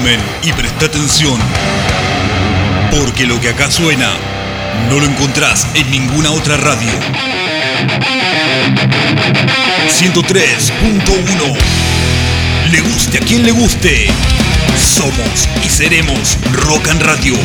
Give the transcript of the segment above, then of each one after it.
volumen y presta atención, porque lo que acá suena no lo encontrás en ninguna otra radio. 103.1. Le guste a quien le guste. Somos y seremos Rock and Radio.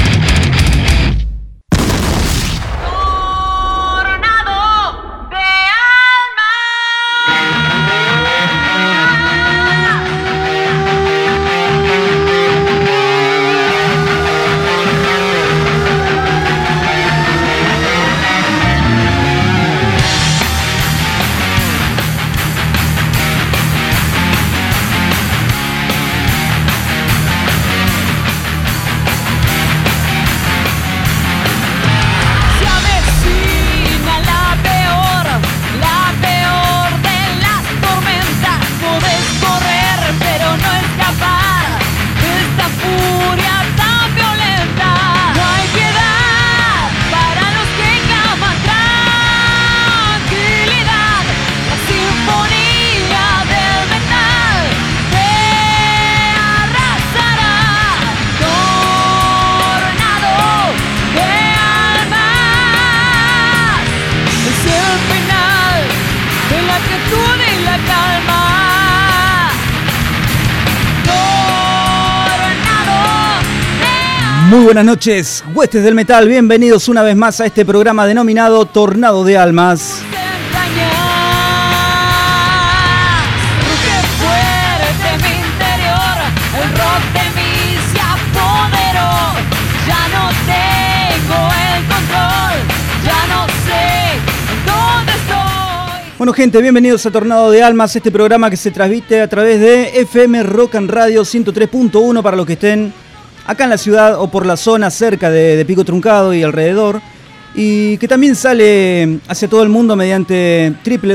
Muy buenas noches, huestes del metal, bienvenidos una vez más a este programa denominado Tornado de Almas. Bueno gente, bienvenidos a Tornado de Almas, este programa que se transmite a través de FM Rock and Radio 103.1 para los que estén acá en la ciudad o por la zona cerca de Pico Truncado y alrededor, y que también sale hacia todo el mundo mediante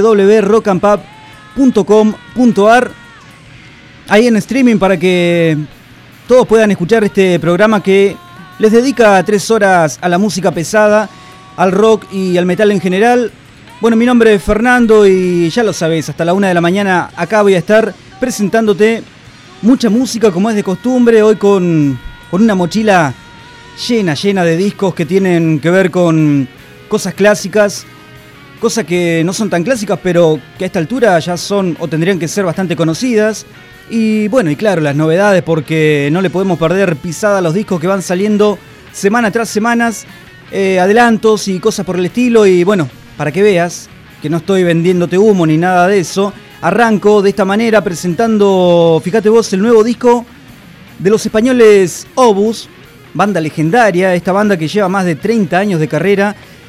www.rockandpub.com.ar, ahí en streaming, para que todos puedan escuchar este programa que les dedica 3 horas a la música pesada, al rock y al metal en general. Bueno, mi nombre es Fernando y ya lo sabés, hasta la 1 de la mañana acá voy a estar presentándote mucha música como es de costumbre, hoy con una mochila llena de discos que tienen que ver con cosas clásicas, cosas que no son tan clásicas, pero que a esta altura ya son o tendrían que ser bastante conocidas. Y bueno, y claro, las novedades, porque no le podemos perder pisada a los discos que van saliendo semana tras semana, adelantos y cosas por el estilo. Y bueno, para que veas que no estoy vendiéndote humo ni nada de eso, arranco de esta manera presentando, fíjate vos, el nuevo disco de los españoles Obús, banda legendaria, esta banda que lleva más de 30 años de carrera,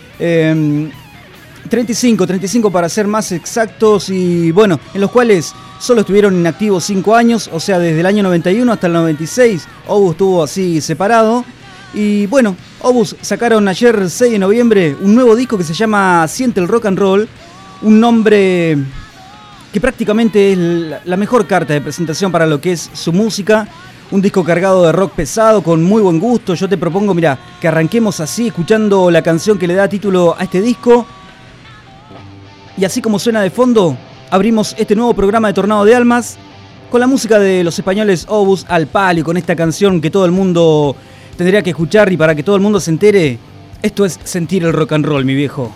35 para ser más exactos, y bueno, en los cuales solo estuvieron inactivos 5 años, o sea, desde el año 91 hasta el 96, Obús estuvo así separado. Y bueno, Obús sacaron ayer 6 de noviembre un nuevo disco que se llama Siente el Rock and Roll, un nombre que prácticamente es la mejor carta de presentación para lo que es su música. Un disco cargado de rock pesado, con muy buen gusto. Yo te propongo, mira, que arranquemos así, escuchando la canción que le da título a este disco. Y así como suena de fondo, abrimos este nuevo programa de Tornado de Almas con la música de los españoles Obús al palo, y con esta canción que todo el mundo tendría que escuchar, y para que todo el mundo se entere, esto es sentir el rock and roll, mi viejo.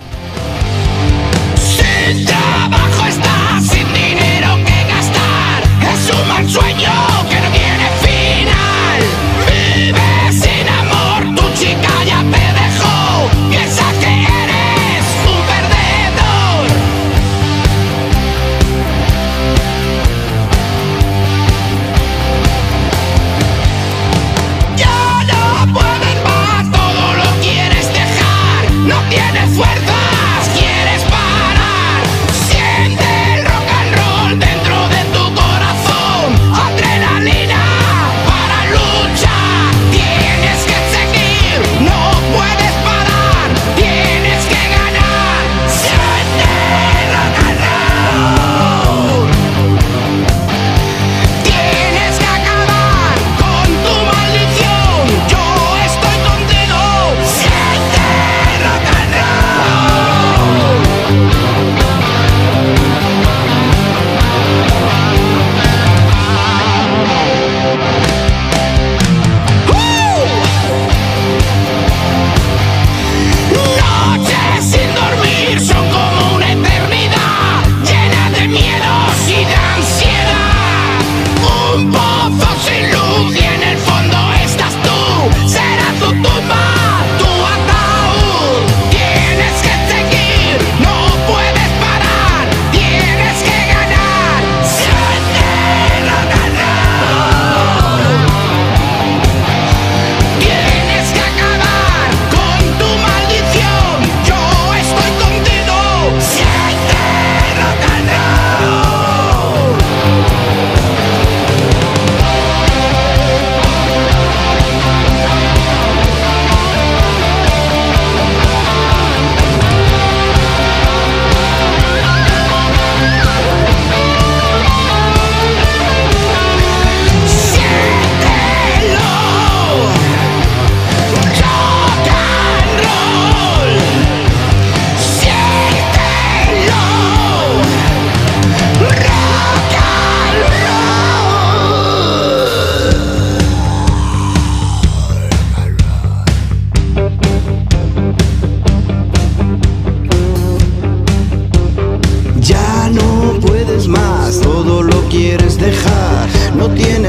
Sin trabajo está, sin dinero que gastar, es un mal sueño que no tiene final. Vive sin amor, tu chica ya te dejó, piensa que eres un perdedor. Ya no puedes más, todo lo quieres dejar, no tienes fuerzas, quieres parar. Siente el rock and roll dentro de tu corazón, adrenalina.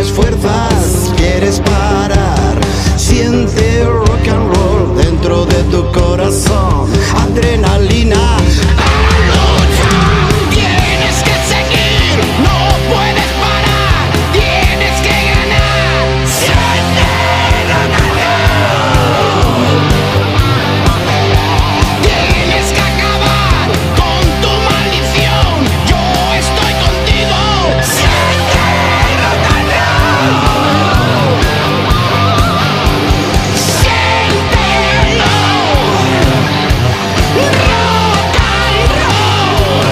tienes fuerzas, quieres parar. Siente rock and roll dentro de tu corazón, adrenalina. Para luchar tienes que seguir, no puedes parar, tienes que ganar. Siente rock and roll. Tienes que acabar con tu maldición, yo estoy contigo. Siente rock and roll. Siéntelo. Rock and roll.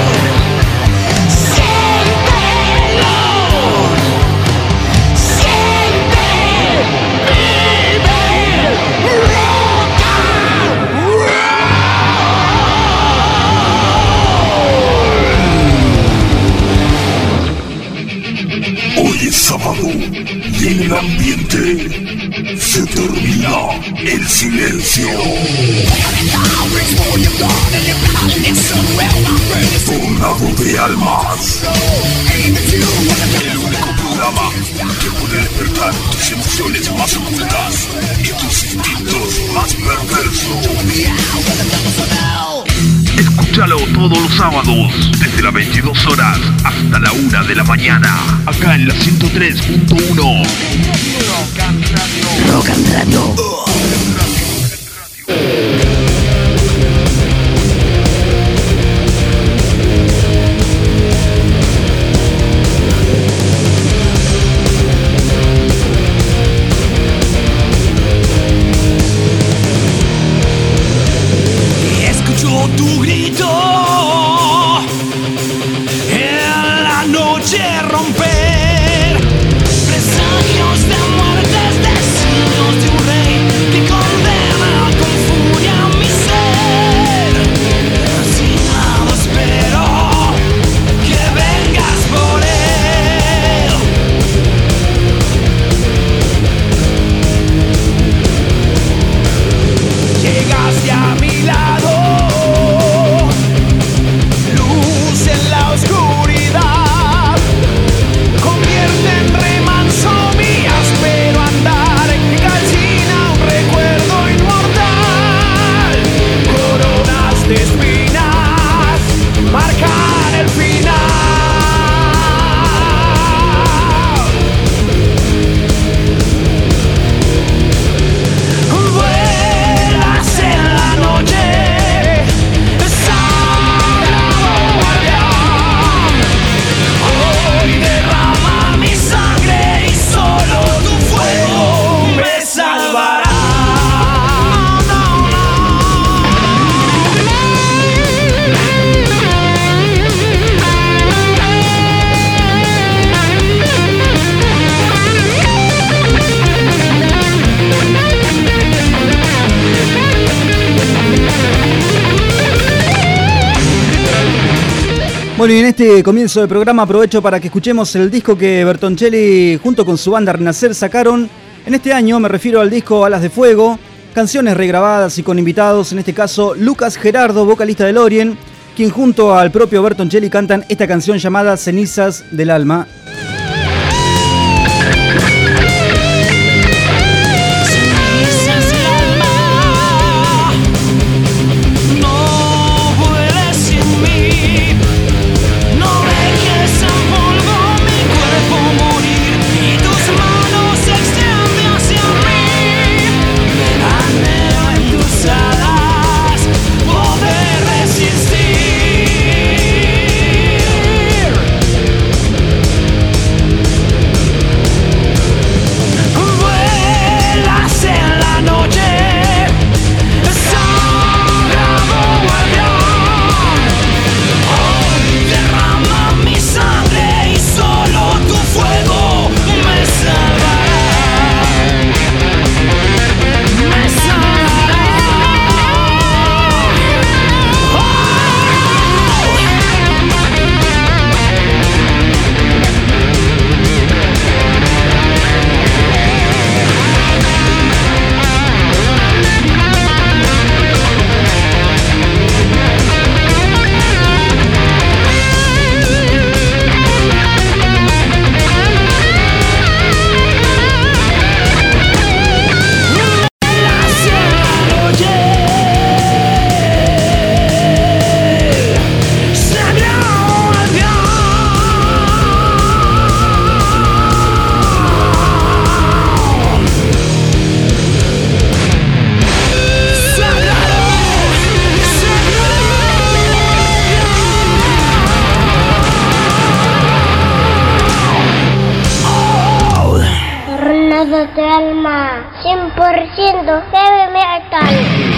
Siéntelo. Siente, vive rock and Hoy es sábado y en el ambiente se termina el silencio. Tornado de almas. El único programa que puede despertar tus emociones más ocultas y tus instintos más perversos. Escúchalo todos los sábados, desde las 22 horas hasta la 1 de la mañana, acá en la 103.1. Rock and Radio. Escucho tu grito en la noche romper presagios de muertes, designios de un rey que condena con furia mi ser. Sin nada espero que vengas por él. Llegaste a mi lado, luz en la oscuridad, convierte en remanso mi áspero andar, que calcina un recuerdo inmortal. Coronas de espinas marcan el final. Vuelas en la noche, sagrado guardián. Hoy derrama mi sangre y solo tu fuego me salvará. Bueno, y en este comienzo del programa aprovecho para que escuchemos el disco que Bertoncelli junto con su banda Renacer sacaron en este año. Me refiero al disco Alas de Fuego, canciones regrabadas y con invitados, en este caso Lucas Gerardo, vocalista de Lorien, quien junto al propio Bertoncelli cantan esta canción llamada Cenizas del Alma. Cenizas del alma, no vueles sin mí, no dejes a polvo mi cuerpo morir y tus manos se extienden hacia mí. Anhelo en tus alas poder resistir. 100% heavy metal.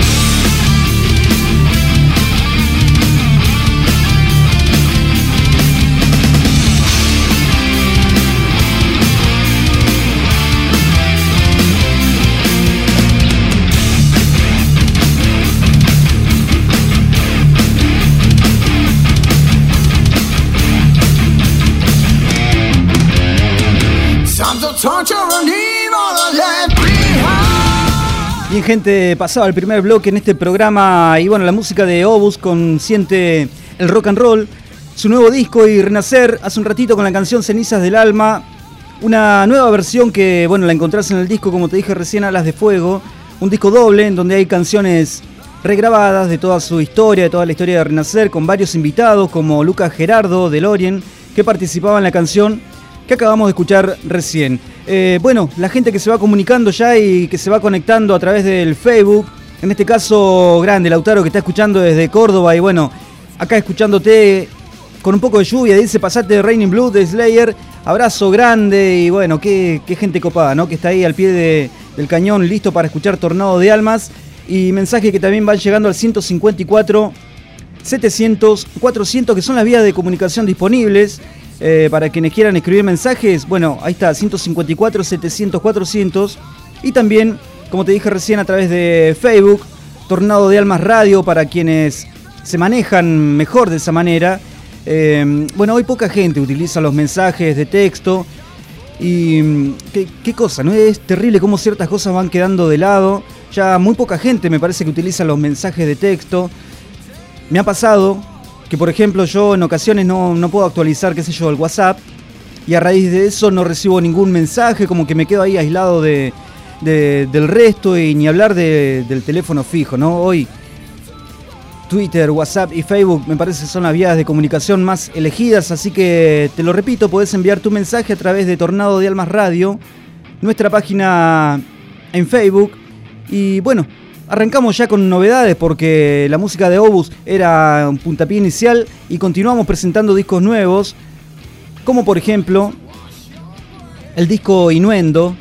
Bien, gente, pasaba el primer bloque en este programa y bueno, la música de Obus con Siente el Rock and Roll, su nuevo disco y Renacer hace un ratito con la canción Cenizas del Alma, una nueva versión que bueno, la encontrás en el disco, como te dije recién, Alas de Fuego, un disco doble en donde hay canciones regrabadas de toda su historia, de toda la historia de Renacer, con varios invitados como Lucas Gerardo de Lorien, que participaba en la canción que acabamos de escuchar recién. Bueno, la gente que se va comunicando ya y que se va conectando a través del Facebook, en este caso grande, Lautaro, que está escuchando desde Córdoba y bueno, acá escuchándote con un poco de lluvia, dice pasate de Raining Blood de Slayer, abrazo grande y bueno, qué gente copada, ¿no? Que está ahí al pie del cañón listo para escuchar Tornado de Almas y mensajes que también van llegando al 154 700 400, que son las vías de comunicación disponibles. Para quienes quieran escribir mensajes, bueno, ahí está, 154, 700, 400. Y también, como te dije recién, a través de Facebook, Tornado de Almas Radio, para quienes se manejan mejor de esa manera. Bueno, hoy poca gente utiliza los mensajes de texto. Y qué cosa, ¿no? Es terrible cómo ciertas cosas van quedando de lado. Ya muy poca gente me parece que utiliza los mensajes de texto. Me ha pasado que por ejemplo yo en ocasiones no puedo actualizar, qué sé yo, el WhatsApp, y a raíz de eso no recibo ningún mensaje, como que me quedo ahí aislado del resto y ni hablar del teléfono fijo, ¿no? Hoy Twitter, WhatsApp y Facebook me parece que son las vías de comunicación más elegidas, así que te lo repito, podés enviar tu mensaje a través de Tornado de Almas Radio, nuestra página en Facebook, y bueno, arrancamos ya con novedades porque la música de Obus era un puntapié inicial y continuamos presentando discos nuevos, como por ejemplo el disco Innuendo,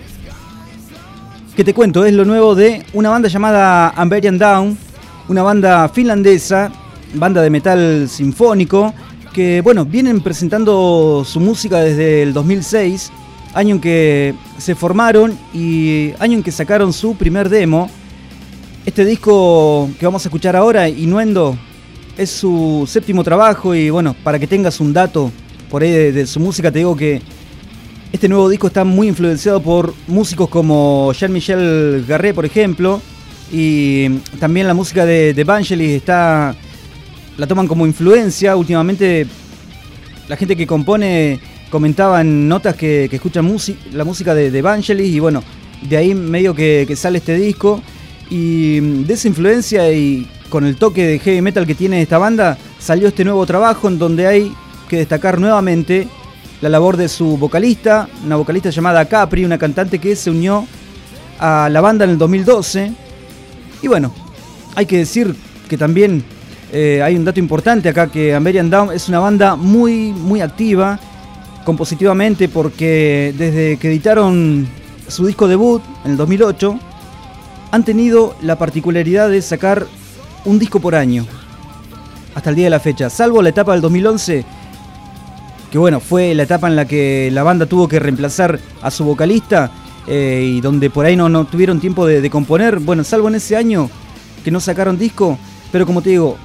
que te cuento, es lo nuevo de una banda llamada Amberian Down, una banda finlandesa, banda de metal sinfónico, que bueno, vienen presentando su música desde el 2006, año en que se formaron y año en que sacaron su primer demo. Este disco que vamos a escuchar ahora, Innuendo, es su séptimo trabajo y bueno, para que tengas un dato por ahí de su música, te digo que este nuevo disco está muy influenciado por músicos como Jean-Michel Jarre, por ejemplo, y también la música de Vangelis la toman como influencia. Últimamente la gente que compone comentaba en notas que escuchan la música de Vangelis y bueno, de ahí medio que sale este disco. Y de esa influencia y con el toque de heavy metal que tiene esta banda, salió este nuevo trabajo en donde hay que destacar nuevamente la labor de su vocalista, una vocalista llamada Capri, una cantante que se unió a la banda en el 2012. Y bueno, hay que decir que también hay un dato importante acá, que Amberian Down es una banda muy, muy activa compositivamente, porque desde que editaron su disco debut en el 2008, han tenido la particularidad de sacar un disco por año, hasta el día de la fecha, salvo la etapa del 2011, que bueno, fue la etapa en la que la banda tuvo que reemplazar a su vocalista y donde por ahí no tuvieron tiempo de componer. Bueno, salvo en ese año que no sacaron disco, pero como te digo,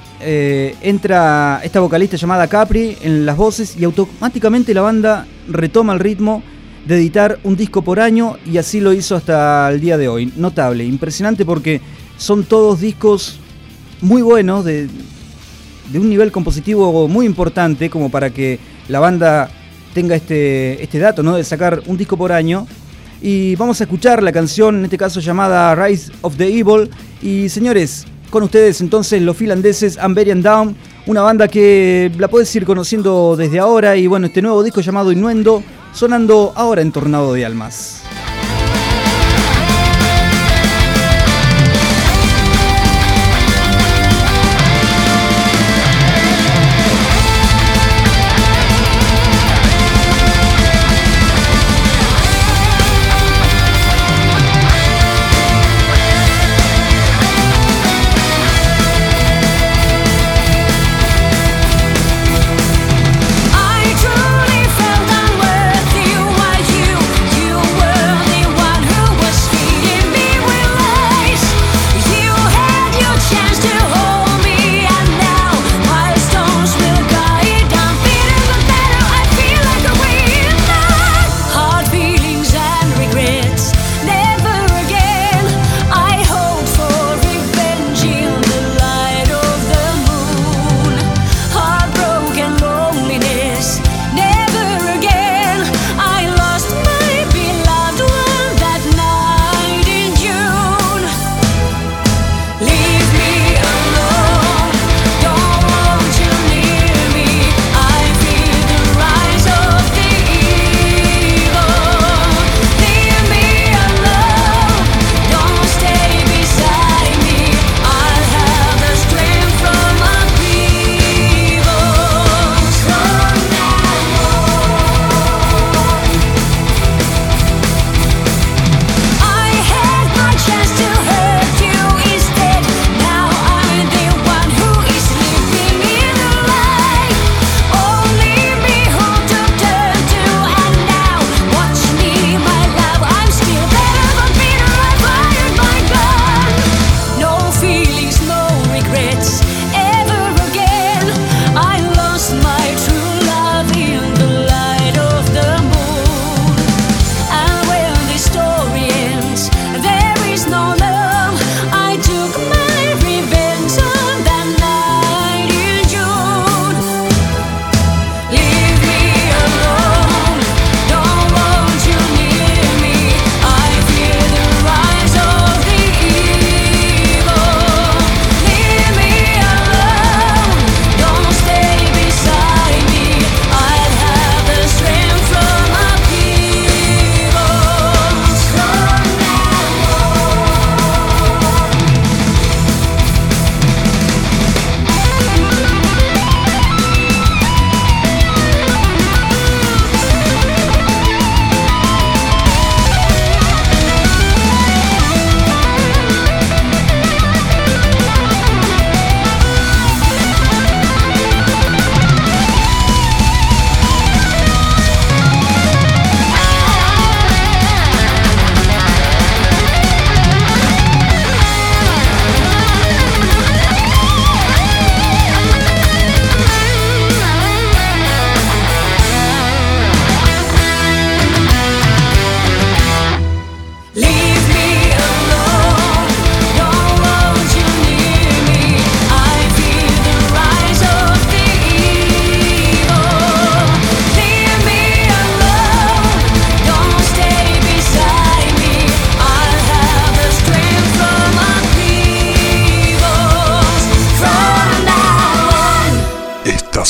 entra esta vocalista llamada Capri en las voces y automáticamente la banda retoma el ritmo de editar un disco por año, y así lo hizo hasta el día de hoy. Notable, impresionante, porque son todos discos muy buenos, de un nivel compositivo muy importante, como para que la banda tenga este dato, ¿no?, de sacar un disco por año. Y vamos a escuchar la canción, en este caso llamada Rise of the Evil. Y señores, con ustedes entonces los finlandeses Amberian Down, una banda que la podés ir conociendo desde ahora. Y bueno, este nuevo disco llamado Innuendo, sonando ahora en Tornado de Almas.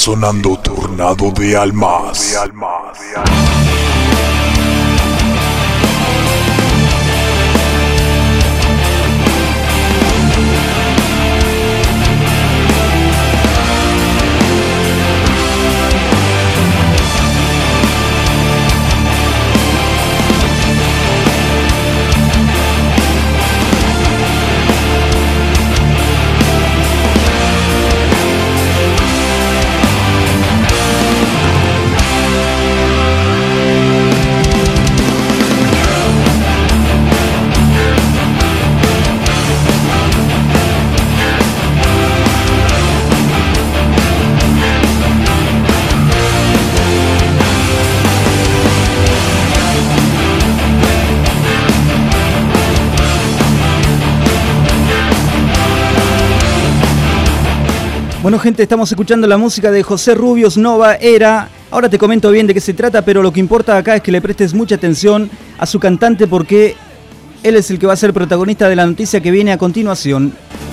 sonando Tornado de Almas. Bueno, gente, estamos escuchando la música de José Rubios, Nova Era. Ahora te comento bien de qué se trata, pero lo que importa acá es que le prestes mucha atención a su cantante porque él es el que va a ser protagonista de la noticia que viene a continuación.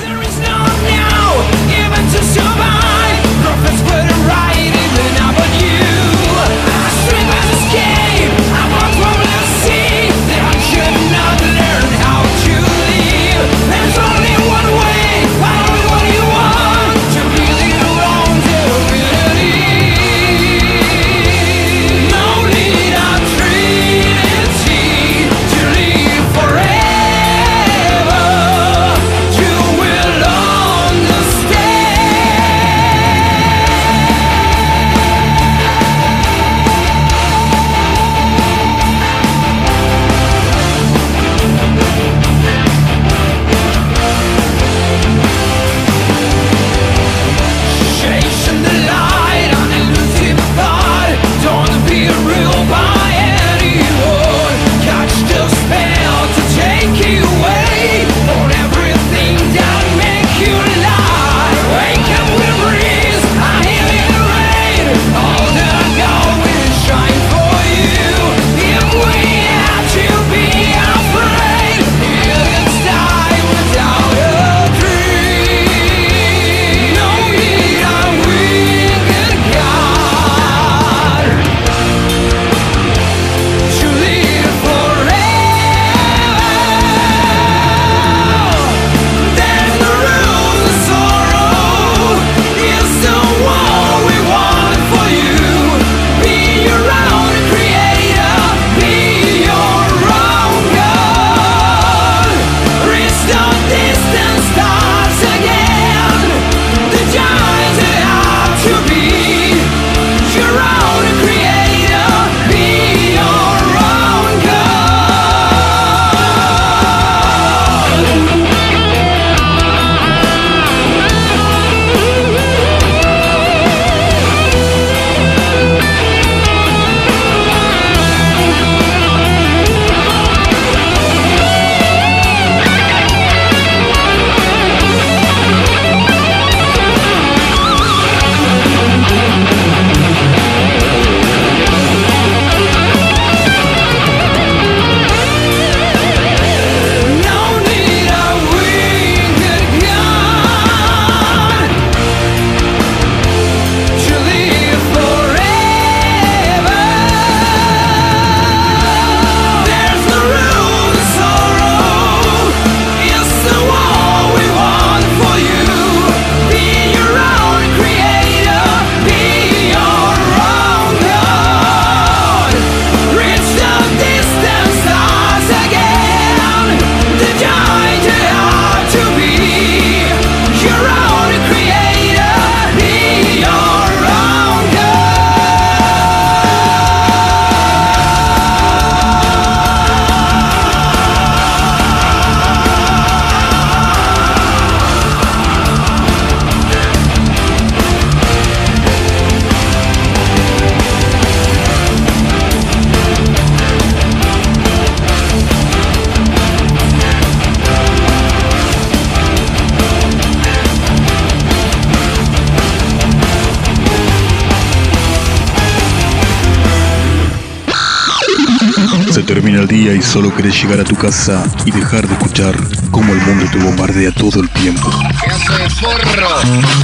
Se termina el día y solo querés llegar a tu casa y dejar de escuchar cómo el mundo te bombardea todo el tiempo. ¿Qué haces, porro?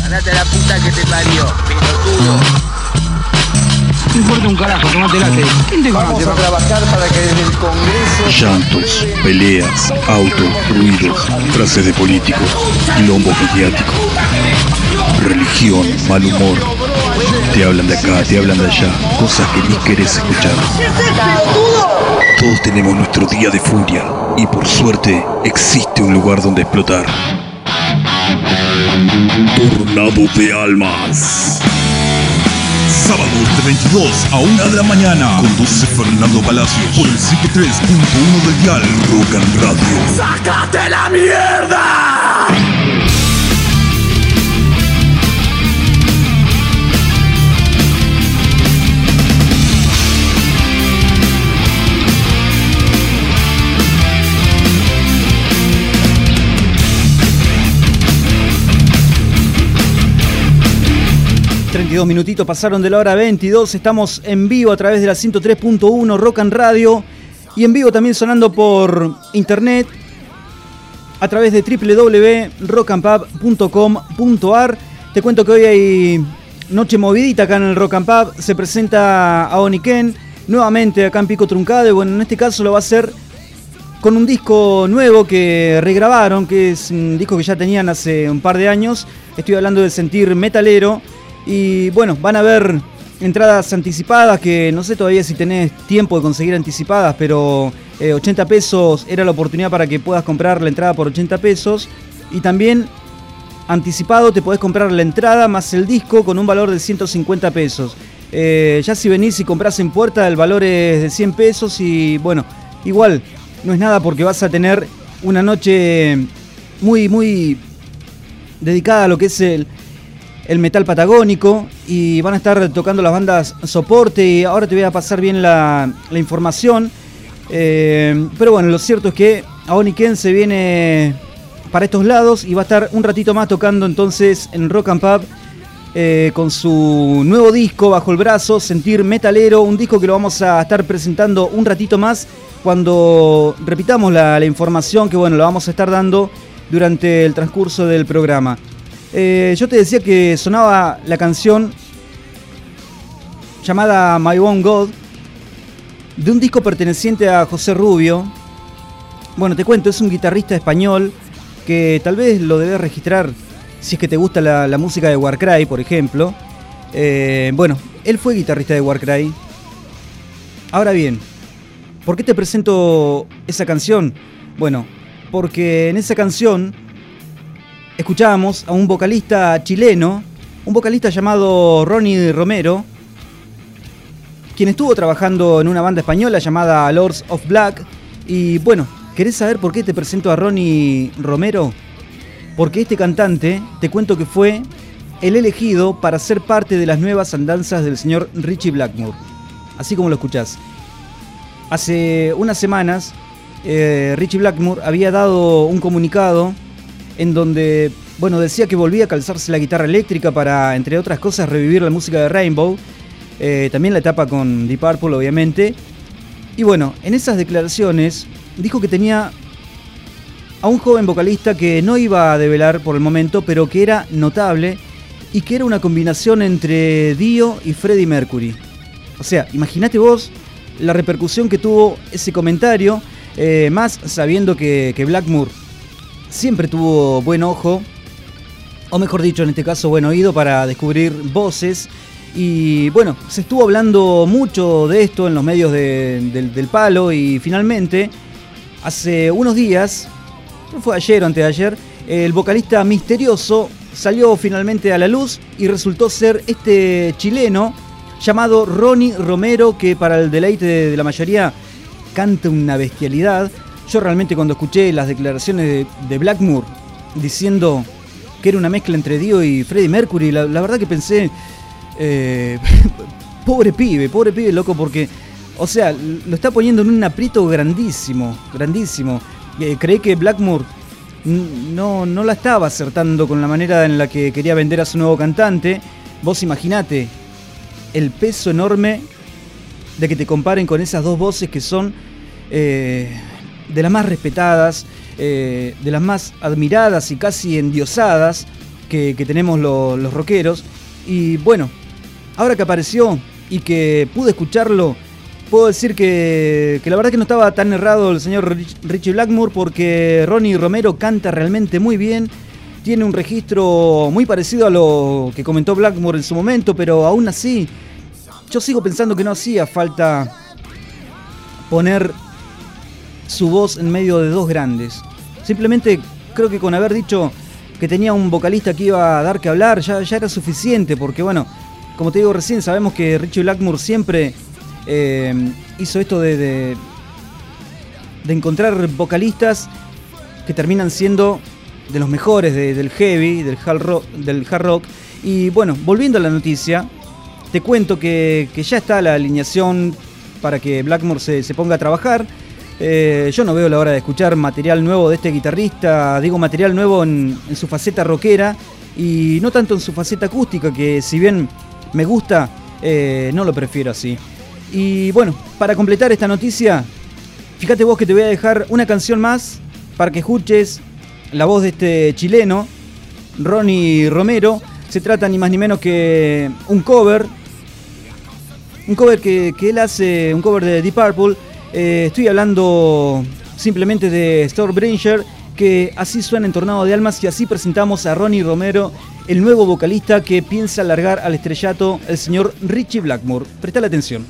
Andate a la puta que te parió, pelotudo. No importa un carajo, tomate late. ¿Quién te conoce? Vamos a trabajar para que desde el Congreso... Llantos, peleas, autos, ruidos, frases de políticos, quilombo mediático, religión, mal humor. Te hablan de acá, te hablan de allá, cosas que ni querés escuchar. Todos tenemos nuestro día de furia y por suerte existe un lugar donde explotar. Tornado de Almas. Sábados de 22 a 1 de la mañana. Conduce Fernando Palacios por el 103.1 del dial Rock and Radio. ¡Sácate la mierda! 32 minutitos pasaron de la hora 22, estamos en vivo a través de la 103.1 Rock and Radio y en vivo también sonando por internet a través de www.rockandpub.com.ar. Te cuento que hoy hay noche movidita acá en el Rock and Pub, se presenta Aoni Ken nuevamente acá en Pico Truncado y bueno, en este caso lo va a hacer con un disco nuevo que regrabaron, que es un disco que ya tenían hace un par de años. Estoy hablando de Sentir Metalero. Y bueno, van a haber entradas anticipadas, que no sé todavía si tenés tiempo de conseguir anticipadas, pero 80 pesos era la oportunidad para que puedas comprar la entrada por 80 pesos. Y también anticipado te podés comprar la entrada más el disco con un valor de 150 pesos. Ya si venís y comprás en puerta el valor es de 100 pesos y bueno, igual no es nada porque vas a tener una noche muy, muy dedicada a lo que es el metal patagónico y van a estar tocando las bandas soporte y ahora te voy a pasar bien la información. Pero bueno, lo cierto es que Aoni Ken se viene para estos lados y va a estar un ratito más tocando entonces en Rock and Pub con su nuevo disco bajo el brazo, Sentir Metalero, un disco que lo vamos a estar presentando un ratito más cuando repitamos la información que bueno, la vamos a estar dando durante el transcurso del programa. Yo te decía que sonaba la canción llamada My Own God de un disco perteneciente a José Rubio. Bueno, te cuento, es un guitarrista español que tal vez lo debes registrar si es que te gusta la música de Warcry, por ejemplo. Bueno, él fue guitarrista de Warcry. Ahora bien, ¿por qué te presento esa canción? Bueno, porque en esa canción escuchábamos a un vocalista chileno, un vocalista llamado Ronnie Romero, quien estuvo trabajando en una banda española llamada Lords of Black. Y bueno, ¿querés saber por qué te presento a Ronnie Romero? Porque este cantante, te cuento que fue el elegido para ser parte de las nuevas andanzas del señor Ritchie Blackmore. Así como lo escuchás. Hace unas semanas, Ritchie Blackmore había dado un comunicado en donde, bueno, decía que volvía a calzarse la guitarra eléctrica para, entre otras cosas, revivir la música de Rainbow, también la etapa con Deep Purple, obviamente. Y bueno, en esas declaraciones dijo que tenía a un joven vocalista que no iba a develar por el momento, pero que era notable y que era una combinación entre Dio y Freddie Mercury. O sea, imagínate vos la repercusión que tuvo ese comentario, más sabiendo que Blackmore siempre tuvo buen ojo, o mejor dicho, en este caso, buen oído para descubrir voces. Y bueno, se estuvo hablando mucho de esto en los medios del palo y finalmente, hace unos días, no fue ayer o antes de ayer, el vocalista misterioso salió finalmente a la luz y resultó ser este chileno llamado Ronnie Romero, que para el deleite de la mayoría canta una bestialidad. Yo realmente cuando escuché las declaraciones de Blackmore diciendo que era una mezcla entre Dio y Freddie Mercury, la verdad que pensé, pobre pibe, loco, porque, o sea, lo está poniendo en un aprieto grandísimo. Creí que Blackmore no la estaba acertando con la manera en la que quería vender a su nuevo cantante. Vos imaginate el peso enorme de que te comparen con esas dos voces que son de las más respetadas, de las más admiradas y casi endiosadas que tenemos los rockeros. Y bueno, ahora que apareció y que pude escucharlo, puedo decir que la verdad que no estaba tan errado el señor Ritchie Blackmore, porque Ronnie Romero canta realmente muy bien. Tiene un registro muy parecido a lo que comentó Blackmore en su momento, pero aún así yo sigo pensando que no hacía falta poner su voz en medio de dos grandes. Simplemente creo que con haber dicho que tenía un vocalista que iba a dar que hablar ya era suficiente, porque bueno, como te digo recién, sabemos que Ritchie Blackmore siempre hizo esto de encontrar vocalistas que terminan siendo de los mejores del heavy, del hard rock. Y bueno, volviendo a la noticia, te cuento que ya está la alineación para que Blackmore se ponga a trabajar. Yo no veo la hora de escuchar material nuevo de este guitarrista, digo material nuevo en su faceta rockera y no tanto en su faceta acústica, que si bien me gusta, no lo prefiero así. Y bueno, para completar esta noticia, fíjate vos que te voy a dejar una canción más para que escuches la voz de este chileno, Ronnie Romero. Se trata ni más ni menos que un cover que él hace, un cover de Deep Purple. Estoy hablando simplemente de Stormbringer, que así suena en Tornado de Almas, y así presentamos a Ronnie Romero, el nuevo vocalista que piensa largar al estrellato el señor Ritchie Blackmore. Prestale atención.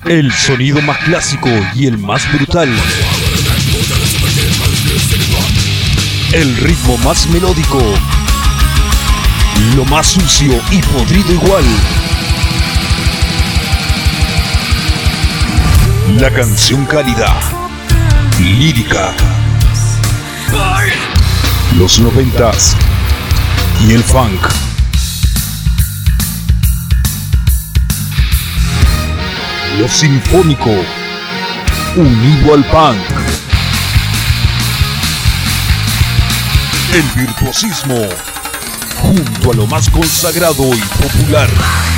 El sonido más clásico y el más brutal. El ritmo más melódico. Lo más sucio y podrido igual. La canción cálida, lírica. Los 90s y el funk. Lo sinfónico, unido al punk. El virtuosismo, junto a lo más consagrado y popular.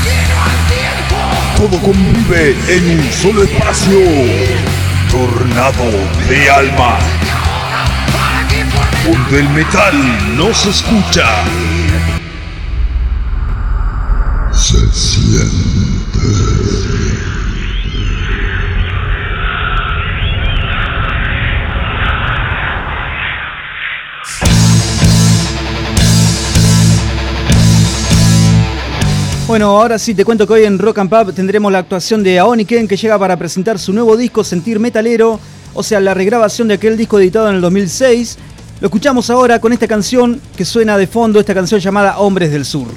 Todo convive en un solo espacio. Tornado de alma, donde el metal no se escucha, se siente. Bueno, ahora sí te cuento que hoy en Rock and Pop tendremos la actuación de Aoni Ken, que llega para presentar su nuevo disco Sentir Metalero, o sea, la regrabación de aquel disco editado en el 2006. Lo escuchamos ahora con esta canción que suena de fondo, esta canción llamada Hombres del Sur.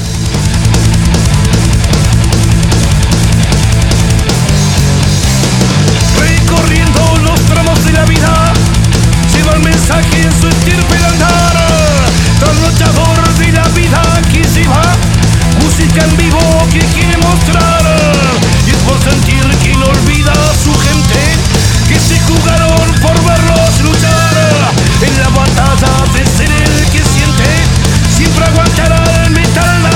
Recorriendo los tramos de la vida, lleva el mensaje en su estirpe de andar. Trasnochador de la vida que lleva música en vivo que quiere mostrar. Y es por sentir que no olvida a su gente que se jugaron por verlos luchar. En la batalla de ser el que siente, siempre aguantará el metal.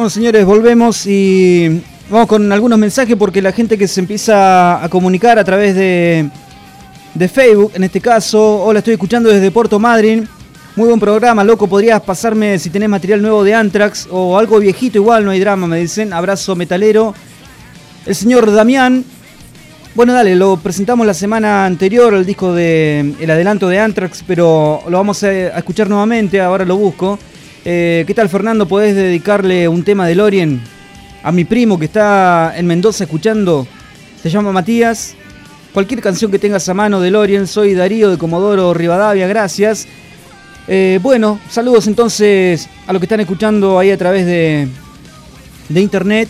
Bueno, señores, volvemos y vamos con algunos mensajes porque la gente que se empieza a comunicar a través de Facebook, en este caso. Hola, estoy escuchando desde Puerto Madryn. Muy buen programa, loco. ¿Podrías pasarme si tenés material nuevo de Anthrax o algo viejito? Igual, no hay drama, me dicen. Abrazo metalero. El señor Damián. Bueno, dale, lo presentamos la semana anterior, el disco de el adelanto de Anthrax, pero lo vamos a escuchar nuevamente, ahora lo busco. ¿Qué tal, Fernando? ¿Podés dedicarle un tema de Lorien a mi primo que está en Mendoza escuchando? Se llama Matías. Cualquier canción que tengas a mano de Lorien. Soy Darío de Comodoro Rivadavia, gracias. Bueno, saludos entonces a los que están escuchando ahí a través de internet,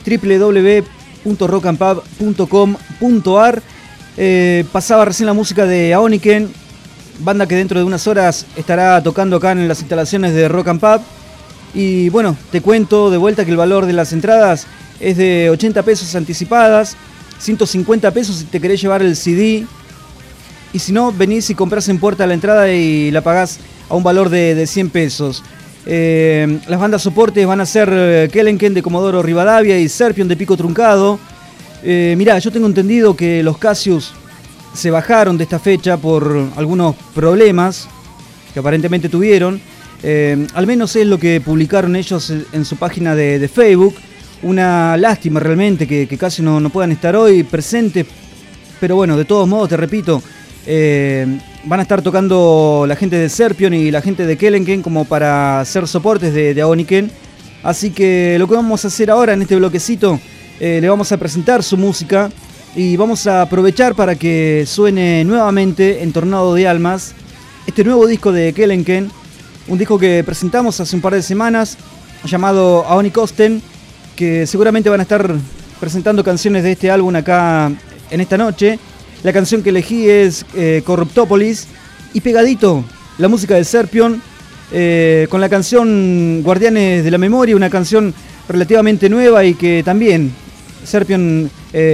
www.rockandpub.com.ar. Pasaba recién la música de Aoniken, banda que dentro de unas horas estará tocando acá en las instalaciones de Rock and Pub. Y bueno, te cuento de vuelta que el valor de las entradas es de 80 pesos anticipadas, 150 pesos si te querés llevar el CD. Y si no, venís y comprás en puerta la entrada y la pagás a un valor de 100 pesos. Las bandas soportes van a ser Kellenken de Comodoro Rivadavia y Serpion de Pico Truncado. Mirá, yo tengo entendido que los Cassius se bajaron de esta fecha por algunos problemas que aparentemente tuvieron. Al menos es lo que publicaron ellos en su página de Facebook. Una lástima realmente que Cassius no puedan estar hoy presentes. Pero bueno, de todos modos, te repito, van a estar tocando la gente de Serpion y la gente de Kellenken como para hacer soportes de Aoniken. Así que lo que vamos a hacer ahora en este bloquecito, le vamos a presentar su música y vamos a aprovechar para que suene nuevamente en Tornado de Almas este nuevo disco de Kellenken, un disco que presentamos hace un par de semanas llamado Aonikosten, que seguramente van a estar presentando canciones de este álbum acá en esta noche. La canción que elegí es Corruptopolis y pegadito la música de Serpion con la canción Guardianes de la Memoria, una canción relativamente nueva y que también Serpion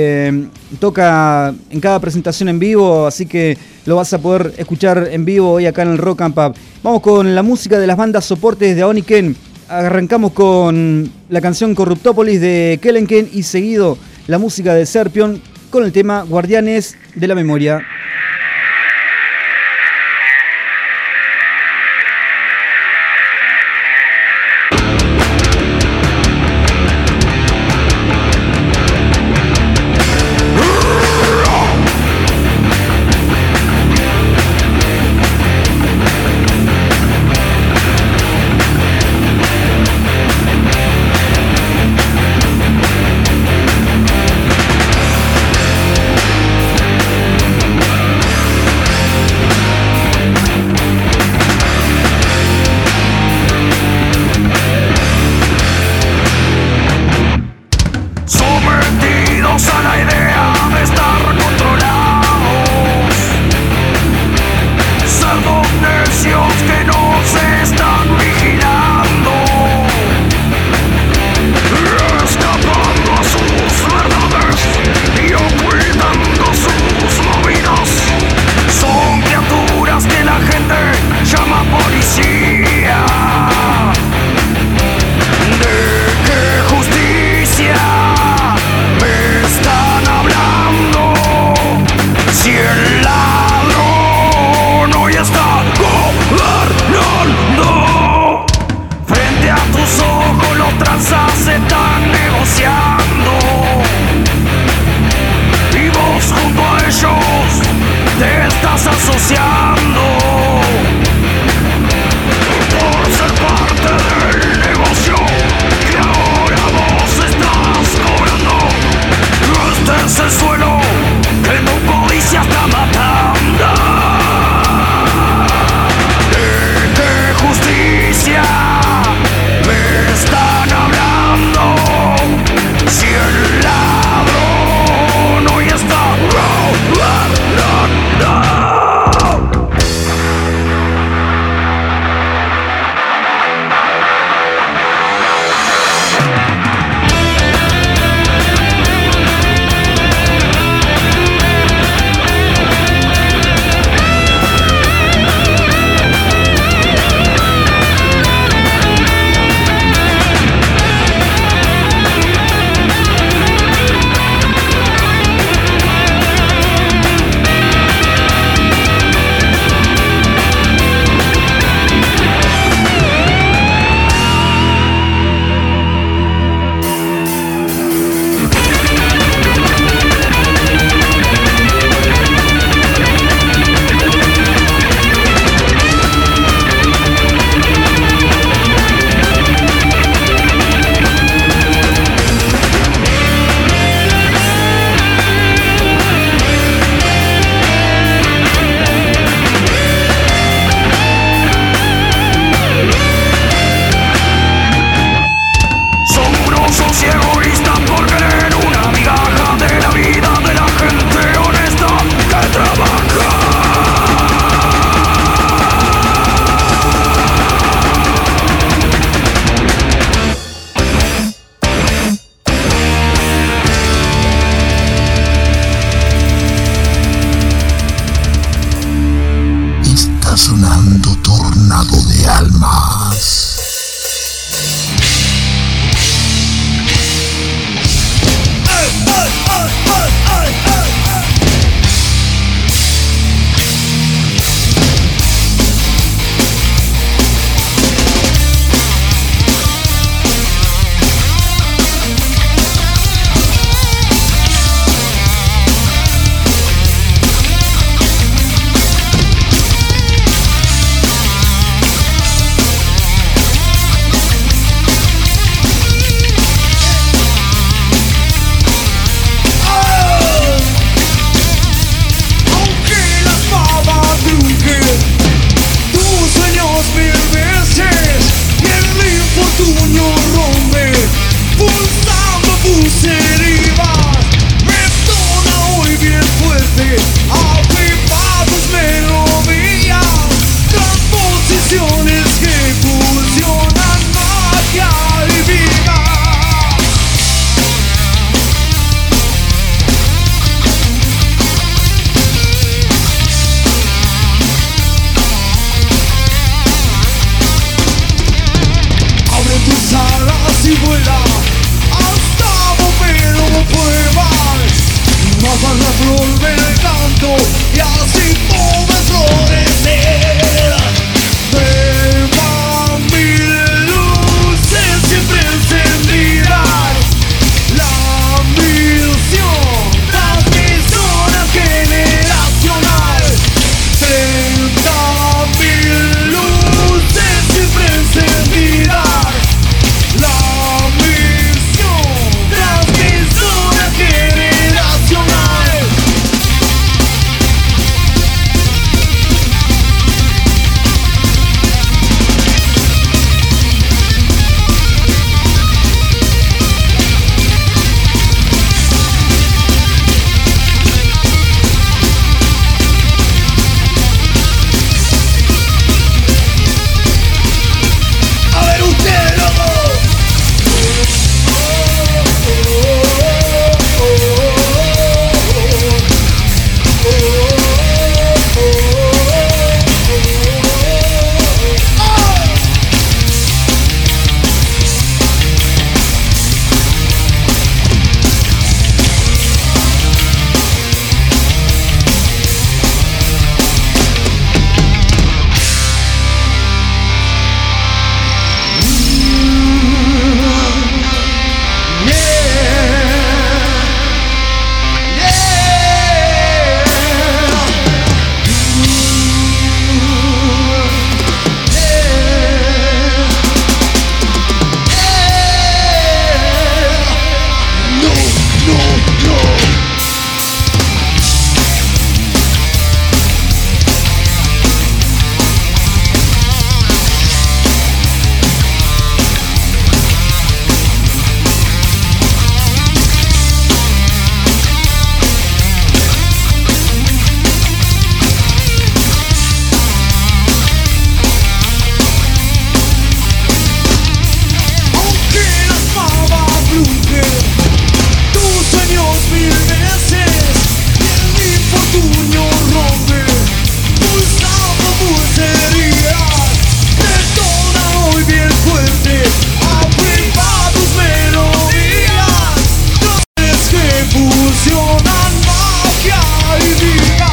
toca en cada presentación en vivo, así que lo vas a poder escuchar en vivo hoy acá en el Rock and Pub. Vamos con la música de las bandas soportes de Aoniken. Arrancamos con la canción Corruptopolis de Kellenken y seguido la música de Serpion con el tema Guardianes de la Memoria. Guardianes fusionan magia y vida.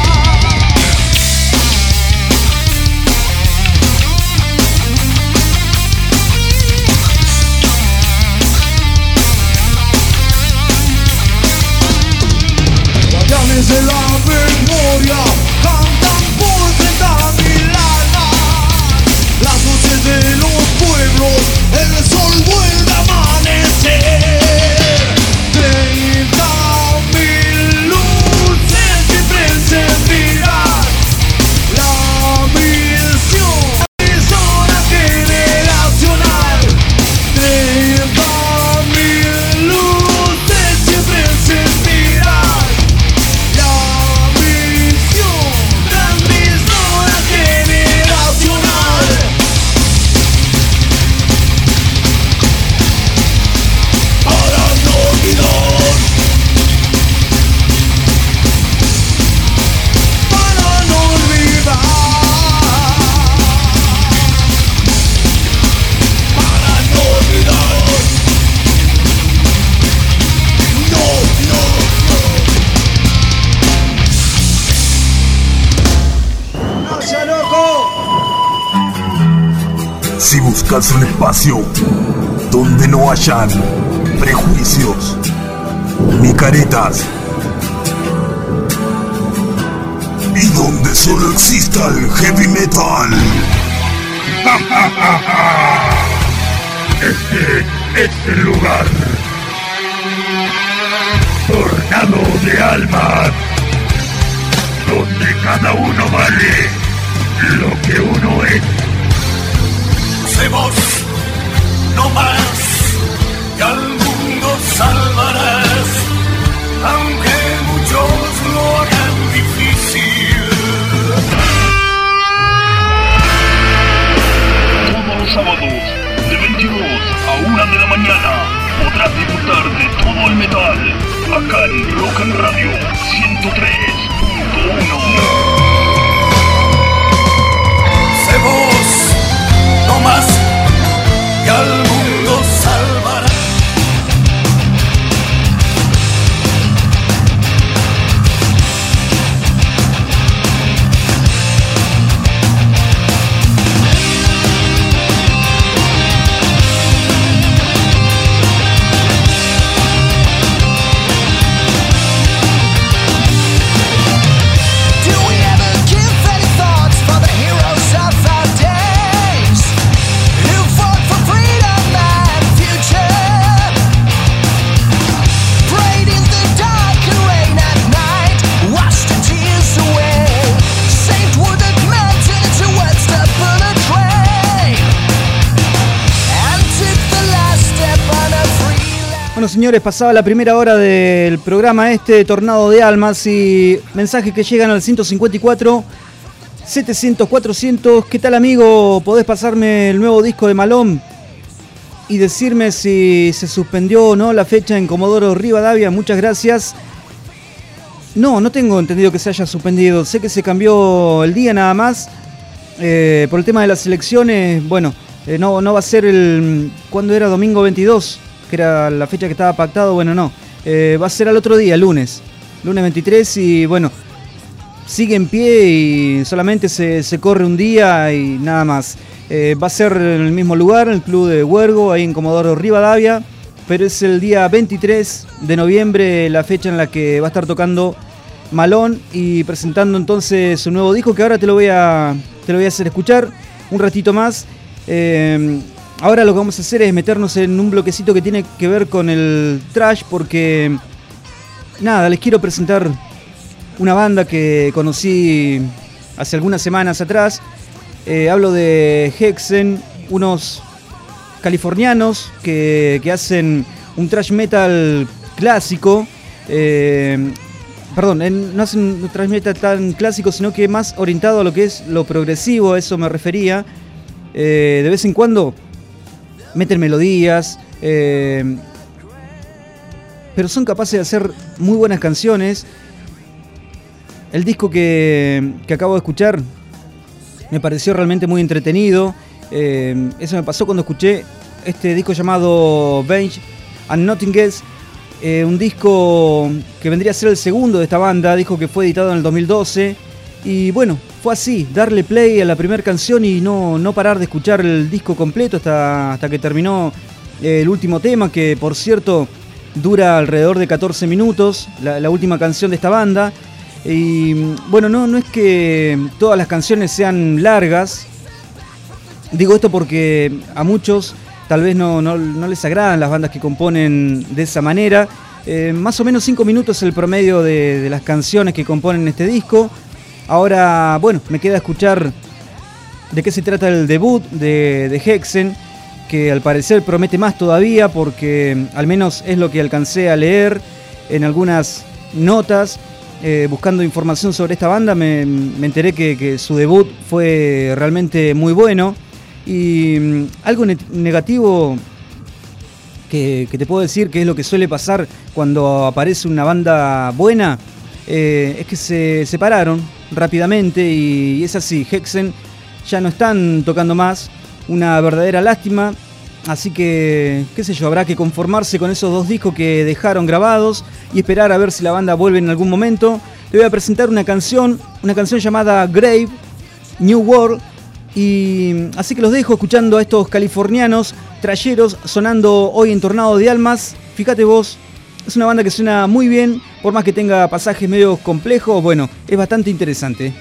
Guardianes de la memoria cantan por 30.000 almas. Las voces de los pueblos, el sol vuelve a amanecer. 30.000 luces siempre encendidas. La misión es una generacional. 30.000 luces siempre encendidas. La misión transmisora generacional. Para no olvidar. Para no olvidar. Para no olvidar. No, no, no. ¡No sea loco! Si buscas un espacio donde no hayan prejuicios ni caretas y donde solo exista el heavy metal, este es el lugar. Tornado de almas, donde cada uno vale lo que uno es. Hacemos no más, y al mundo salvarás, aunque muchos lo hagan difícil. Todos los sábados, de 22 a 1 de la mañana, podrás disfrutar de todo el metal, acá en Rock and Radio 103.1. Hacemos no más, y al mundo salvarás. Do we ever give any thoughts for the heroes of our days who fought for freedom and future? Prayed in the dark and rain at night, washed the tears away, saved wounded men into unstoppable train, and took the last step on a free land. Bueno, señores, pasaba la primera hora del programa Tornado de Almas, y mensajes que llegan al 154 700 400. ¿Qué tal, amigo? ¿Podés pasarme el nuevo disco de Malón y decirme si se suspendió o no la fecha en Comodoro Rivadavia? Muchas gracias. No tengo entendido que se haya suspendido. Sé que se cambió el día nada más. Por el tema de las elecciones, bueno, no va a ser ¿cuándo era? Domingo 22, que era la fecha que estaba pactado. Bueno, no. Va a ser al otro día, lunes 23, y bueno, sigue en pie y solamente se corre un día y nada más. Va a ser en el mismo lugar, en el Club de Huergo, ahí en Comodoro Rivadavia, pero es el día 23 de noviembre la fecha en la que va a estar tocando Malón y presentando entonces su nuevo disco, que ahora te lo voy a hacer escuchar un ratito más. Ahora lo que vamos a hacer es meternos en un bloquecito que tiene que ver con el thrash, porque nada, les quiero presentar una banda que conocí hace algunas semanas atrás. Hablo de Hexen, unos californianos que hacen un thrash metal clásico. No hacen un thrash metal tan clásico, sino que más orientado a lo que es lo progresivo, a eso me refería. De vez en cuando meten melodías, pero son capaces de hacer muy buenas canciones. El disco que acabo de escuchar me pareció realmente muy entretenido. Eso me pasó cuando escuché este disco llamado Venge and Nothing Else. un disco que vendría a ser el segundo de esta banda, disco que fue editado en el 2012. Y bueno, fue así, darle play a la primera canción y no parar de escuchar el disco completo hasta que terminó el último tema, que por cierto dura alrededor de 14 minutos, la última canción de esta banda. Y bueno, no es que todas las canciones sean largas. Digo esto porque a muchos tal vez no les agradan las bandas que componen de esa manera. Más o menos 5 minutos es el promedio de las canciones que componen este disco. Ahora, bueno, me queda escuchar de qué se trata el debut de Hexen, que al parecer promete más todavía, porque al menos es lo que alcancé a leer en algunas notas. Buscando información sobre esta banda me enteré que su debut fue realmente muy bueno. Y algo negativo que te puedo decir, que es lo que suele pasar cuando aparece una banda buena, es que se separaron rápidamente y es así. Hexen ya no están tocando más, una verdadera lástima. Así que, qué sé yo, habrá que conformarse con esos 2 discos que dejaron grabados y esperar a ver si la banda vuelve en algún momento. Le voy a presentar una canción llamada Grave, New World. Y así que los dejo escuchando a estos californianos trayeros sonando hoy en Tornado de Almas. Fíjate vos, es una banda que suena muy bien, por más que tenga pasajes medio complejos, bueno, es bastante interesante.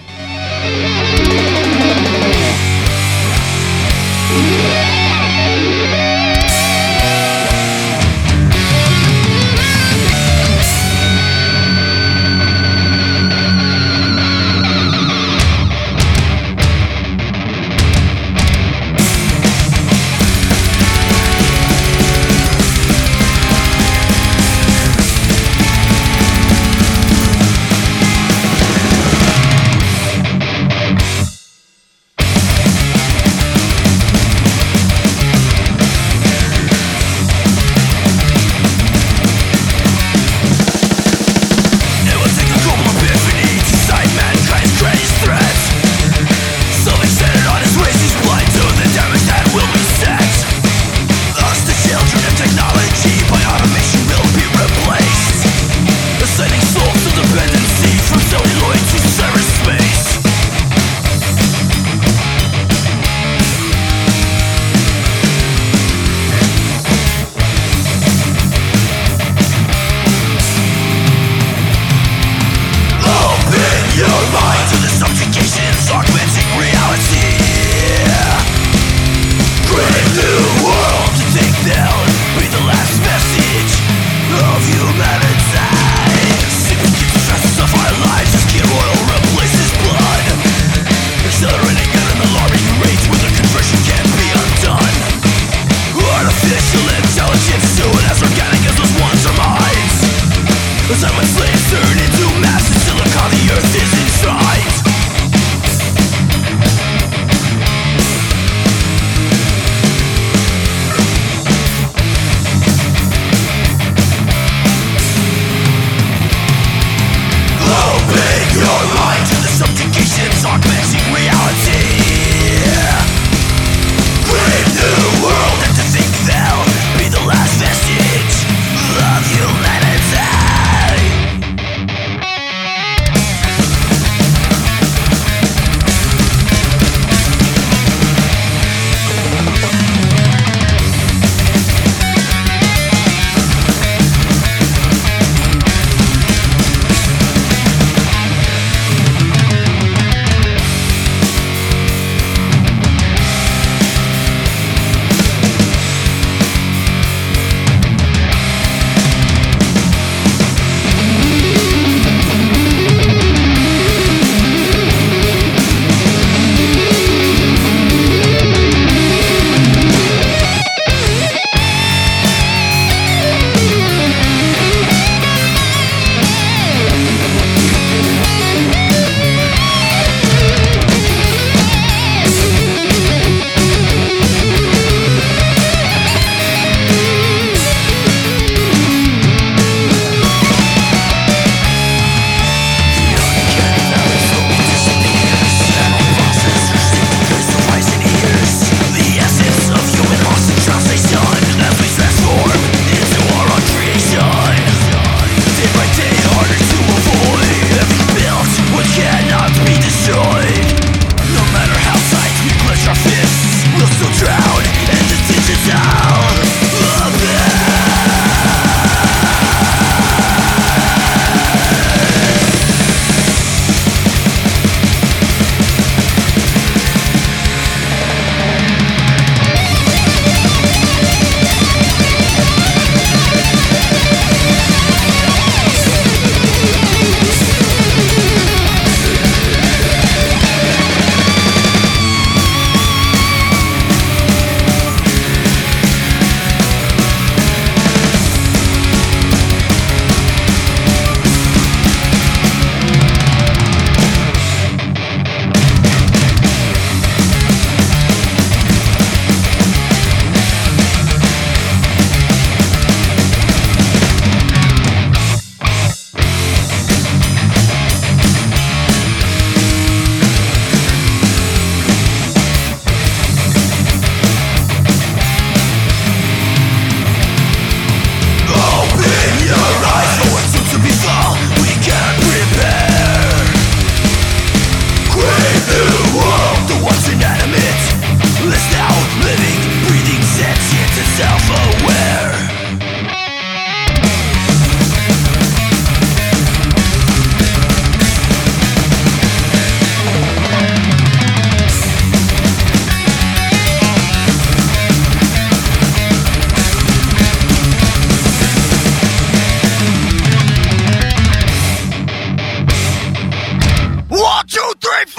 2, 3,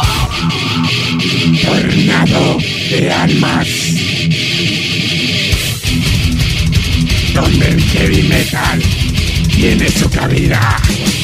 4. Tornado de almas, donde el heavy metal tiene su cabida.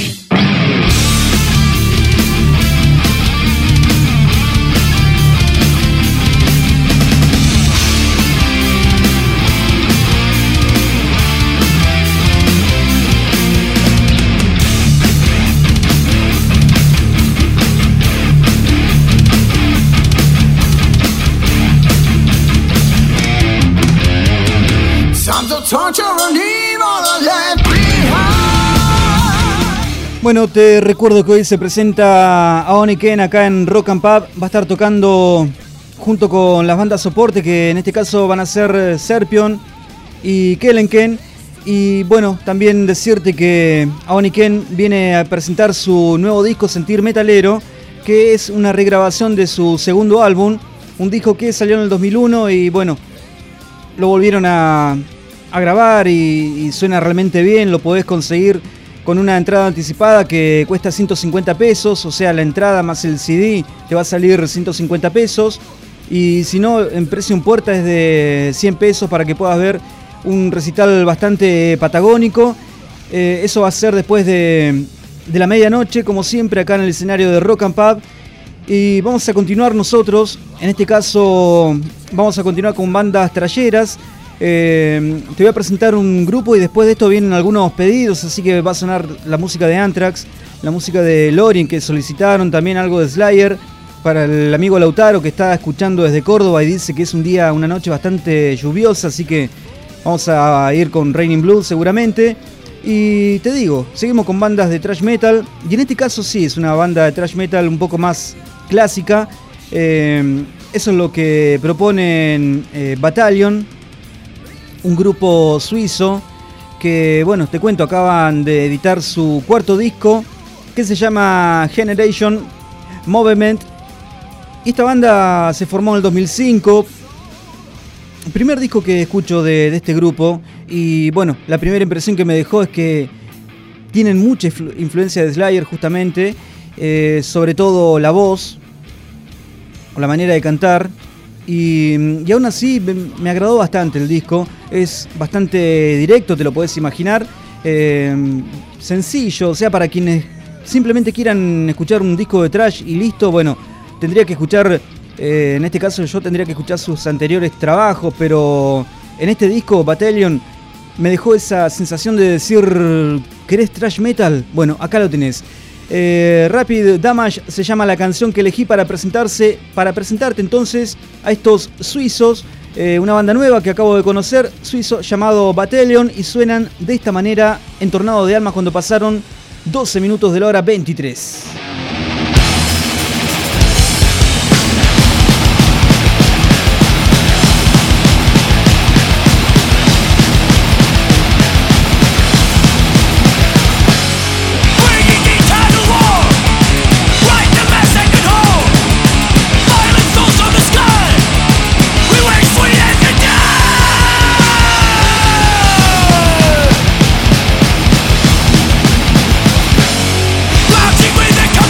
Bueno, te recuerdo que hoy se presenta Aoni Ken acá en Rock and Pub. Va a estar tocando junto con las bandas soporte, que en este caso van a ser Serpion y Kellenken. Y bueno, también decirte que Aoni Ken viene a presentar su nuevo disco Sentir Metalero, que es una regrabación de su segundo álbum, un disco que salió en el 2001 y bueno, lo volvieron a grabar y suena realmente bien. Lo podés conseguir con una entrada anticipada que cuesta 150 pesos, o sea, la entrada más el CD te va a salir 150 pesos. Y si no, en precio en puerta es de 100 pesos para que puedas ver un recital bastante patagónico. Eso va a ser después de la medianoche, como siempre, acá en el escenario de Rock and Pub. Y vamos a continuar nosotros, en este caso vamos a continuar con bandas trayeras. Te voy a presentar un grupo y después de esto vienen algunos pedidos, así que va a sonar la música de Anthrax, la música de Lorin, que solicitaron, también algo de Slayer, para el amigo Lautaro que está escuchando desde Córdoba y dice que es una noche bastante lluviosa, así que vamos a ir con Raining Blood seguramente. Y te digo, seguimos con bandas de thrash metal, y en este caso sí, es una banda de thrash metal un poco más clásica. Eso es lo que proponen Battalion, un grupo suizo que, bueno, te cuento, acaban de editar su cuarto disco que se llama Generation Movement. Y esta banda se formó en el 2005. El primer disco que escucho de este grupo, y bueno, la primera impresión que me dejó es que tienen mucha influencia de Slayer justamente, sobre todo la voz o la manera de cantar. Y aún así me agradó bastante el disco. Es bastante directo, te lo podés imaginar, sencillo, o sea, para quienes simplemente quieran escuchar un disco de thrash y listo, bueno, tendría que escuchar, en este caso yo tendría que escuchar sus anteriores trabajos, pero en este disco Battalion me dejó esa sensación de decir, ¿querés thrash metal? Bueno, acá lo tenés. Rapid Damage se llama la canción que elegí para presentarte entonces a estos suizos, una banda nueva que acabo de conocer, suizo, llamado Battalion, y suenan de esta manera en Tornado de Almas cuando pasaron 12 minutos de la hora 23. With the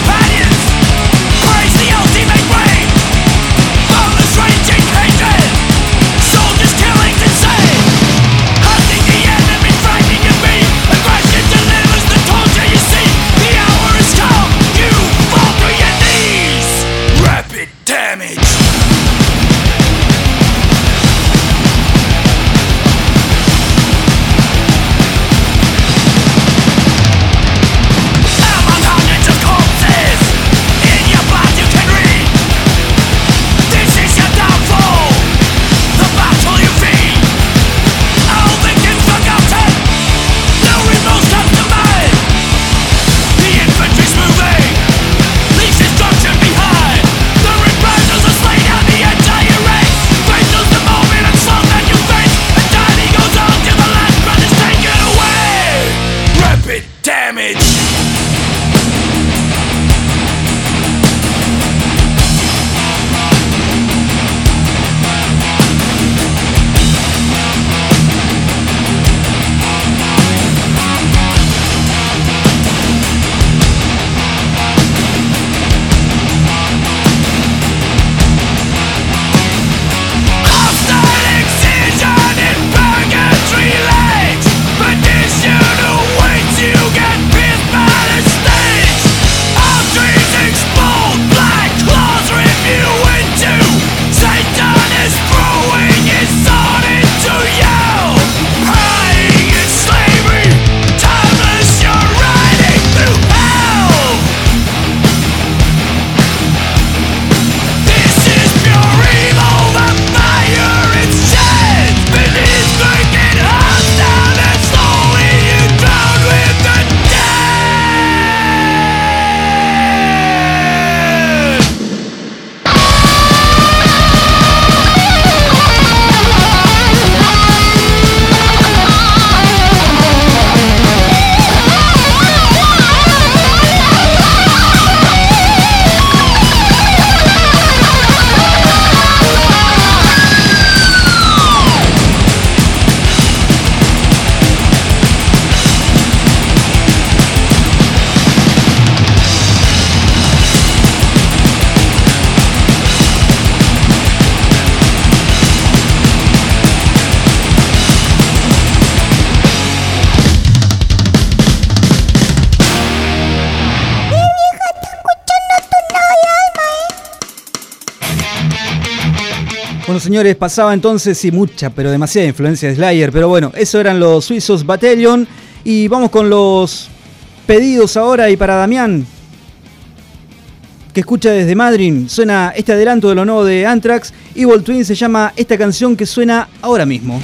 Bueno, señores, pasaba entonces, sí, mucha, pero demasiada influencia de Slayer. Pero bueno, eso eran los suizos Battalion. Y vamos con los pedidos ahora. Y para Damián, que escucha desde Madrid, suena este adelanto de lo nuevo de Anthrax. Evil Twin se llama esta canción que suena ahora mismo.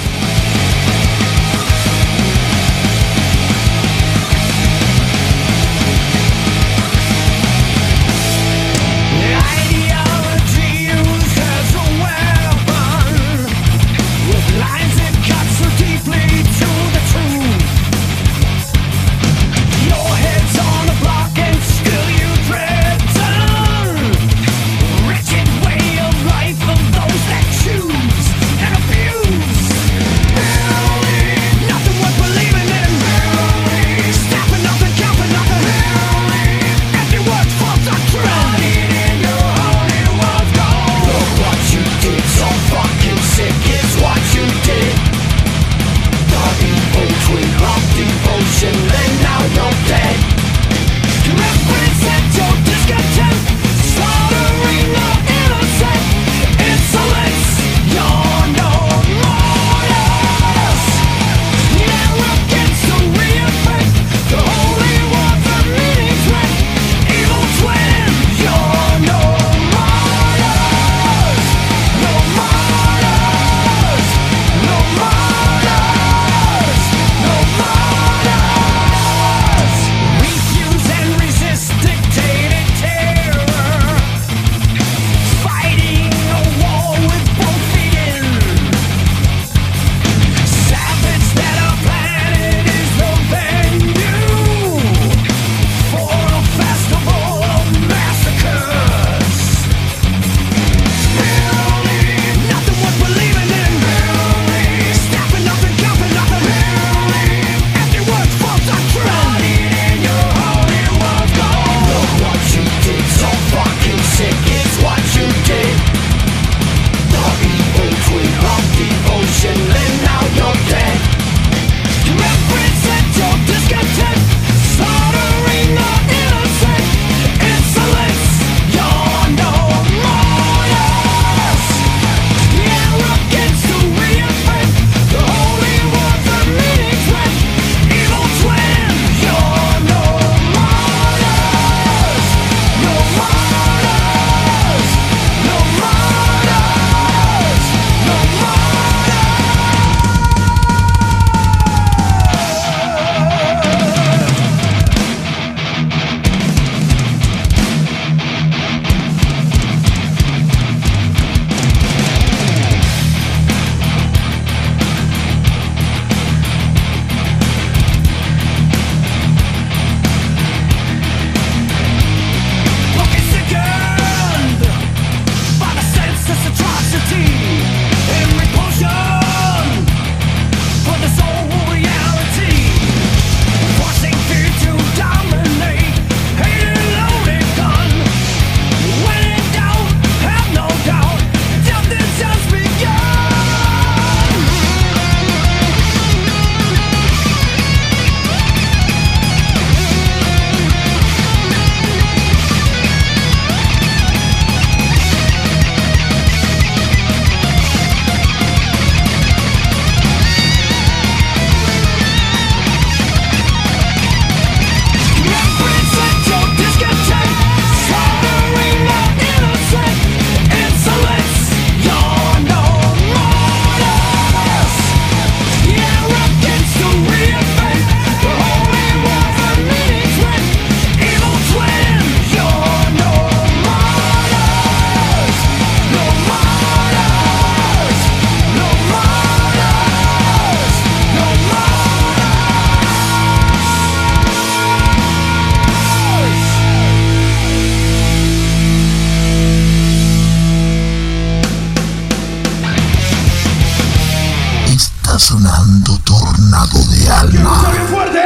sonando Tornado de Alma. ¡Qué fuerte!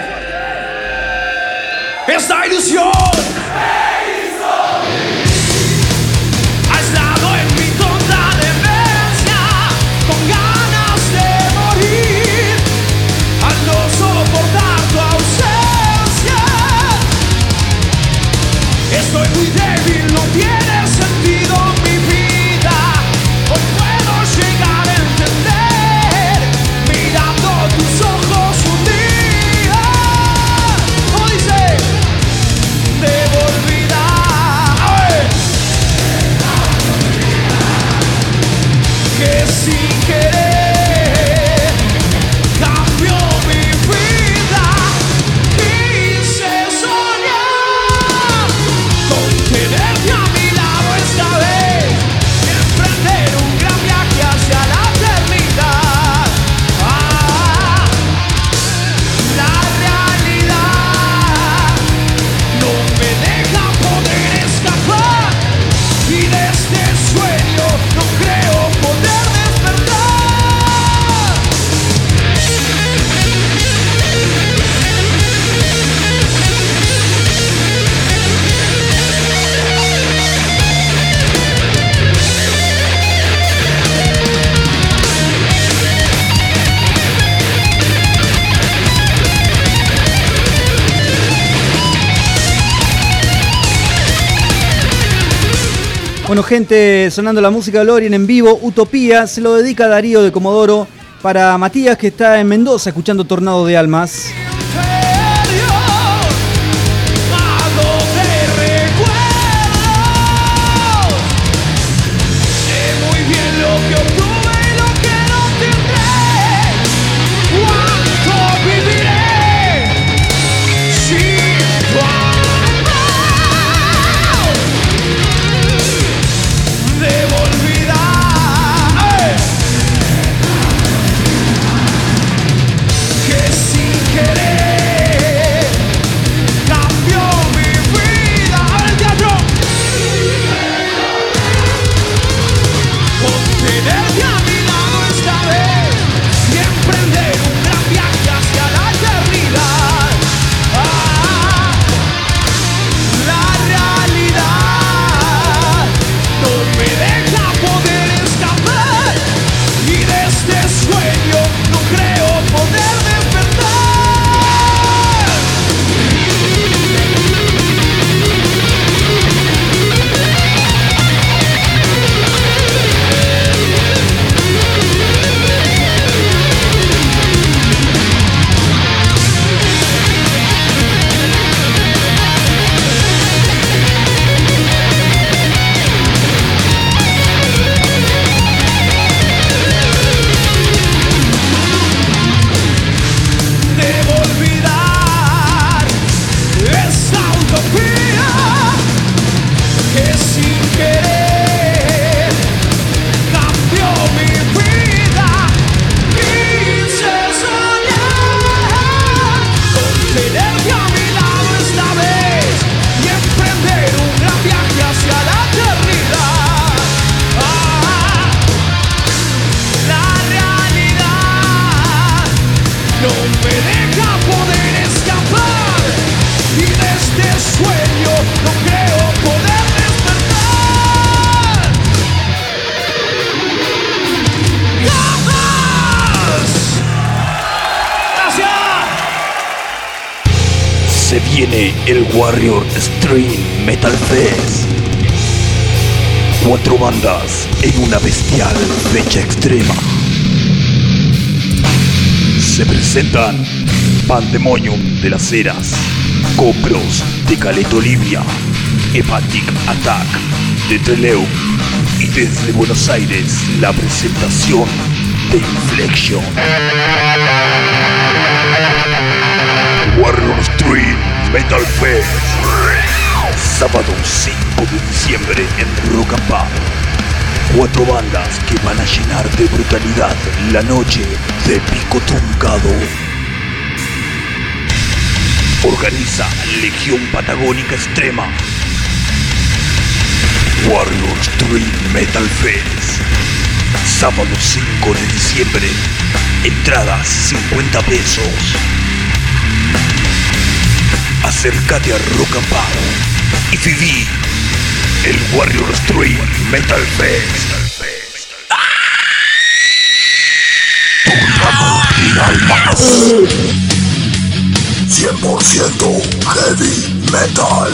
¡Esta ilusión! Aislado en mi tonta demencia, con ganas de morir, al no soportar tu ausencia. Estoy muy débil, no tiene sentido mi vida. Hoy Bueno, gente, sonando la música de Lorien en vivo, Utopía, se lo dedica a Darío de Comodoro, para Matías, que está en Mendoza escuchando Tornado de Almas. Se viene el Warrior Extreme Metal Fest. 4 bandas en una bestial fecha extrema. Se presentan Pandemonium de las Heras, Copros de Caleta Olivia, Hepatic Attack de Trelew y desde Buenos Aires la presentación de Inflection. Warrior Street Metal Fest, sábado 5 de diciembre en Rock and Pop. 4 bandas que van a llenar de brutalidad la noche de Pico Truncado. Organiza Legión Patagónica Extrema. Warrior Street Metal Fest, sábado 5 de diciembre. Entradas 50 pesos. Acércate a Rock and Pop y viví el Warrior Street Metal Fest. Tornado de Almas. 100% heavy metal.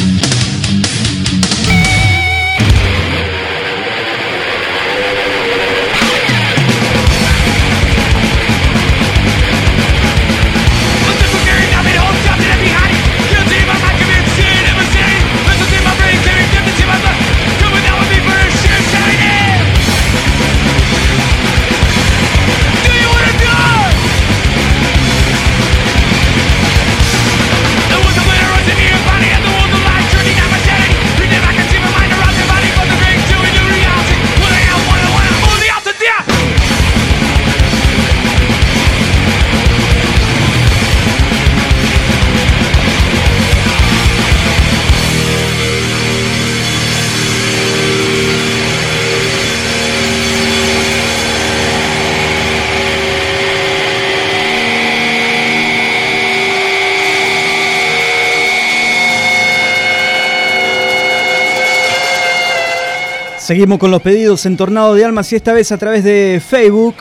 Seguimos con los pedidos en Tornado de Almas y esta vez a través de Facebook.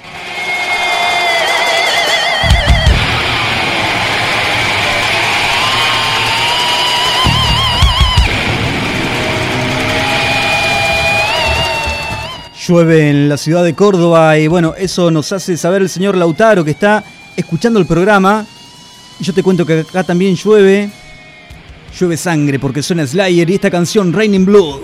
Llueve en la ciudad de Córdoba y bueno, eso nos hace saber el señor Lautaro que está escuchando el programa. Y yo te cuento que acá también llueve sangre porque suena Slayer y esta canción Raining Blood.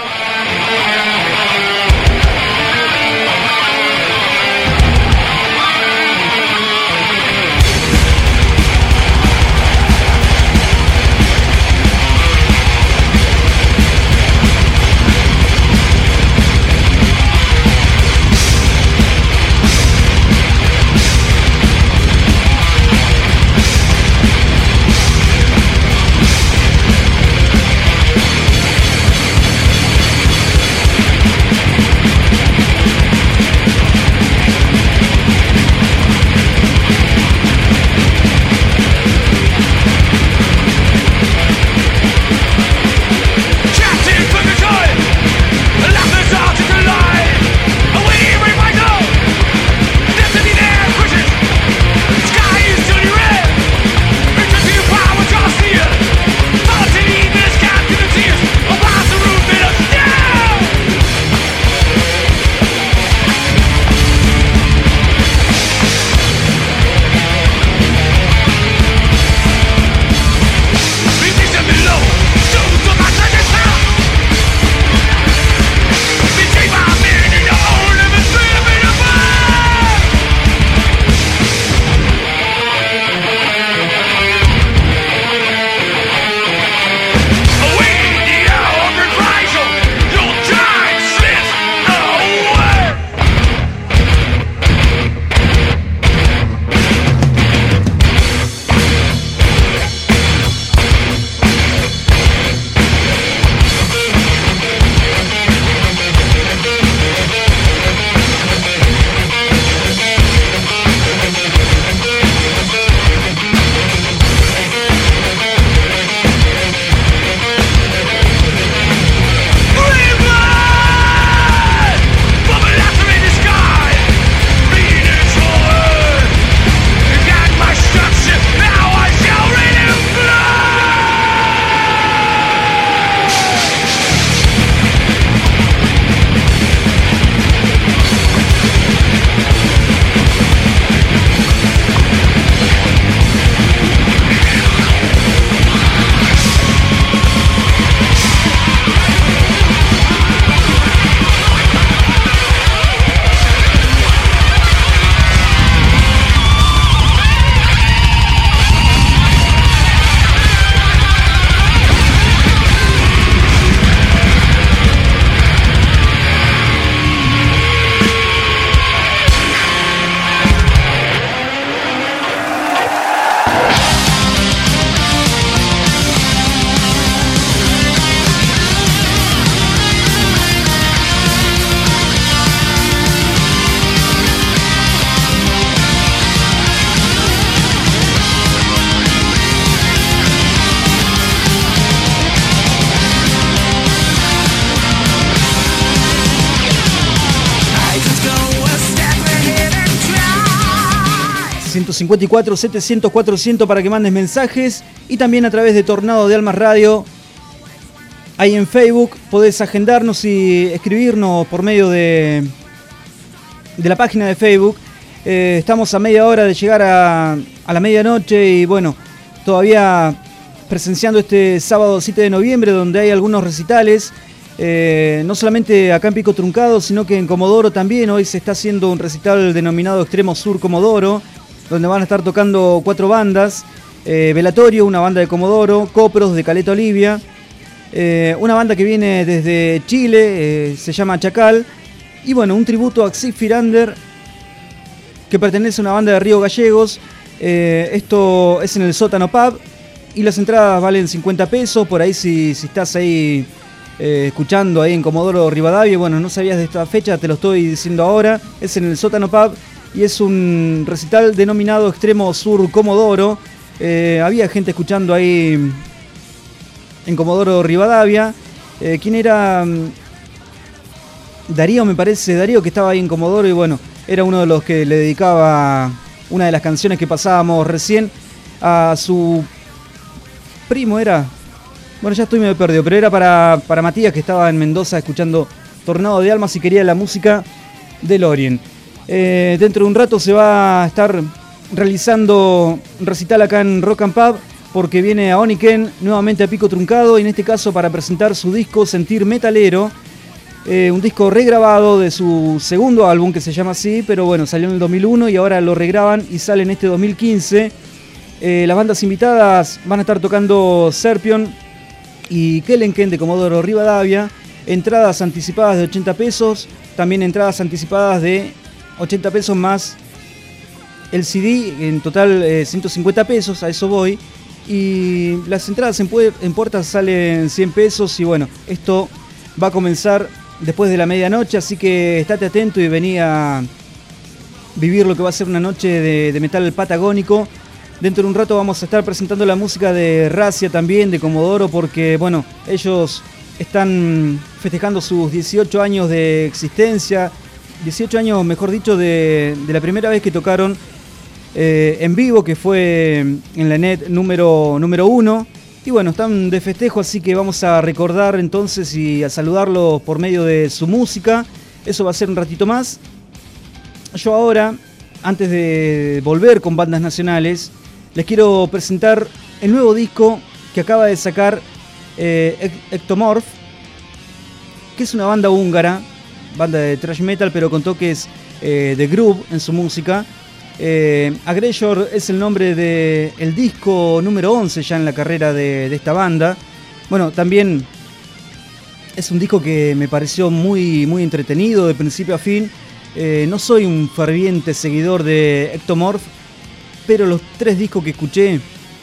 ...154 700 400 para que mandes mensajes... ...y también a través de Tornado de Almas Radio... ...ahí en Facebook... ...podés agendarnos y escribirnos por medio de la página de Facebook... ...estamos a media hora de llegar a la medianoche... ...y bueno, todavía presenciando este sábado 7 de noviembre... ...donde hay algunos recitales... no solamente acá en Pico Truncado... ...sino que en Comodoro también... ...hoy se está haciendo un recital denominado Extremo Sur Comodoro... donde van a estar tocando 4 bandas, Velatorio, una banda de Comodoro, Copros de Caleta Olivia, una banda que viene desde Chile, se llama Chacal, y bueno, un tributo a Xig Firander, que pertenece a una banda de Río Gallegos. Esto es en el Sótano Pub, y las entradas valen 50 pesos, por ahí si estás ahí escuchando ahí en Comodoro Rivadavia, bueno, no sabías de esta fecha, te lo estoy diciendo ahora, es en el Sótano Pub, y es un recital denominado Extremo Sur Comodoro. Había gente escuchando ahí en Comodoro Rivadavia. ¿Quién era? Darío, me parece. Darío, que estaba ahí en Comodoro y bueno, era uno de los que le dedicaba una de las canciones que pasábamos recién a su primo, era... Bueno, ya estoy medio perdido, pero era para Matías, que estaba en Mendoza escuchando Tornado de Almas y quería la música de Lorien. Dentro de un rato se va a estar realizando un recital acá en Rock and Pub, porque viene a Oniken nuevamente a pico truncado, y en este caso para presentar su disco Sentir Metalero, un disco regrabado de su segundo álbum, que se llama así, pero bueno, salió en el 2001 y ahora lo regraban y sale en este 2015. Las bandas invitadas van a estar tocando Serpion y Kelenken de Comodoro Rivadavia. Entradas anticipadas de 80 pesos, también entradas anticipadas de 80 pesos más el CD, en total 150 pesos, a eso voy. Y las entradas en puertas salen 100 pesos y bueno, esto va a comenzar después de la medianoche, así que estate atento y vení a vivir lo que va a ser una noche de metal patagónico. Dentro de un rato vamos a estar presentando la música de Racia también, de Comodoro, porque bueno, ellos están festejando sus 18 años de existencia, 18 años mejor dicho de la primera vez que tocaron en vivo, que fue en la net número 1. Y bueno, están de festejo, así que vamos a recordar entonces y a saludarlos por medio de su música. Eso va a ser un ratito más. Yo ahora, antes de volver con bandas nacionales, les quiero presentar el nuevo disco que acaba de sacar Ectomorph, que es una banda húngara, banda de thrash metal, pero con toques de groove en su música. Aggressor es el nombre del disco número 11 ya en la carrera de esta banda. Bueno, también es un disco que me pareció muy, muy entretenido de principio a fin. No soy un ferviente seguidor de Ectomorph, pero los 3 discos que escuché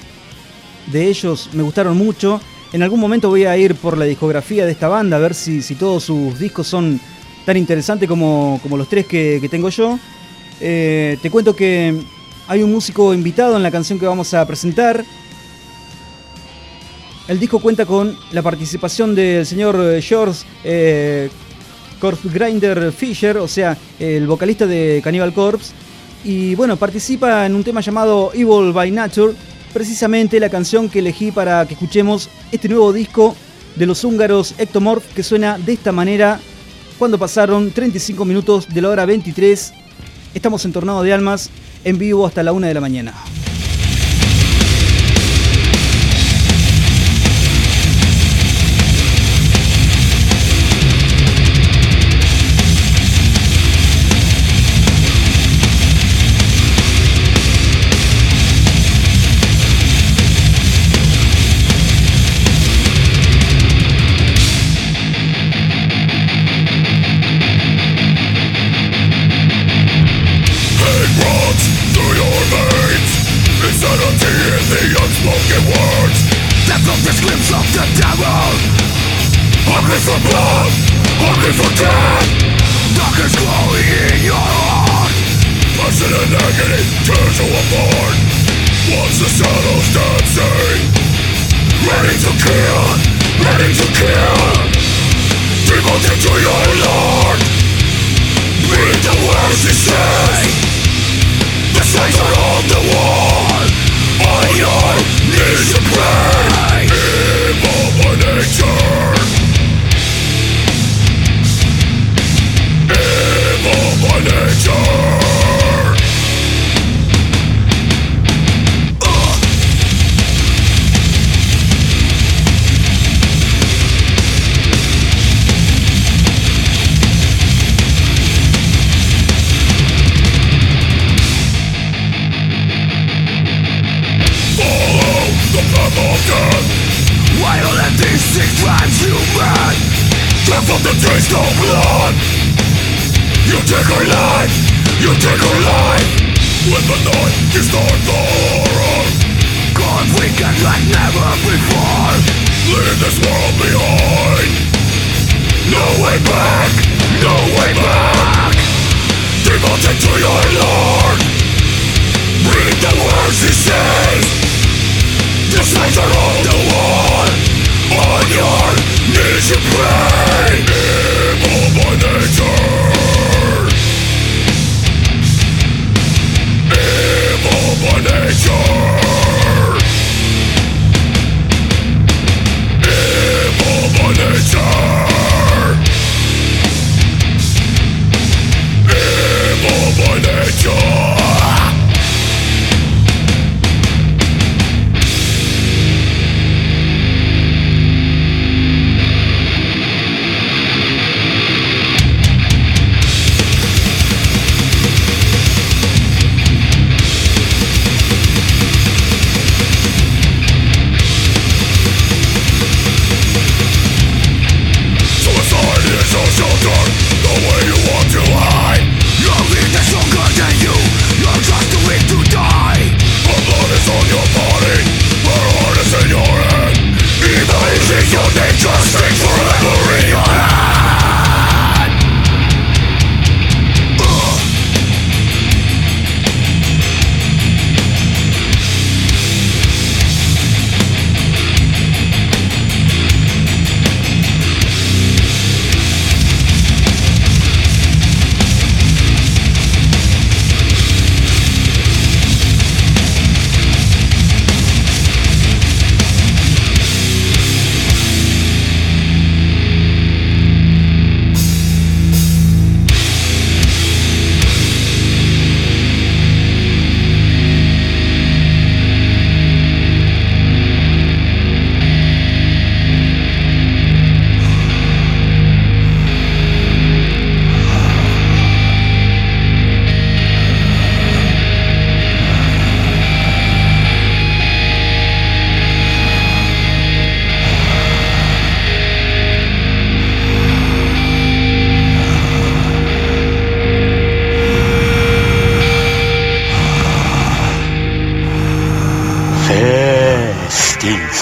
de ellos me gustaron mucho. En algún momento voy a ir por la discografía de esta banda a ver si todos sus discos son tan interesantes como los 3 que tengo yo. Te cuento que hay un músico invitado en la canción que vamos a presentar. El disco cuenta con la participación del señor George Corpsegrinder Fisher, o sea, el vocalista de Cannibal Corpse. Y bueno, participa en un tema llamado Evil by Nature, precisamente la canción que elegí para que escuchemos este nuevo disco de los húngaros Ectomorph, que suena de esta manera cuando pasaron 35 minutos de la hora 23. Estamos en Tornado de Almas, en vivo hasta la 1 de la mañana.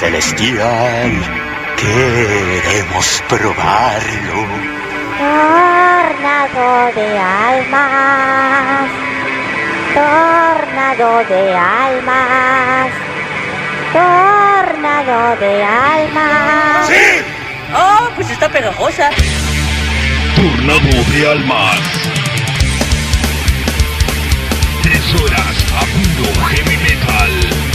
celestial, queremos probarlo. Tornado de almas, tornado de almas, tornado de almas. ¡Sí! ¡Oh, pues está pegajosa! Tornado de almas. 3 horas a puro heavy metal.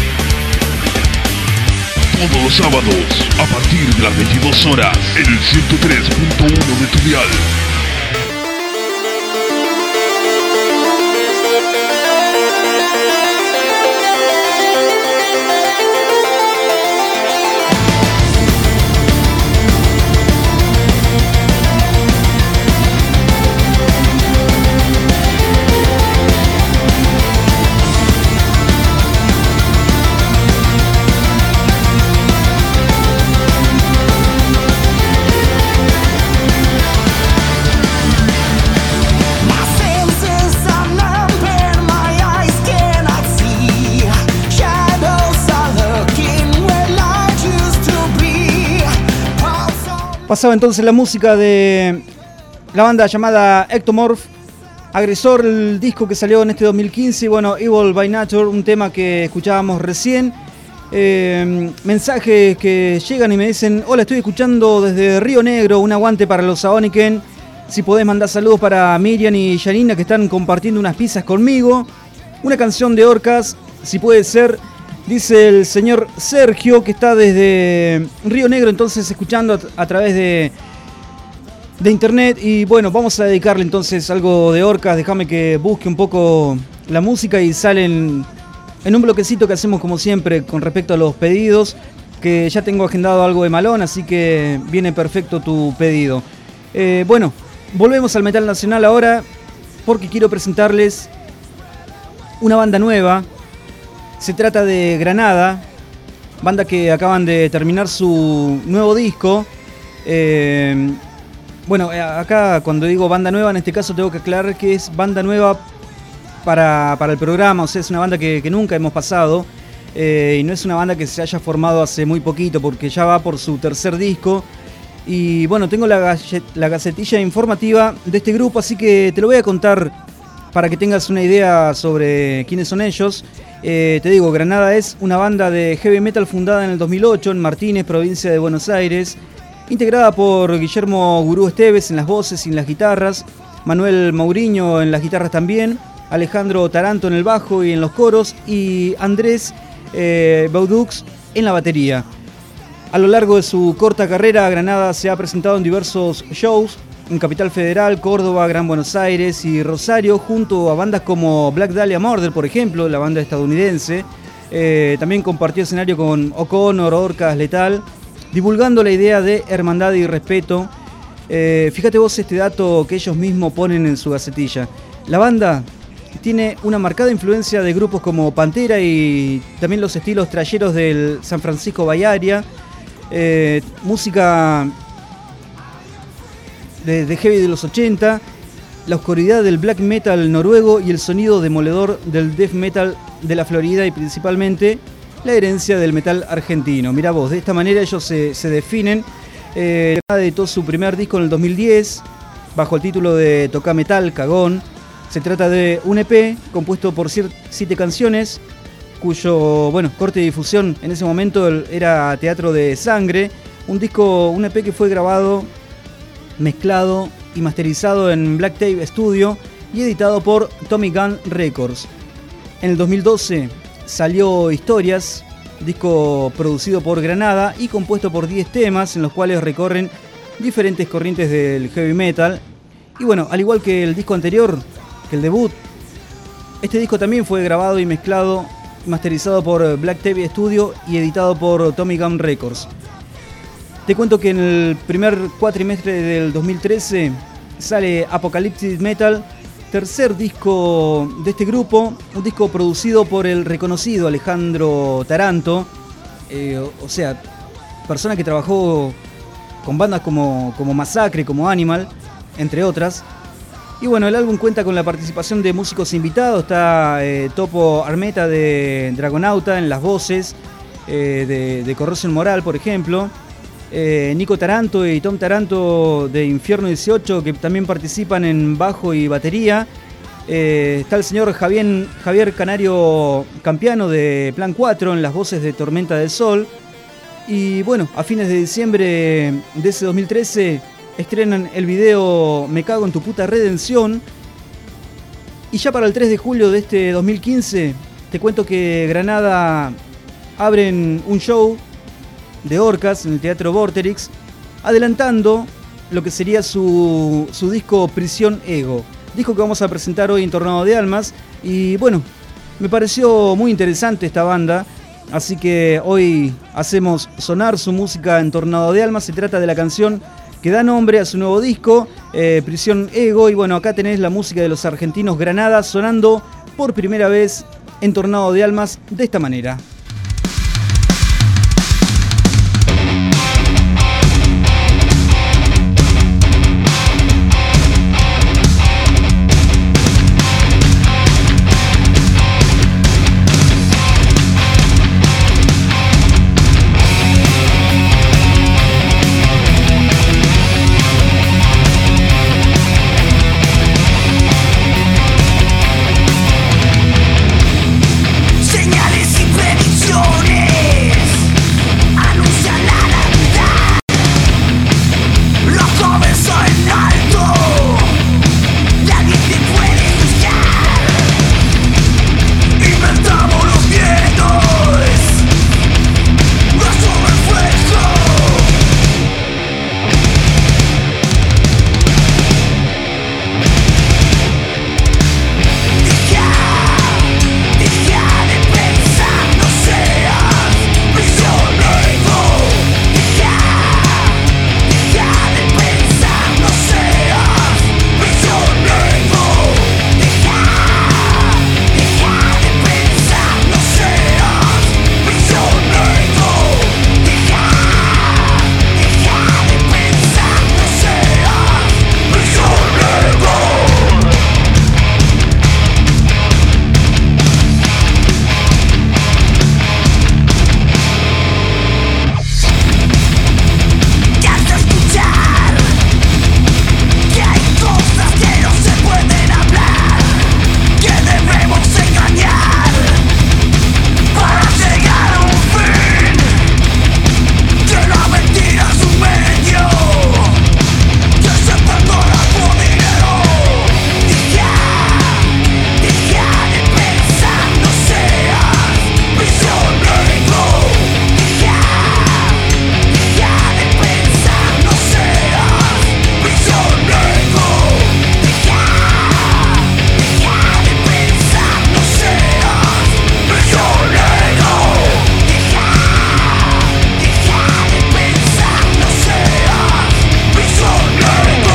Todos los sábados, a partir de las 22 horas, en el 103.1 de tu dial. Pasaba entonces la música de la banda llamada Ectomorph, Agresor, el disco que salió en este 2015, bueno, Evil by Nature, un tema que escuchábamos recién. Mensajes que llegan y me dicen: hola, estoy escuchando desde Río Negro, un aguante para los Saoniken. Si podés mandar saludos para Miriam y Janina, que están compartiendo unas pizzas conmigo. Una canción de Orcas, si puede ser, dice el señor Sergio, que está desde Río Negro, entonces escuchando a través de internet. Y bueno, vamos a dedicarle entonces algo de Orcas. Déjame que busque un poco la música y salen en un bloquecito que hacemos como siempre con respecto a los pedidos, que ya tengo agendado algo de Malón, así que viene perfecto tu pedido. Bueno, volvemos al metal nacional ahora, porque quiero presentarles una banda nueva. Se trata de Granada, banda que acaban de terminar su nuevo disco. Bueno, acá cuando digo banda nueva, en este caso tengo que aclarar que es banda nueva para el programa. O sea, es una banda que nunca hemos pasado, y no es una banda que se haya formado hace muy poquito, porque ya va por su tercer disco. Y bueno, tengo la gacetilla informativa de este grupo, así que te lo voy a contar para que tengas una idea sobre quiénes son ellos. Te digo, Granada es una banda de heavy metal fundada en el 2008 en Martínez, provincia de Buenos Aires, integrada por Guillermo Gurú Esteves en las voces y en las guitarras, Manuel Mauriño en las guitarras también, Alejandro Taranto en el bajo y en los coros, y Andrés Baudux en la batería. A lo largo de su corta carrera, Granada se ha presentado en diversos shows en Capital Federal, Córdoba, Gran Buenos Aires y Rosario, junto a bandas como Black Dahlia Murder, por ejemplo, la banda estadounidense. También compartió escenario con O'Connor, Orcas, Letal, divulgando la idea de hermandad y respeto. Fíjate vos este dato que ellos mismos ponen en su gacetilla. La banda tiene una marcada influencia de grupos como Pantera y también los estilos trayeros del San Francisco Bay Area, música de heavy de los 80, la oscuridad del black metal noruego y el sonido demoledor del death metal de la Florida, y principalmente la herencia del metal argentino. Mirá vos, de esta manera ellos se definen. Editó su primer disco en el 2010 bajo el título de Toca Metal, Cagón. Se trata de un EP compuesto por 7 canciones, cuyo corte de difusión en ese momento era Teatro de Sangre. Un EP que fue grabado, mezclado y masterizado en Black Tape Studio y editado por Tommy Gun Records. En el 2012 salió Historias, disco producido por Granada y compuesto por 10 temas en los cuales recorren diferentes corrientes del heavy metal. Y bueno, al igual que el disco anterior, que el debut, este disco también fue grabado y mezclado, masterizado por Black Tape Studio y editado por Tommy Gun Records. Te cuento que en el primer cuatrimestre del 2013 sale Apocalyptic Metal, tercer disco de este grupo, un disco producido por el reconocido Alejandro Taranto, o sea, persona que trabajó con bandas como Masacre, como Animal, entre otras. Y bueno, el álbum cuenta con la participación de músicos invitados. Está Topo Armeta de Dragonauta en las voces, de Corrosión Moral, por ejemplo. Nico Taranto y Tom Taranto de Infierno 18, que también participan en bajo y batería. Está el señor Javier Canario Campiano de Plan 4 en las voces de Tormenta del Sol. Y bueno, a fines de diciembre de ese 2013 estrenan el video Me Cago en Tu Puta Redención. Y ya para el 3 de julio de este 2015 te cuento que Granada abren un show de orcas en el Teatro Vorterix, adelantando lo que sería su disco Prisión Ego, disco que vamos a presentar hoy en Tornado de Almas. Y bueno, me pareció muy interesante esta banda, así que hoy hacemos sonar su música en Tornado de Almas. Se trata de la canción que da nombre a su nuevo disco, Prisión Ego. Y bueno, acá tenés la música de los argentinos Granada sonando por primera vez en Tornado de Almas de esta manera. Señales y predicciones anuncian la Navidad. La cabeza en alto, nadie te puede juzgar. Inventamos los miedos, nuestro reflejo. Deja de pensar, no seas prisionero. Deja de pensar, no seas prisionero. Deja de pensar, no seas prisionero. Deja de pensar, no seas prisionero. Te hace escuchar que hay cosas que no se pueden hablar, que debemos engañar para llegar a un fin, que la mentira es un medio, que se perdona por dinero. Deja de pensar, no seas prisionero. Deja de pensar, no seas prisionero. Deja de pensar, no seas prisionero. Deja de pensar, no seas prisionero.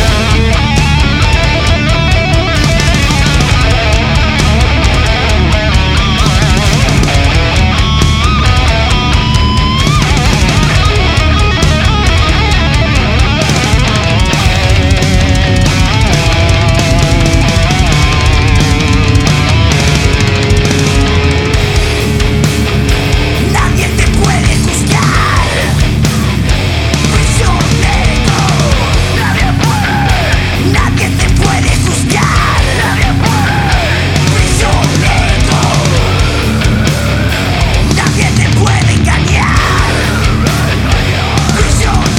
Nadie te puede juzgar, prisionero. Nadie te puede juzgar, prisionero. Nadie te puede engañar, prisionero.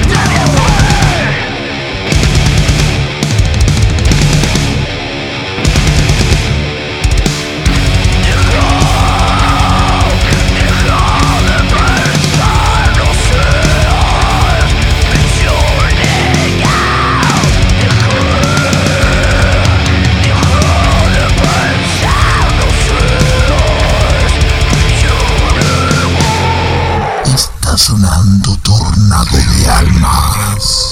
Está sonando Tornado de Almas.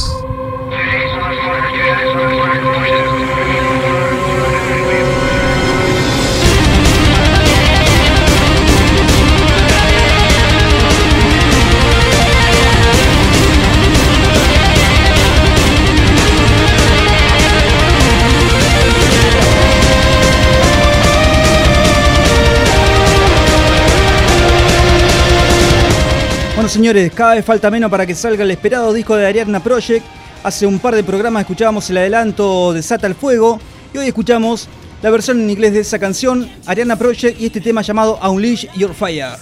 señores, cada vez falta menos para que salga el esperado disco de Ariana Project. Hace un par de programas escuchábamos el adelanto de Sata al Fuego y hoy escuchamos la versión en inglés de esa canción, Ariana Project, y este tema llamado Unleash Your Fire.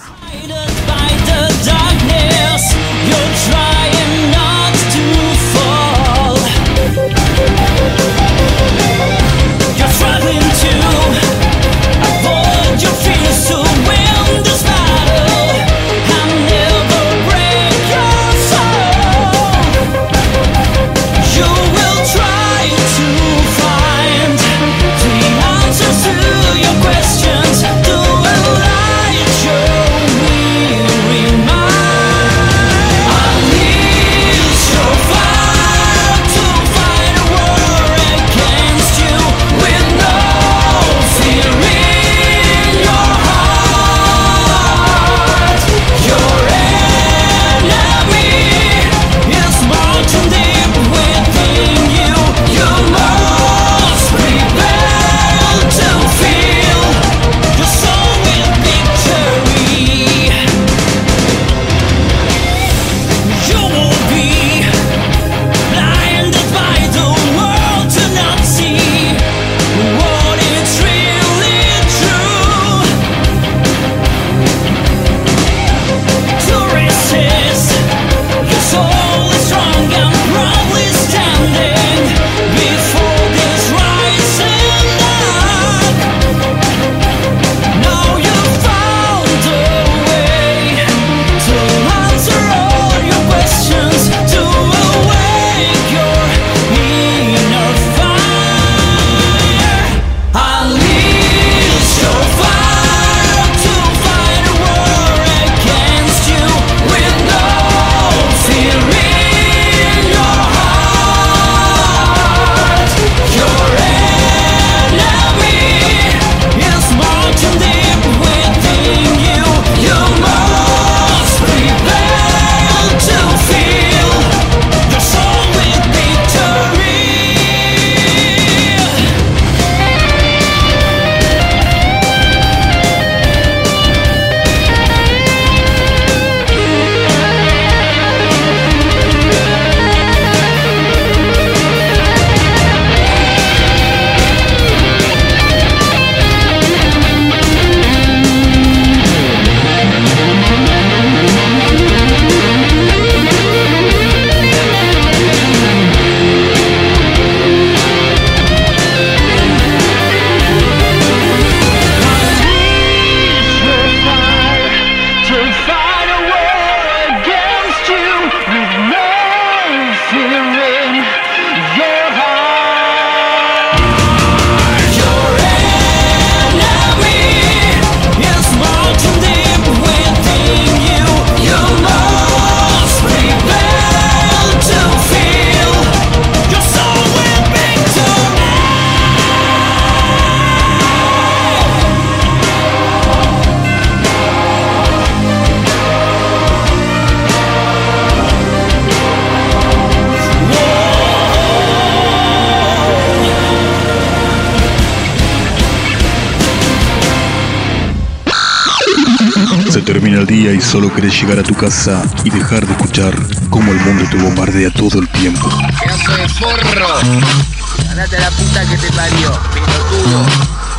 Termina el día y solo querés llegar a tu casa y dejar de escuchar cómo el mundo te bombardea todo el tiempo. ¡Pedazo de forro! Andate a la puta que te parió, pelotudo.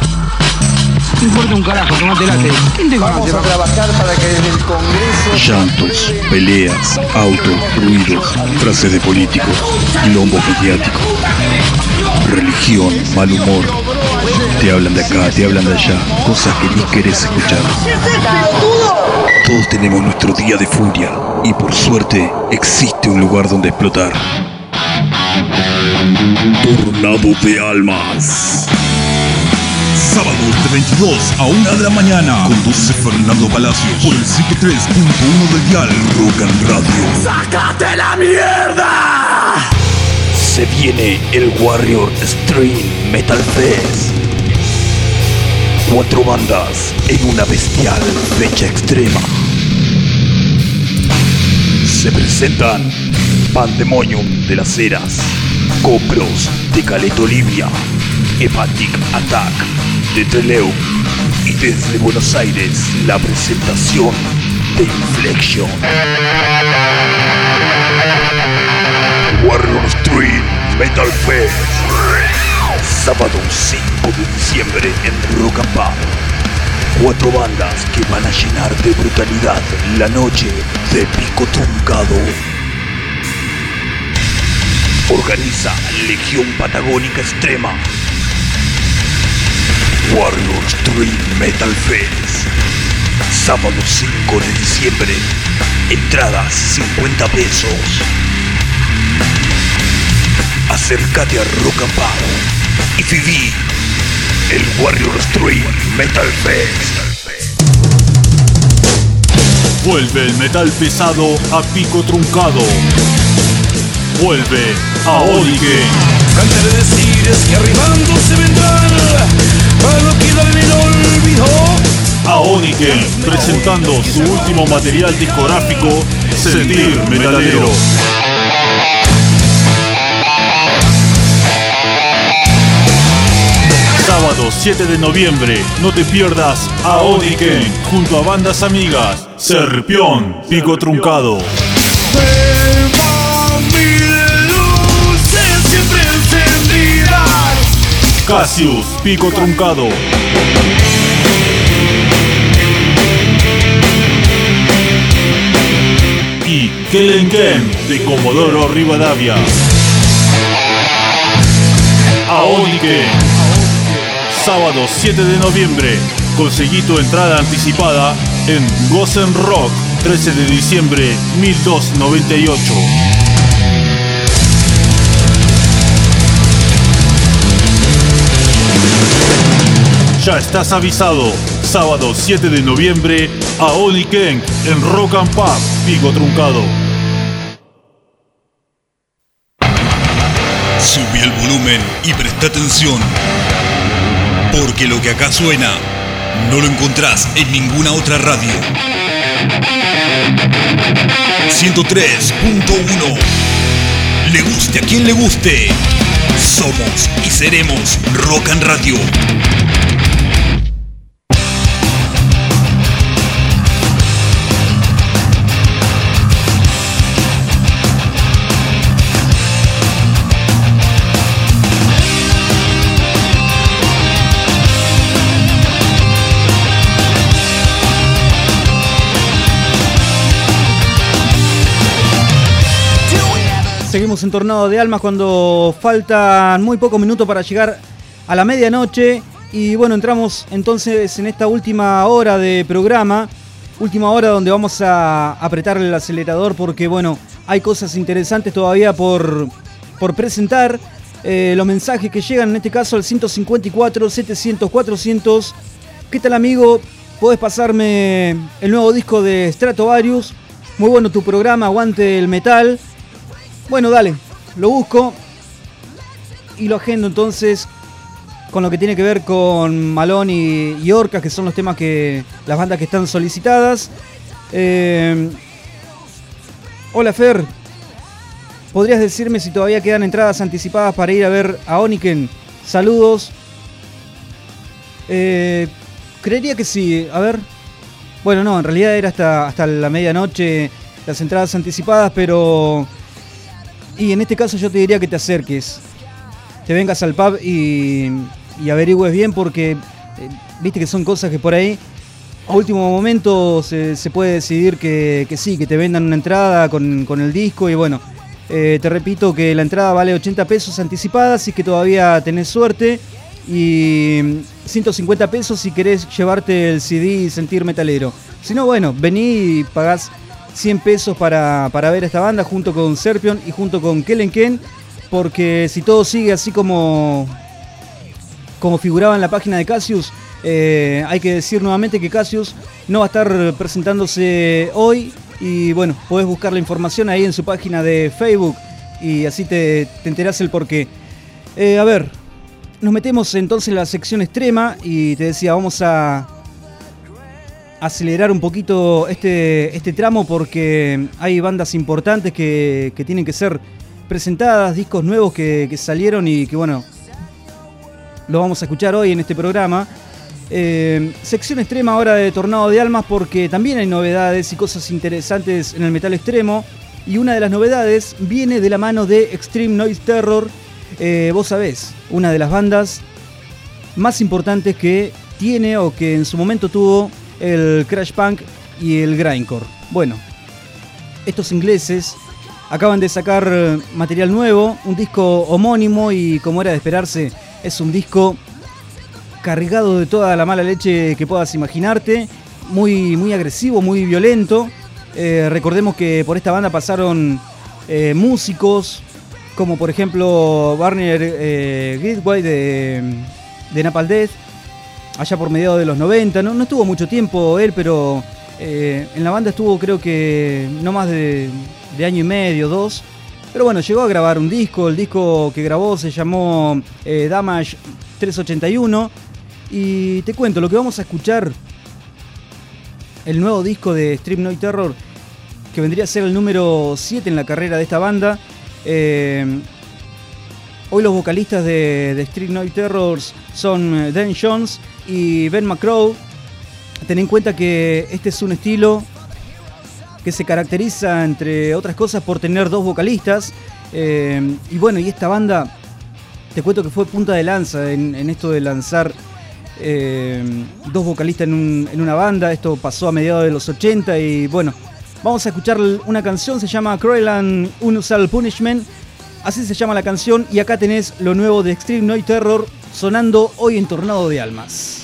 No importa un carajo, tomate late. ¿Quién te conoce? Vamos a trabajar para que desde el Congreso... Llantos, peleas, autos, ruidos, frases de políticos, quilombo mediático, religión, mal humor. Te hablan de acá, te hablan de allá, cosas que ni querés escuchar. Todos tenemos nuestro día de furia y por suerte existe un lugar donde explotar. Tornado de Almas. Sábados de 22 a 1 de la mañana. Conduce Fernando Palacios por el 103.1 del dial Rock and Radio. ¡Sácate la mierda! Se viene el Warrior Stream Metal Fest. 4 bandas en una bestial fecha extrema. Se presentan Pandemonium de las Heras, Copros de Caleta Olivia, Hepatic Attack de Trelew y desde Buenos Aires la presentación de Inflection. Warrior Street Metal Fest. Sábado 5 de diciembre en Rock and Pop. 4 bandas que van a llenar de brutalidad la noche de Pico Truncado. Organiza Legión Patagónica Extrema. Warrior Street Metal Fest. Sábado 5 de diciembre. Entradas 50 pesos. Acércate a Rock and Pop y viví el Warrior Street Metal Fest. Vuelve el metal pesado a Pico Truncado. Vuelve Aoniken. Cantar de decir es que arribando se vendrán, para no quedar en el olvido. Aoniken presentando su último material discográfico, Sentir Metalero. Sábado 7 de noviembre, no te pierdas Aoniken junto a bandas amigas Serpión, Pico Truncado. Siempre encendidas. Cassius, Pico Truncado. Y Kelenken de Comodoro Rivadavia. Aoniken. Sábado 7 de noviembre. Conseguí tu entrada anticipada en Gozen Rock, 13 de diciembre 1298. Ya estás avisado. Sábado 7 de noviembre, Aoniken en Rock and Pop, Pico Truncado. Subí el volumen y presta atención, porque lo que acá suena no lo encontrás en ninguna otra radio. 103.1. Le guste a quien le guste. Somos y seremos Rock and Radio. Seguimos en Tornado de Almas cuando faltan muy pocos minutos para llegar a la medianoche. Y bueno, entramos entonces en esta última hora de programa. Última hora donde vamos a apretar el acelerador porque bueno, hay cosas interesantes todavía por presentar. Los mensajes que llegan en este caso al 154 700 400. ¿Qué tal, amigo? Podés pasarme el nuevo disco de Stratovarius. Muy bueno tu programa, aguante el metal. Bueno, dale, lo busco y lo agendo entonces con lo que tiene que ver con Malón y Orcas, que son los temas las bandas que están solicitadas. Hola, Fer, ¿podrías decirme si todavía quedan entradas anticipadas para ir a ver a Aoniken? Saludos. Creería que sí, a ver. Bueno, no, en realidad era hasta la medianoche las entradas anticipadas, pero... Y en este caso yo te diría que te acerques, te vengas al pub y averigües bien porque viste que son cosas que por ahí a último momento se puede decidir que sí, que te vendan una entrada con el disco y bueno, te repito que la entrada vale 80 pesos anticipada, así que todavía tenés suerte y 150 pesos si querés llevarte el CD y sentir metalero. Si no, bueno, vení y pagás 100 pesos para ver a esta banda junto con Serpion y junto con Kelenken, porque si todo sigue así como figuraba en la página de Cassius, hay que decir nuevamente que Cassius no va a estar presentándose hoy y bueno, podés buscar la información ahí en su página de Facebook y así te enterás el porqué. A ver, nos metemos entonces en la sección extrema y te decía, vamos a acelerar un poquito este tramo porque hay bandas importantes que tienen que ser presentadas, discos nuevos que salieron y que bueno, lo vamos a escuchar hoy en este programa. Sección extrema ahora de Tornado de Almas, porque también hay novedades y cosas interesantes en el metal extremo. Y una de las novedades viene de la mano de Extreme Noise Terror. Vos sabés, una de las bandas más importantes que tiene o que en su momento tuvo el Crash Punk y el Grindcore. Bueno, estos ingleses acaban de sacar material nuevo, un disco homónimo, y como era de esperarse, es un disco cargado de toda la mala leche que puedas imaginarte, muy agresivo, muy violento. Recordemos que por esta banda pasaron músicos como por ejemplo Barney Gridway de Napalm Death, allá por mediados de los 90. No estuvo mucho tiempo él, pero en la banda estuvo creo que no más de año y medio, 2. Pero bueno, llegó a grabar un disco. El disco que grabó se llamó Damage 381. Y te cuento, lo que vamos a escuchar, el nuevo disco de Extreme Noise Terror, que vendría a ser el número 7 en la carrera de esta banda. Hoy los vocalistas de Extreme Noise Terror son Dan Jones y Ben McCrow. Ten en cuenta que este es un estilo que se caracteriza, entre otras cosas, por tener 2 vocalistas. Y bueno, y esta banda, te cuento que fue punta de lanza en esto de lanzar 2 vocalistas en una banda. Esto pasó a mediados de los 80 y bueno, vamos a escuchar una canción, se llama Cruel and Unusual Punishment. Así se llama la canción, y acá tenés lo nuevo de Extreme Noise Terror sonando hoy en Tornado de Almas.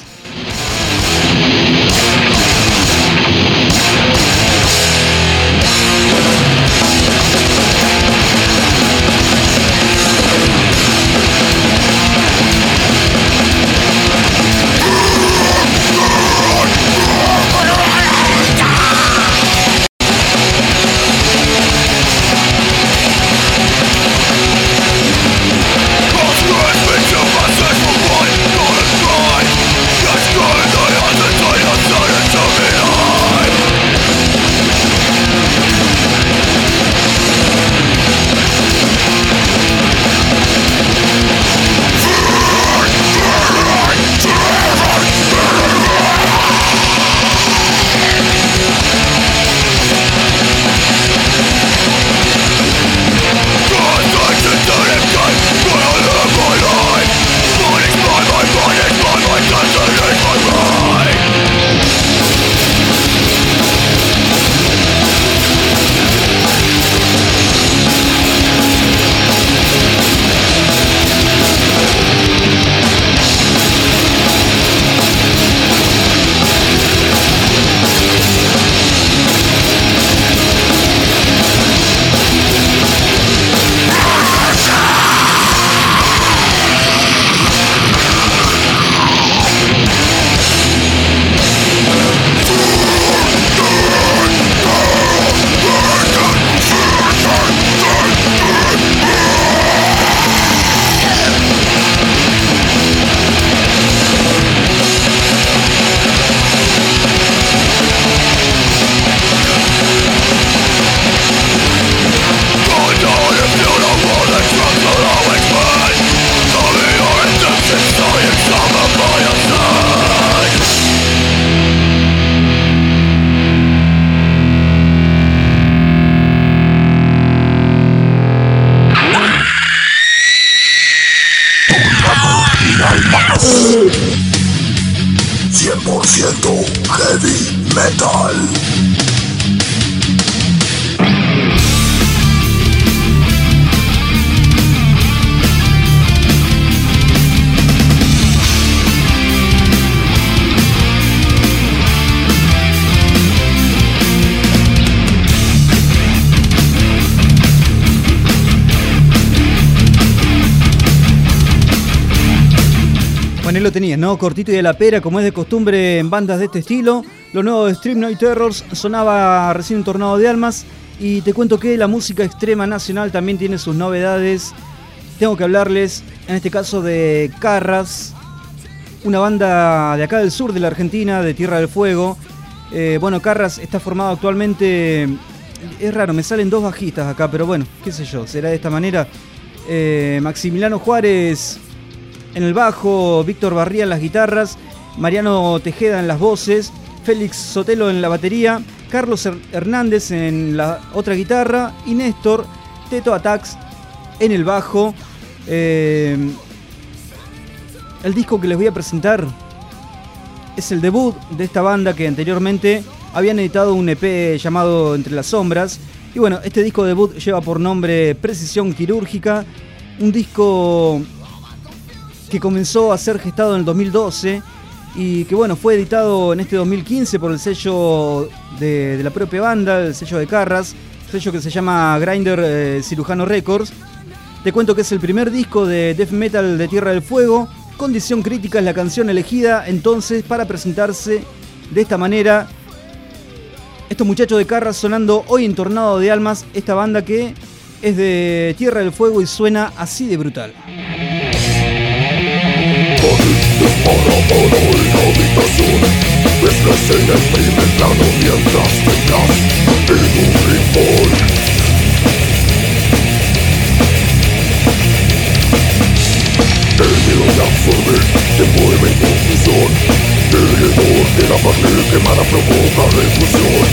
Heavy Metal. Bueno, ahí lo tenías, ¿no? Cortito y de la pera, como es de costumbre en bandas de este estilo. Lo nuevo de Extreme Noise Terror sonaba recién un Tornado de Almas. Y te cuento que la música extrema nacional también tiene sus novedades. Tengo que hablarles, en este caso, de Carras, una banda de acá del sur de la Argentina, de Tierra del Fuego. Bueno, Carras está formado actualmente... Es raro, me salen 2 bajistas acá, pero bueno, qué sé yo, será de esta manera. Maximiliano Juárez en el bajo, Víctor Barría en las guitarras Mariano Tejeda en las voces, Félix Sotelo en la batería, Carlos Hernández en la otra guitarra y Néstor Teto Atax en el bajo. El disco que les voy a presentar es el debut de esta banda que anteriormente habían editado un EP llamado Entre las Sombras. Y bueno, este disco debut lleva por nombre Precisión Quirúrgica, un disco que comenzó a ser gestado en el 2012 y que bueno, fue editado en este 2015 por el sello de la propia banda, el sello de Carras, sello que se llama Grinder Cirujano Records. Te cuento que es el primer disco de death metal de Tierra del Fuego. Condición Crítica es la canción elegida entonces para presentarse de esta manera. Estos muchachos de Carras sonando hoy en Tornado de Almas, esta banda que es de Tierra del Fuego y suena así de brutal. Ves la escena en primer plano mientras temblas en un rincón. El miedo te absorbe, te mueve en confusión. El hedor de la carne quemada provoca repulsión.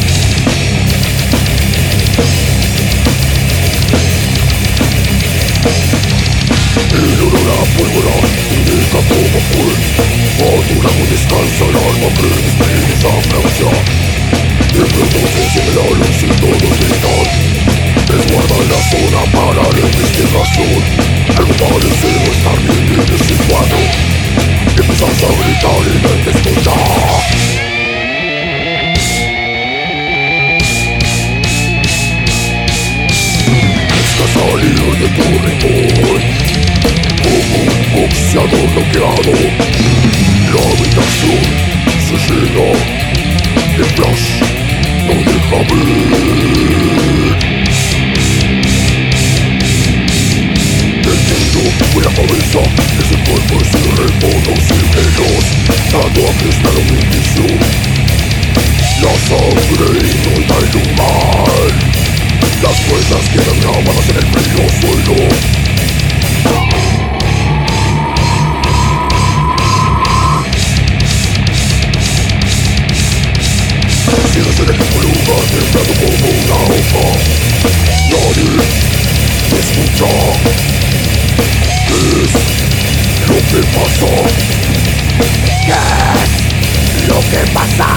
El olor a pólvora indica cómo fue. Cuando un agua descansa el alma predispuesta a fracasar. De pronto se enciende la luz y todos gritan. Resguardan la zona para la investigación. Algo parece no estar bien en ese cuadro. Empiezas a gritar y no te escuchas. Estás salido de tu rincón como un boxeador bloqueado. La habitación se llena de flash, no deja ver. El centro fue la cabeza, ese cuerpo es irreconocible. Los tatuajes de la bendición, la sangre inunda el lugar. Las fuerzas quedan grabadas en el frío suelo. Sigues en el mismo lugar, temblando como una hoja. Nadie te escucha. ¿Qué es lo que pasa? ¿Qué es lo que pasa?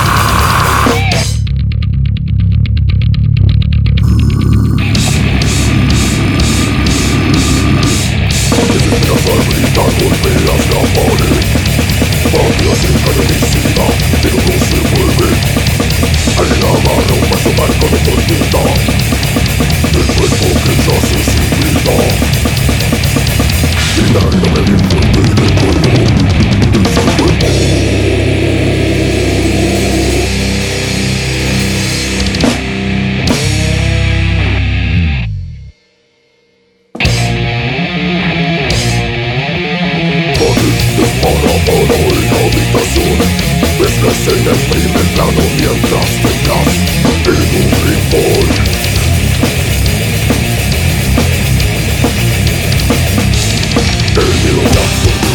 Desesperas al gritar, golpeas la pared. Pateas el cañonicida, pero no se mueve. Al agarra un paso marcado por tinta. El cuerpo que yace sin vida. Y la vida me envuelve en el cuerpo. Es el cuerpo. Para en la habitación. Ves la escena en primer plano mientras temblas en un rincón. El miedo te absorbe.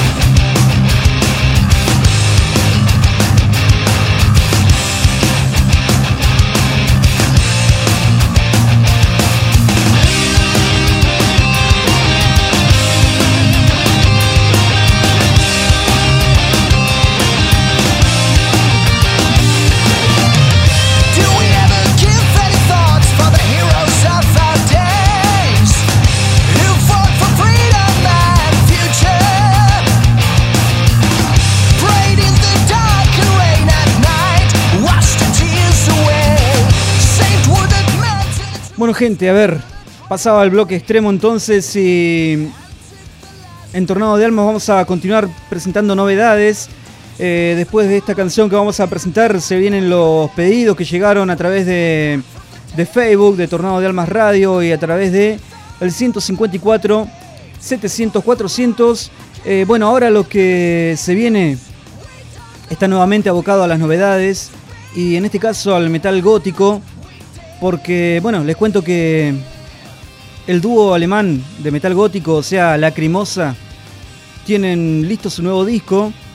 Bueno, gente, a ver, pasaba el bloque extremo entonces y en Tornado de Almas vamos a continuar presentando novedades. Después de esta canción que vamos a presentar se vienen los pedidos que llegaron a través de Facebook, de Tornado de Almas Radio y a través de el 154 700 400. Bueno, ahora lo que se viene está nuevamente abocado a las novedades y en este caso al metal gótico. Porque, bueno, les cuento que el dúo alemán de metal gótico, o sea, Lacrimosa, tienen listo su nuevo disco.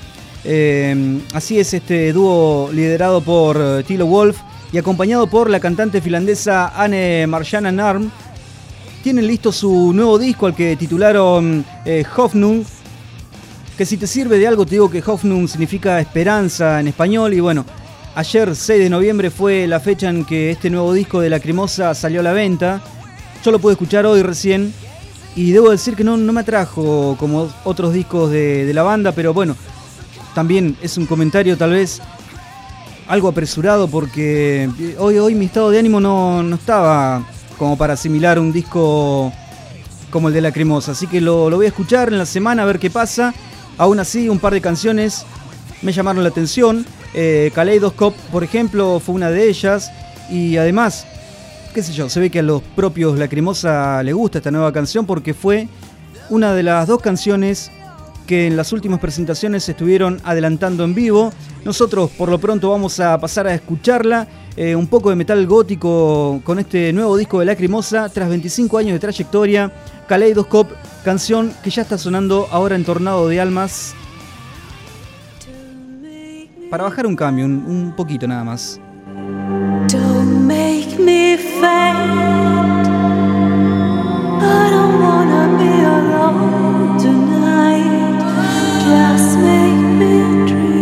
Así es, este dúo liderado por Tilo Wolff y acompañado por la cantante finlandesa Anne Marjana Narm, tienen listo su nuevo disco al que titularon Hoffnung, que si te sirve de algo te digo que Hoffnung significa esperanza en español. Y bueno, ayer 6 de noviembre fue la fecha en que este nuevo disco de Lacrimosa salió a la venta. Yo lo pude escuchar hoy recién y debo decir que no me atrajo como otros discos de la banda, pero bueno, también es un comentario tal vez algo apresurado porque hoy mi estado de ánimo no estaba como para asimilar un disco como el de Lacrimosa, así que lo voy a escuchar en la semana a ver qué pasa. Aún así, un par de canciones me llamaron la atención. Kaleidoscope, por ejemplo, fue una de ellas. Y además, qué sé yo, se ve que a los propios Lacrimosa les gusta esta nueva canción porque fue una de las 2 canciones que en las últimas presentaciones se estuvieron adelantando en vivo. Nosotros por lo pronto vamos a pasar a escucharla. Un poco de metal gótico con este nuevo disco de Lacrimosa tras 25 años de trayectoria. Kaleidoscope, canción que ya está sonando ahora en Tornado de Almas. Para bajar un cambio, un poquito nada más. Don't make me faint. I don't wanna be alone tonight. Just make me dream.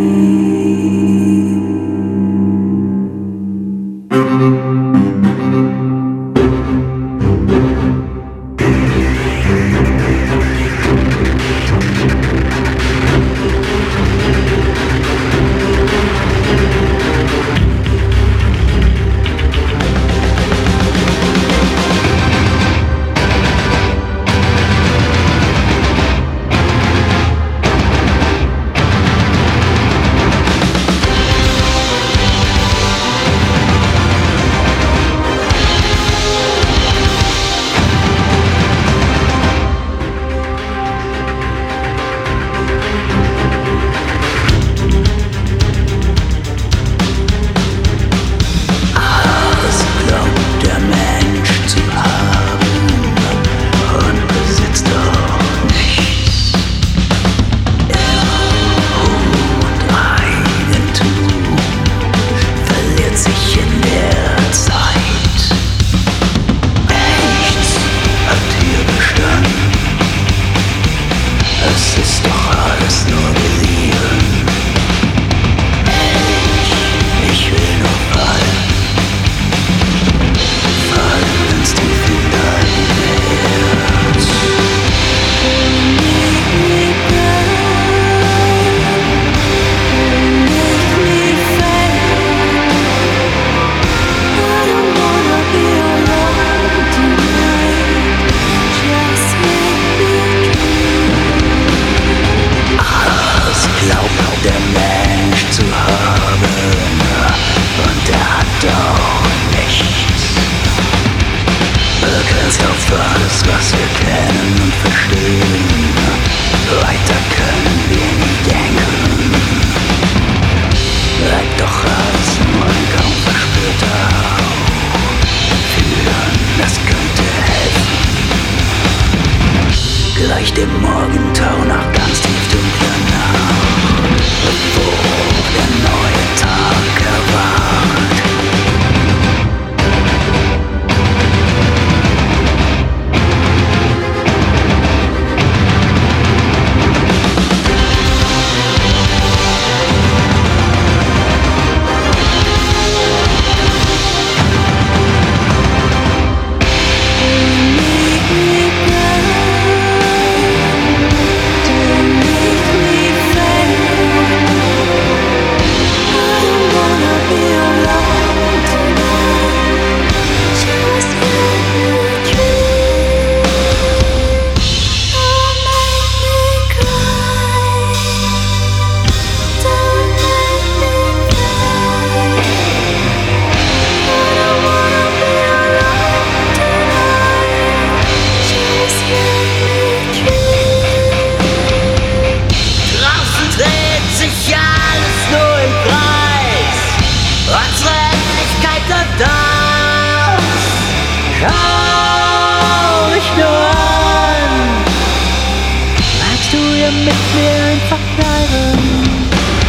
mit mir einfach bleiben.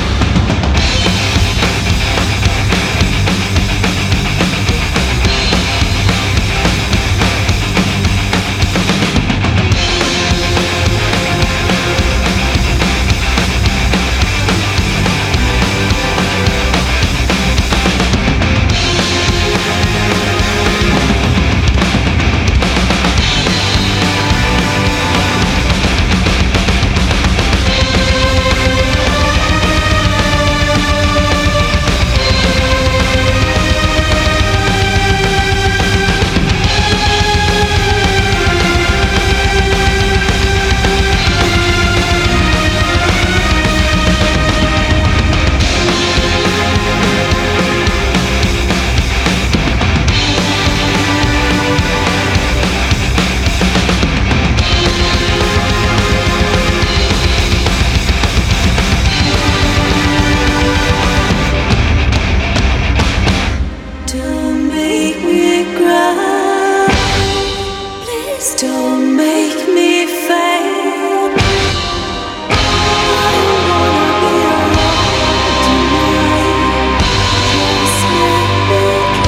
Don't make me fail. I don't wanna be alone tonight. Just make me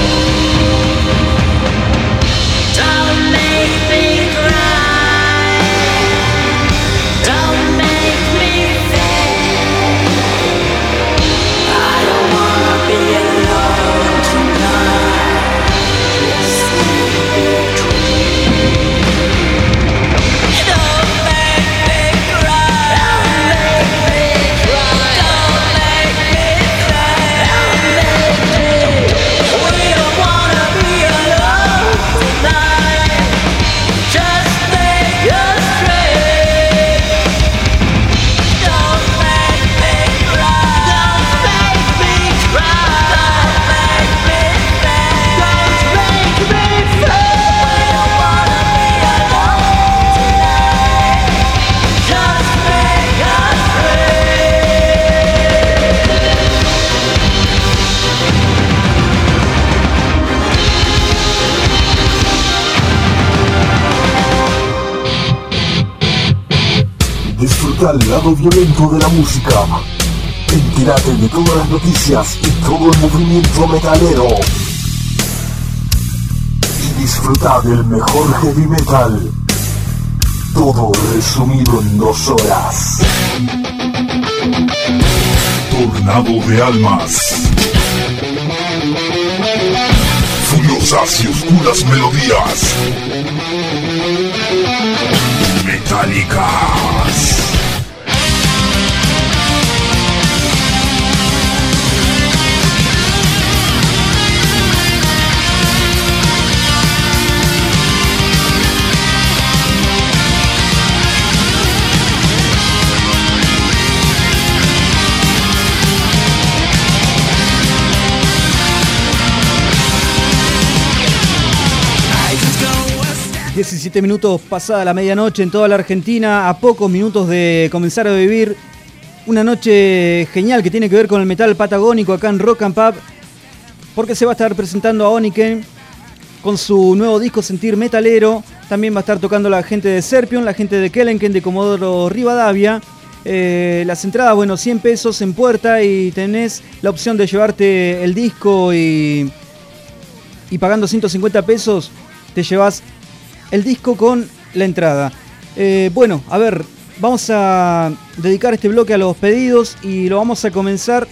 cry. Don't make me cry. Don't make me fail. I don't wanna be alone tonight. Just make me cry. Disfruta el lado violento de la música. Entérate de todas las noticias y todo el movimiento metalero. Y disfruta del mejor heavy metal. Todo resumido en 2 horas. Tornado de almas. Furiosas y oscuras melodías. Metálicas. I just go a step. 17 minutos pasada la medianoche en toda la Argentina, a pocos minutos de comenzar a vivir una noche genial que tiene que ver con el metal patagónico acá en Rock and Pop, porque se va a estar presentando a Oniken con su nuevo disco Sentir Metalero. También va a estar tocando la gente de Serpion, la gente de Kellenken, de Comodoro Rivadavia. Las entradas, bueno, 100 pesos en puerta y tenés la opción de llevarte el disco y pagando 150 pesos te llevas el disco con la entrada. Bueno, a ver, vamos a dedicar este bloque a los pedidos y lo vamos a comenzar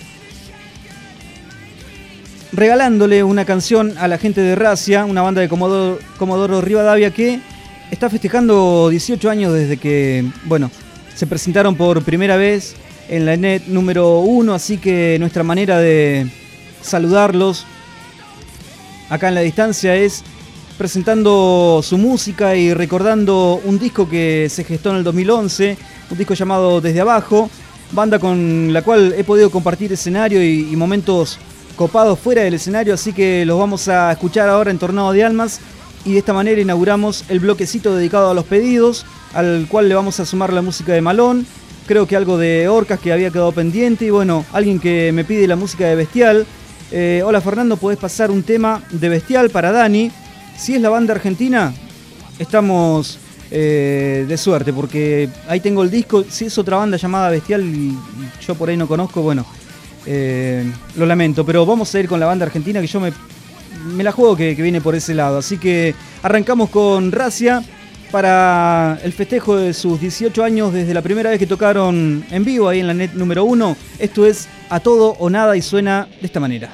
regalándole una canción a la gente de Racia, una banda de Comodoro Rivadavia que está festejando 18 años desde que, bueno, se presentaron por primera vez en la net número 1, así que nuestra manera de saludarlos acá en la distancia es presentando su música y recordando un disco que se gestó en el 2011, un disco llamado Desde Abajo, banda con la cual he podido compartir escenario y momentos copados fuera del escenario, así que los vamos a escuchar ahora en Tornado de Almas y de esta manera inauguramos el bloquecito dedicado a los pedidos, al cual le vamos a sumar la música de Malón, creo que algo de Orcas que había quedado pendiente y bueno, alguien que me pide la música de Bestial. Hola Fernando, ¿podés pasar un tema de Bestial para Dani? Si es la banda argentina, estamos de suerte, porque ahí tengo el disco. Si es otra banda llamada Bestial y yo por ahí no conozco, bueno, lo lamento, pero vamos a ir con la banda argentina que yo me la juego que viene por ese lado. Así que arrancamos con Racia para el festejo de sus 18 años desde la primera vez que tocaron en vivo ahí en la net número 1. Esto es A Todo o Nada y suena de esta manera.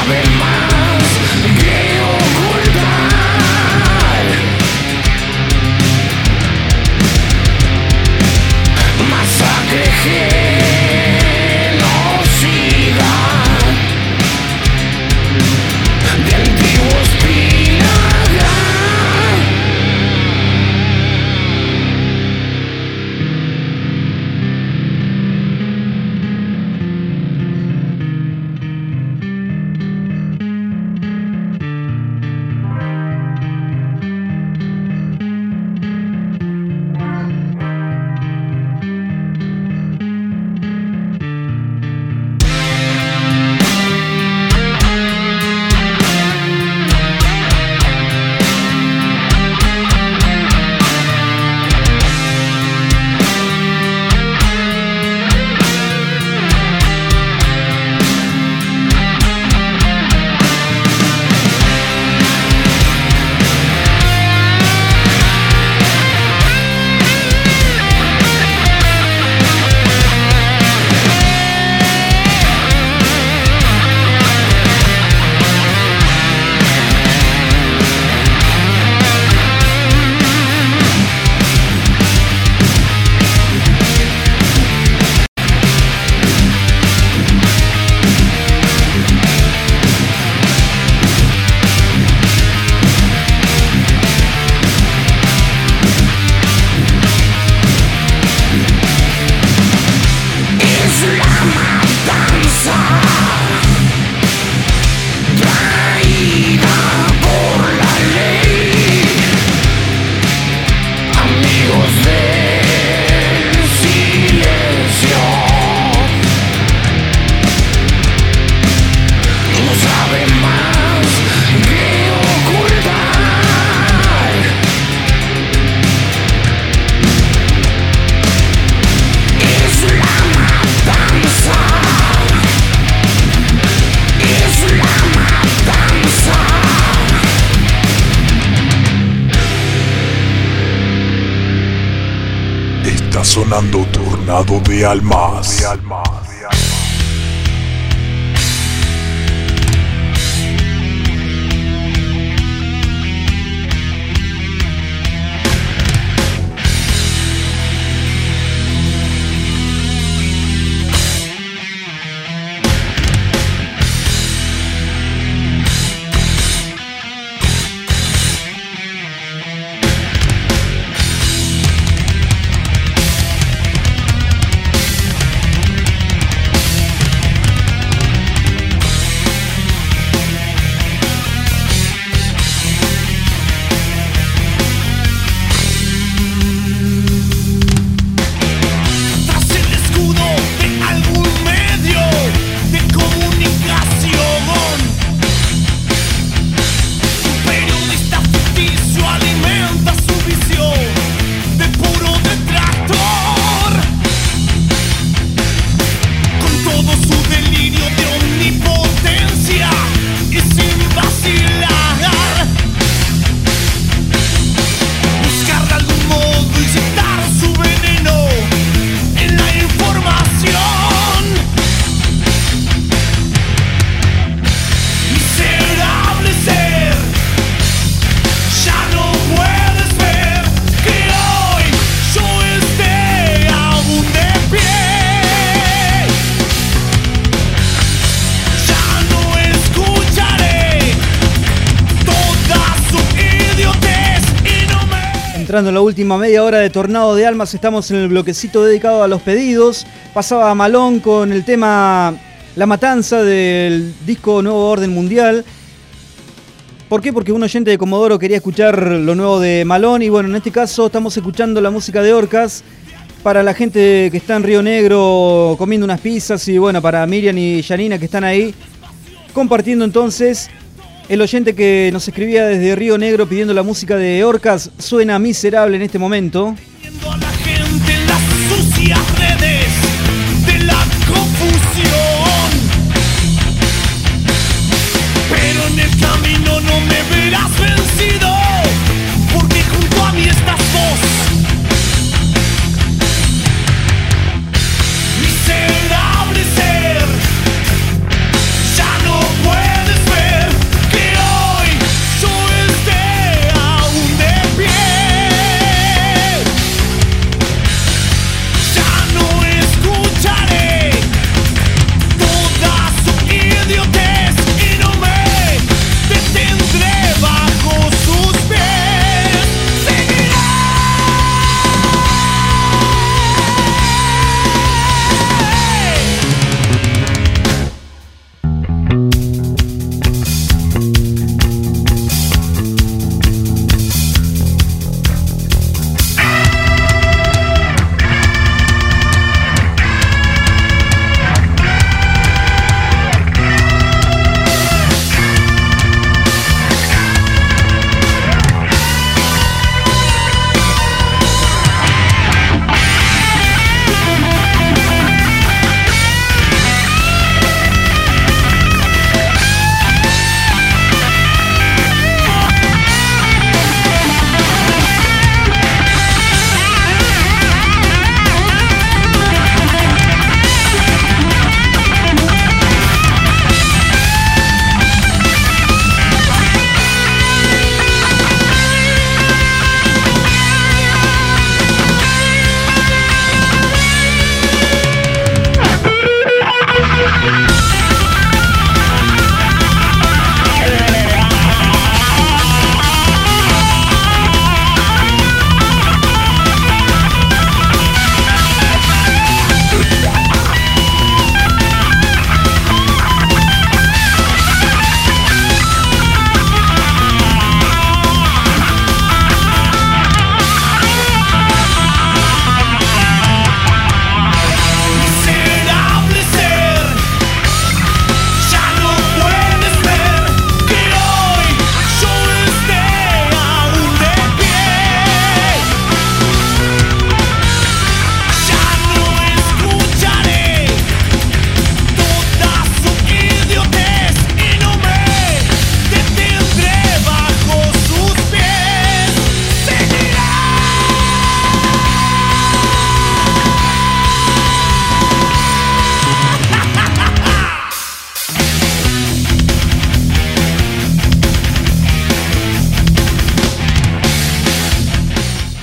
sabe más que ocultar. Masacre genocida de antiguos pinagas. Sonando Tornado de Almas. Entrando en la última media hora de Tornado de Almas, estamos en el bloquecito dedicado a los pedidos. Pasaba Malón con el tema La Matanza del disco Nuevo Orden Mundial. ¿Por qué? Porque un oyente de Comodoro quería escuchar lo nuevo de Malón y bueno, en este caso estamos escuchando la música de Orcas para la gente que está en Río Negro comiendo unas pizzas y bueno, para Miriam y Janina que están ahí compartiendo entonces. El oyente que nos escribía desde Río Negro pidiendo la música de Orcas suena miserable en este momento. A la gente en las sucias redes de la confusión, pero en el camino no me verás vencido, porque junto a mí estás vos. Miserable ser, ya no puedes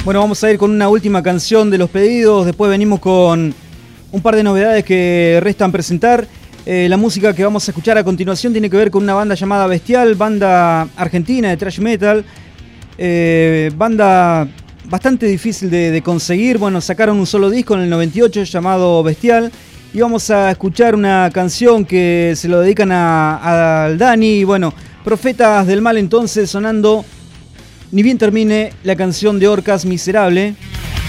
Bueno, vamos a ir con una última canción de los pedidos, después venimos con un par de novedades que restan presentar. La música que vamos a escuchar a continuación tiene que ver con una banda llamada Bestial, banda argentina de thrash metal, banda bastante difícil de conseguir. Bueno, sacaron un solo disco en el 98 llamado Bestial y vamos a escuchar una canción que se lo dedican al Dani. Bueno, Profetas del Mal entonces sonando, ni bien termine la canción de Orcas Miserable.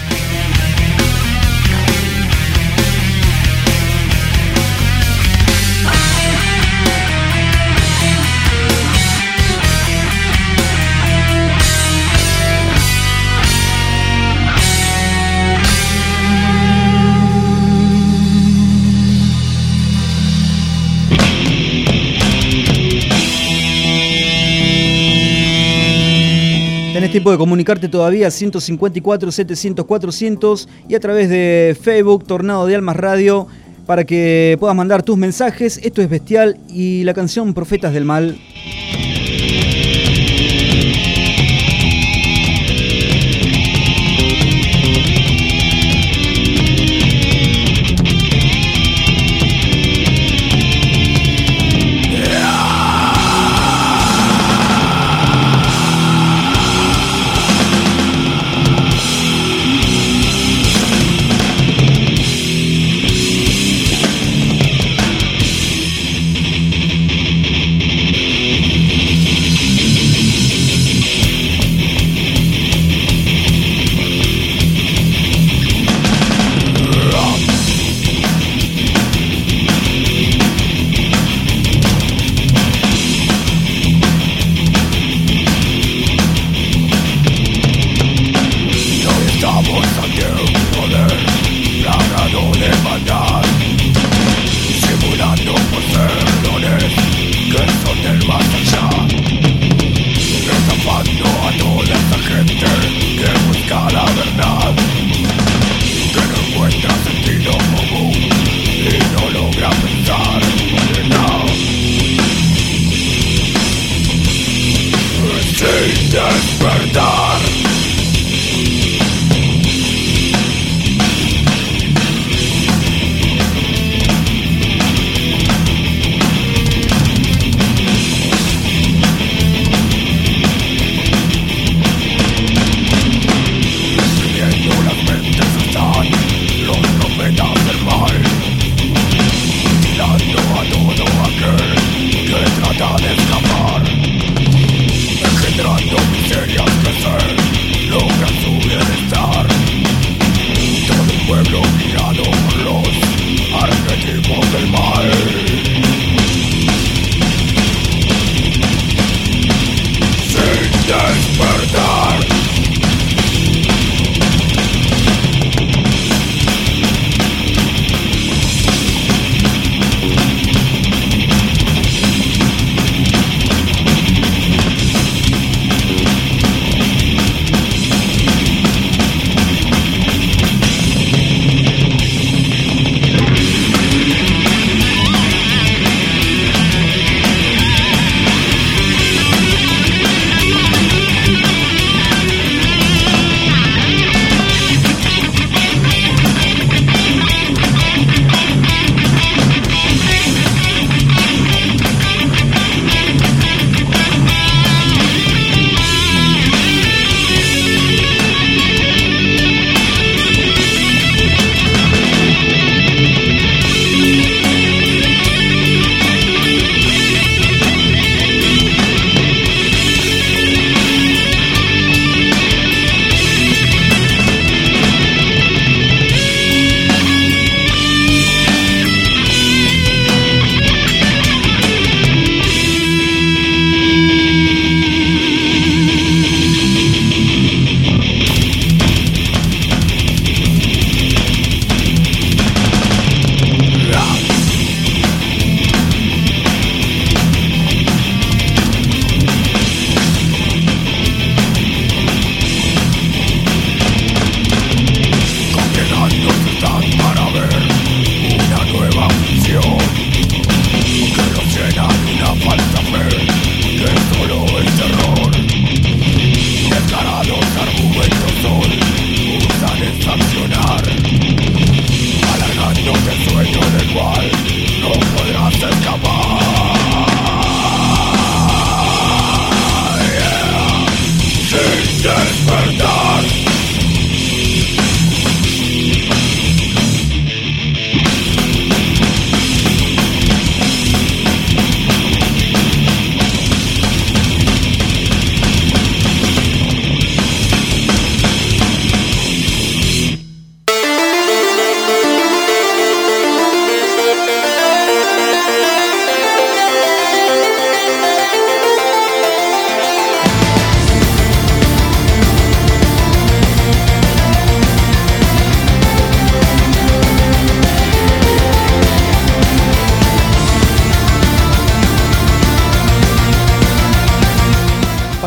Tenés tiempo de comunicarte todavía 154 700 400 y a través de Facebook Tornado de Almas Radio para que puedas mandar tus mensajes. Esto es Bestial y la canción Profetas del Mal. Trata de escapar, engendrando miserias que se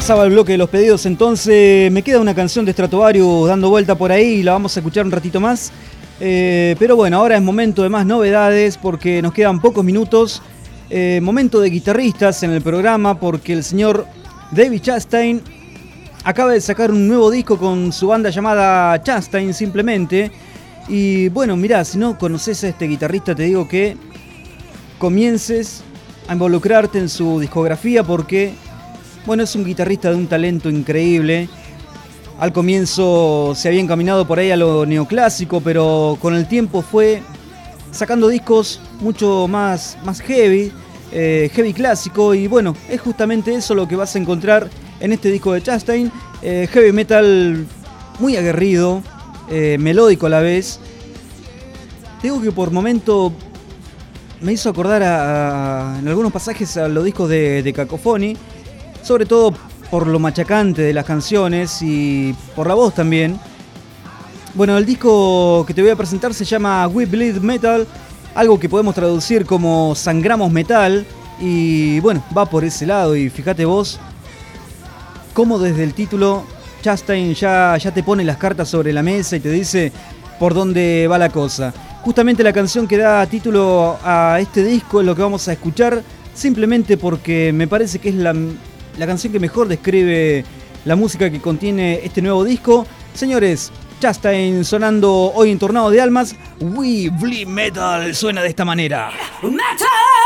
pasaba el bloque de los pedidos, entonces me queda una canción de Stratovarius dando vuelta por ahí y la vamos a escuchar un ratito más. Pero bueno, ahora es momento de más novedades porque nos quedan pocos minutos. Momento de guitarristas en el programa porque el señor David Chastain acaba de sacar un nuevo disco con su banda llamada Chastain simplemente. Y bueno, mirá, si no conoces a este guitarrista te digo que comiences a involucrarte en su discografía porque, bueno, es un guitarrista de un talento increíble. Al comienzo se había encaminado por ahí a lo neoclásico, pero con el tiempo fue sacando discos mucho más heavy, heavy clásico, y bueno, es justamente eso lo que vas a encontrar en este disco de Chastain, heavy metal muy aguerrido, melódico a la vez. Digo que por momento me hizo acordar en algunos pasajes a los discos de Cacophony, sobre todo por lo machacante de las canciones y por la voz también. Bueno, el disco que te voy a presentar se llama We Bleed Metal, algo que podemos traducir como Sangramos Metal, y bueno, va por ese lado. Y fíjate vos cómo desde el título Chastain ya te pone las cartas sobre la mesa y te dice por dónde va la cosa. Justamente la canción que da título a este disco es lo que vamos a escuchar, simplemente porque me parece que es la canción que mejor describe la música que contiene este nuevo disco. Señores, Chastain sonando hoy en Tornado de Almas. We Bleed Metal suena de esta manera. Metal!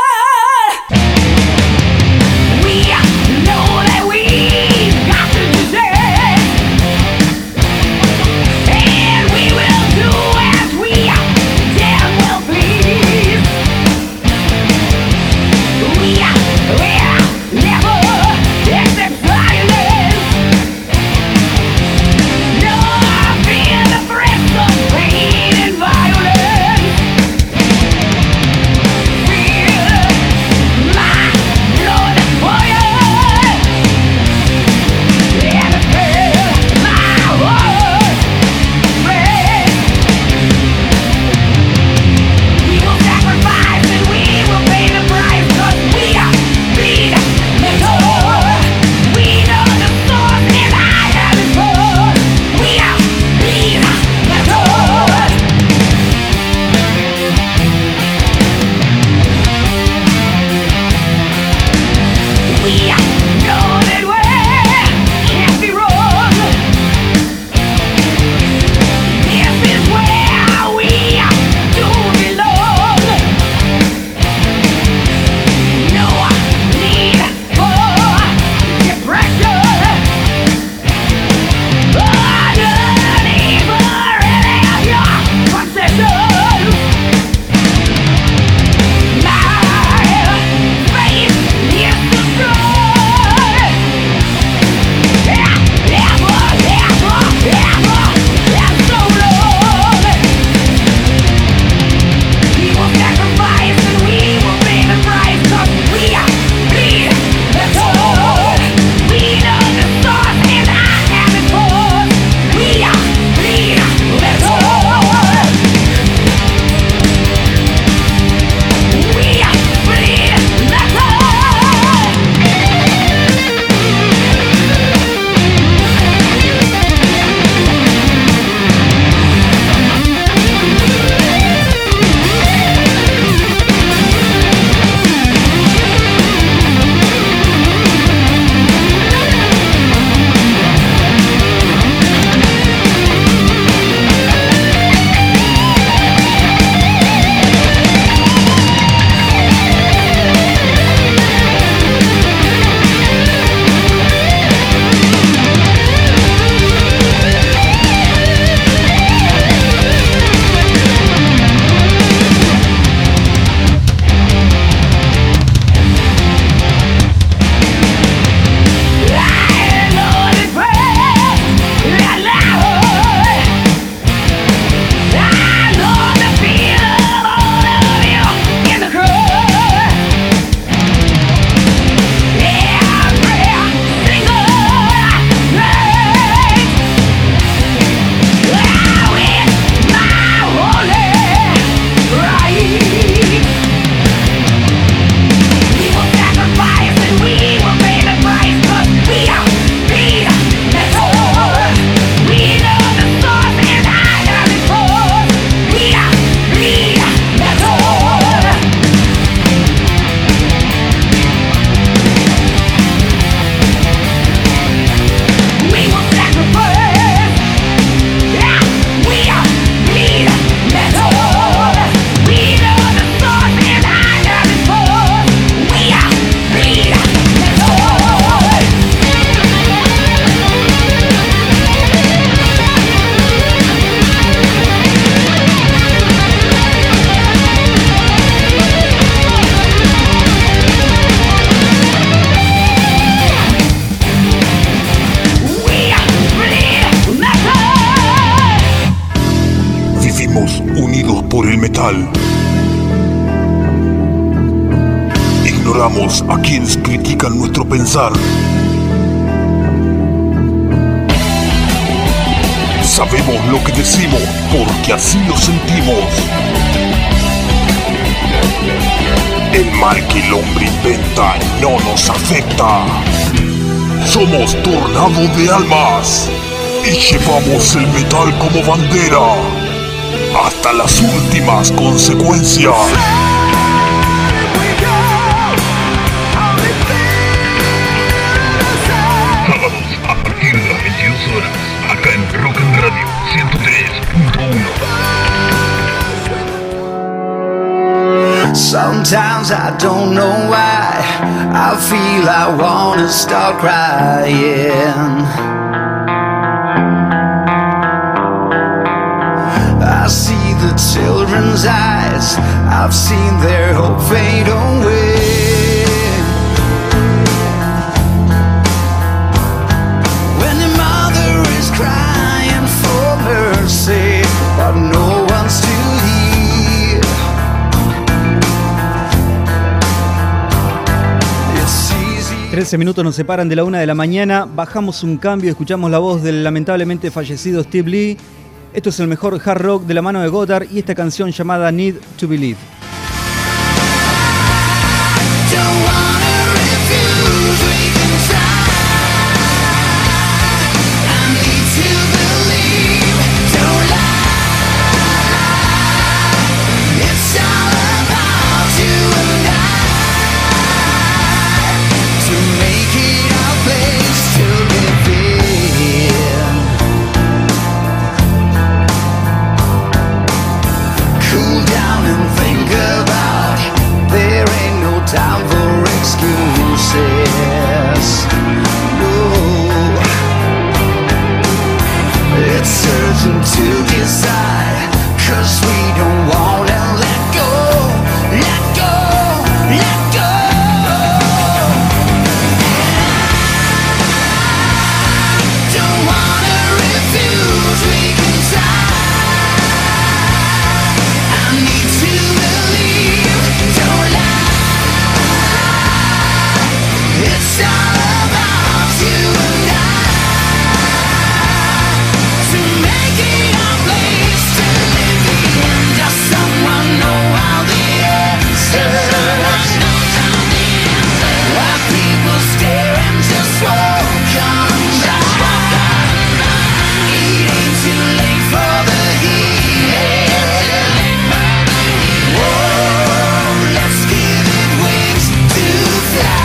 We know that we've got to do this, and we will do as we damn well please. We never accept violence, nor fear the threats of pain and violence. Feel metal. Ignoramos a quienes critican nuestro pensar. Sabemos lo que decimos porque así lo sentimos. El mal que el hombre inventa no nos afecta. Somos Tornado de Almas y llevamos el metal como bandera hasta las últimas consecuencias. Sábados a partir de las 22 horas, acá en Rock and Radio 103.1. Sometimes I don't know why I feel I wanna start crying. I see the children's eyes, I've seen their hope fade away. When your mother is crying for mercy, but no one's to hear. 13 minutos nos separan de la 1 de la mañana. Bajamos un cambio y escuchamos la voz del lamentablemente fallecido Steve Lee. Esto es el mejor hard rock de la mano de Gotthard y esta canción llamada Need to Believe. Time for excuses. No, it's urgent to decide, 'cause we don't wanna let go, let go, let go. Don't wanna refuse, we can try. I need to believe, don't lie. It's all about you and I, to make it our place to live in. Does someone know how the answer? Why people stare and just walk on by? It ain't too late for the healing. Whoa, let's give it wings to fly.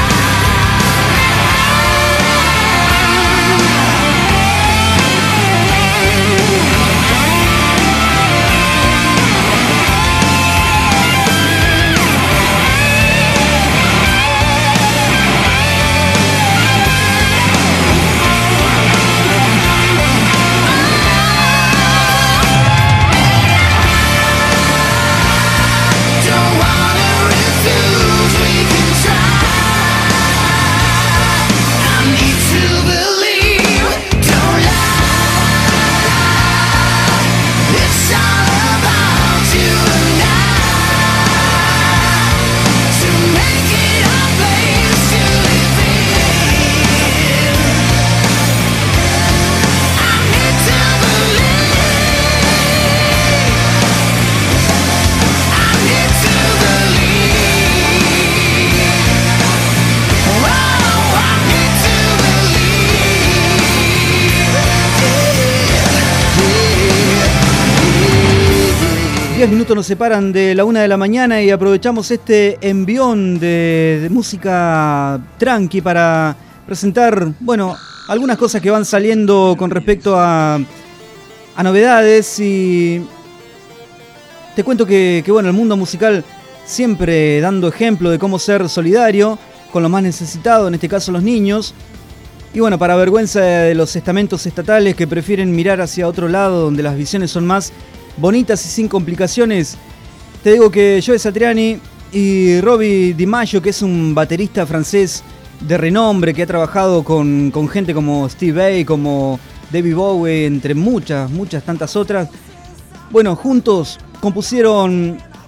Minutos nos separan de la 1 de la mañana y aprovechamos este envión de música tranqui para presentar, bueno, algunas cosas que van saliendo con respecto a novedades. Y te cuento que bueno, el mundo musical siempre dando ejemplo de cómo ser solidario con los más necesitados, en este caso los niños. Y bueno, para vergüenza de los estamentos estatales que prefieren mirar hacia otro lado, donde las visiones son más bonitas y sin complicaciones, te digo que Joe Satriani y Robbie DiMaggio, que es un baterista francés de renombre que ha trabajado con gente como Steve Vai, como David Bowie, entre muchas tantas otras, bueno, juntos compusieron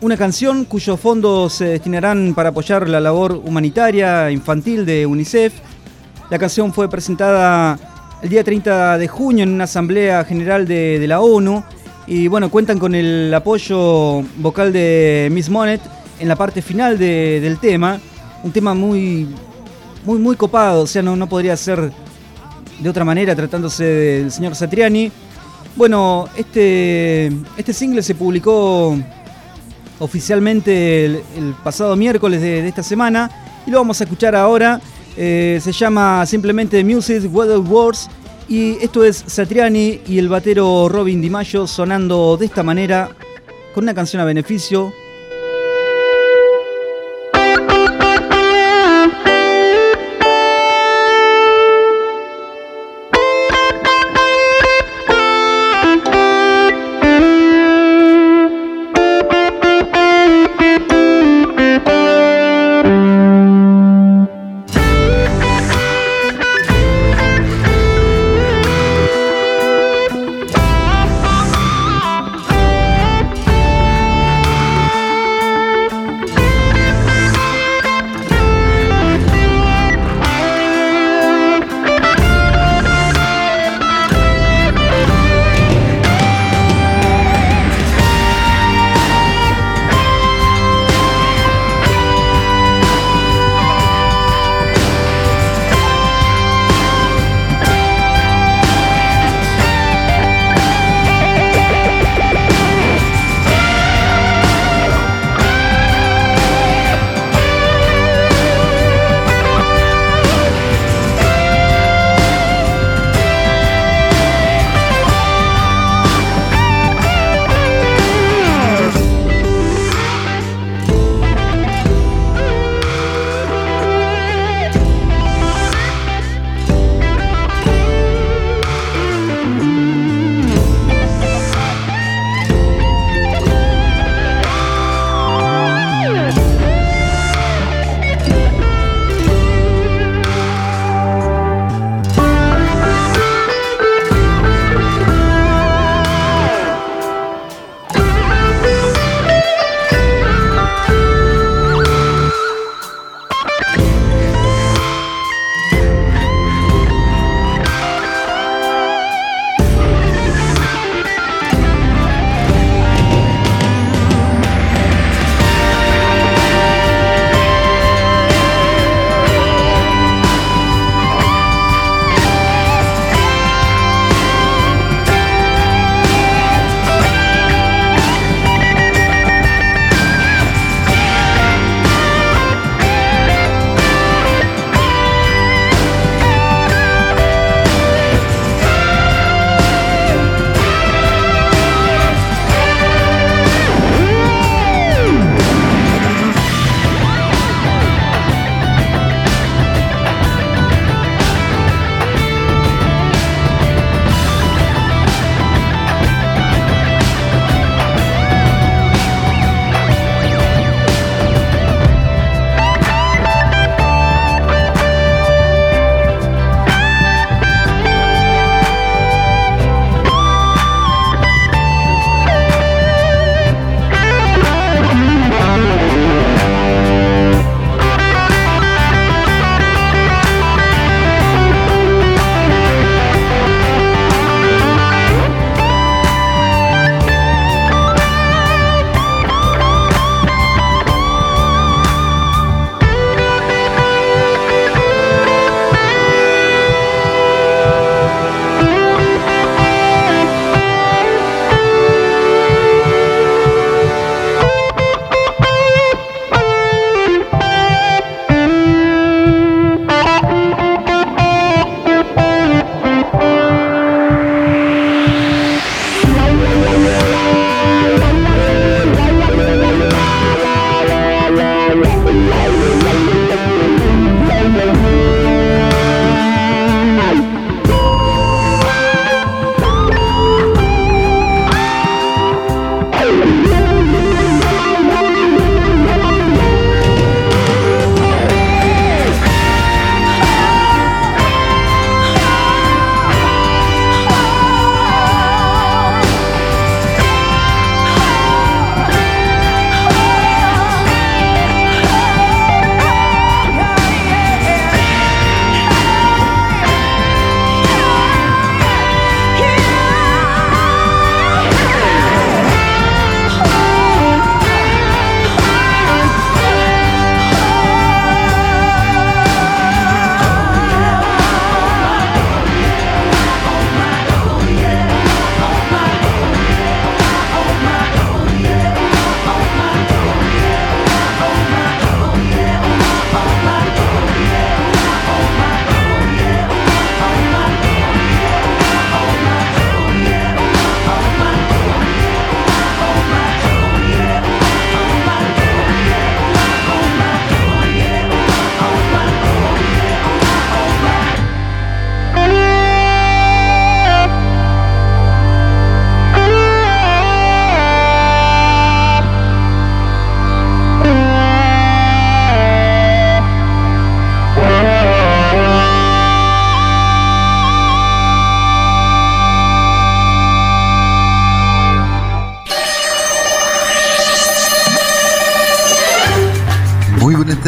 una canción cuyos fondos se destinarán para apoyar la labor humanitaria infantil de UNICEF. La canción fue presentada el día 30 de junio en una asamblea general de la ONU y bueno, cuentan con el apoyo vocal de Miss Monet en la parte final del tema. Un tema muy copado, o sea, no podría ser de otra manera tratándose del señor Satriani. Bueno, este single se publicó oficialmente el pasado miércoles de esta semana y lo vamos a escuchar ahora. Se llama simplemente Music Weather Wars y esto es Satriani y el batero Robin DiMaggio sonando de esta manera con una canción a beneficio.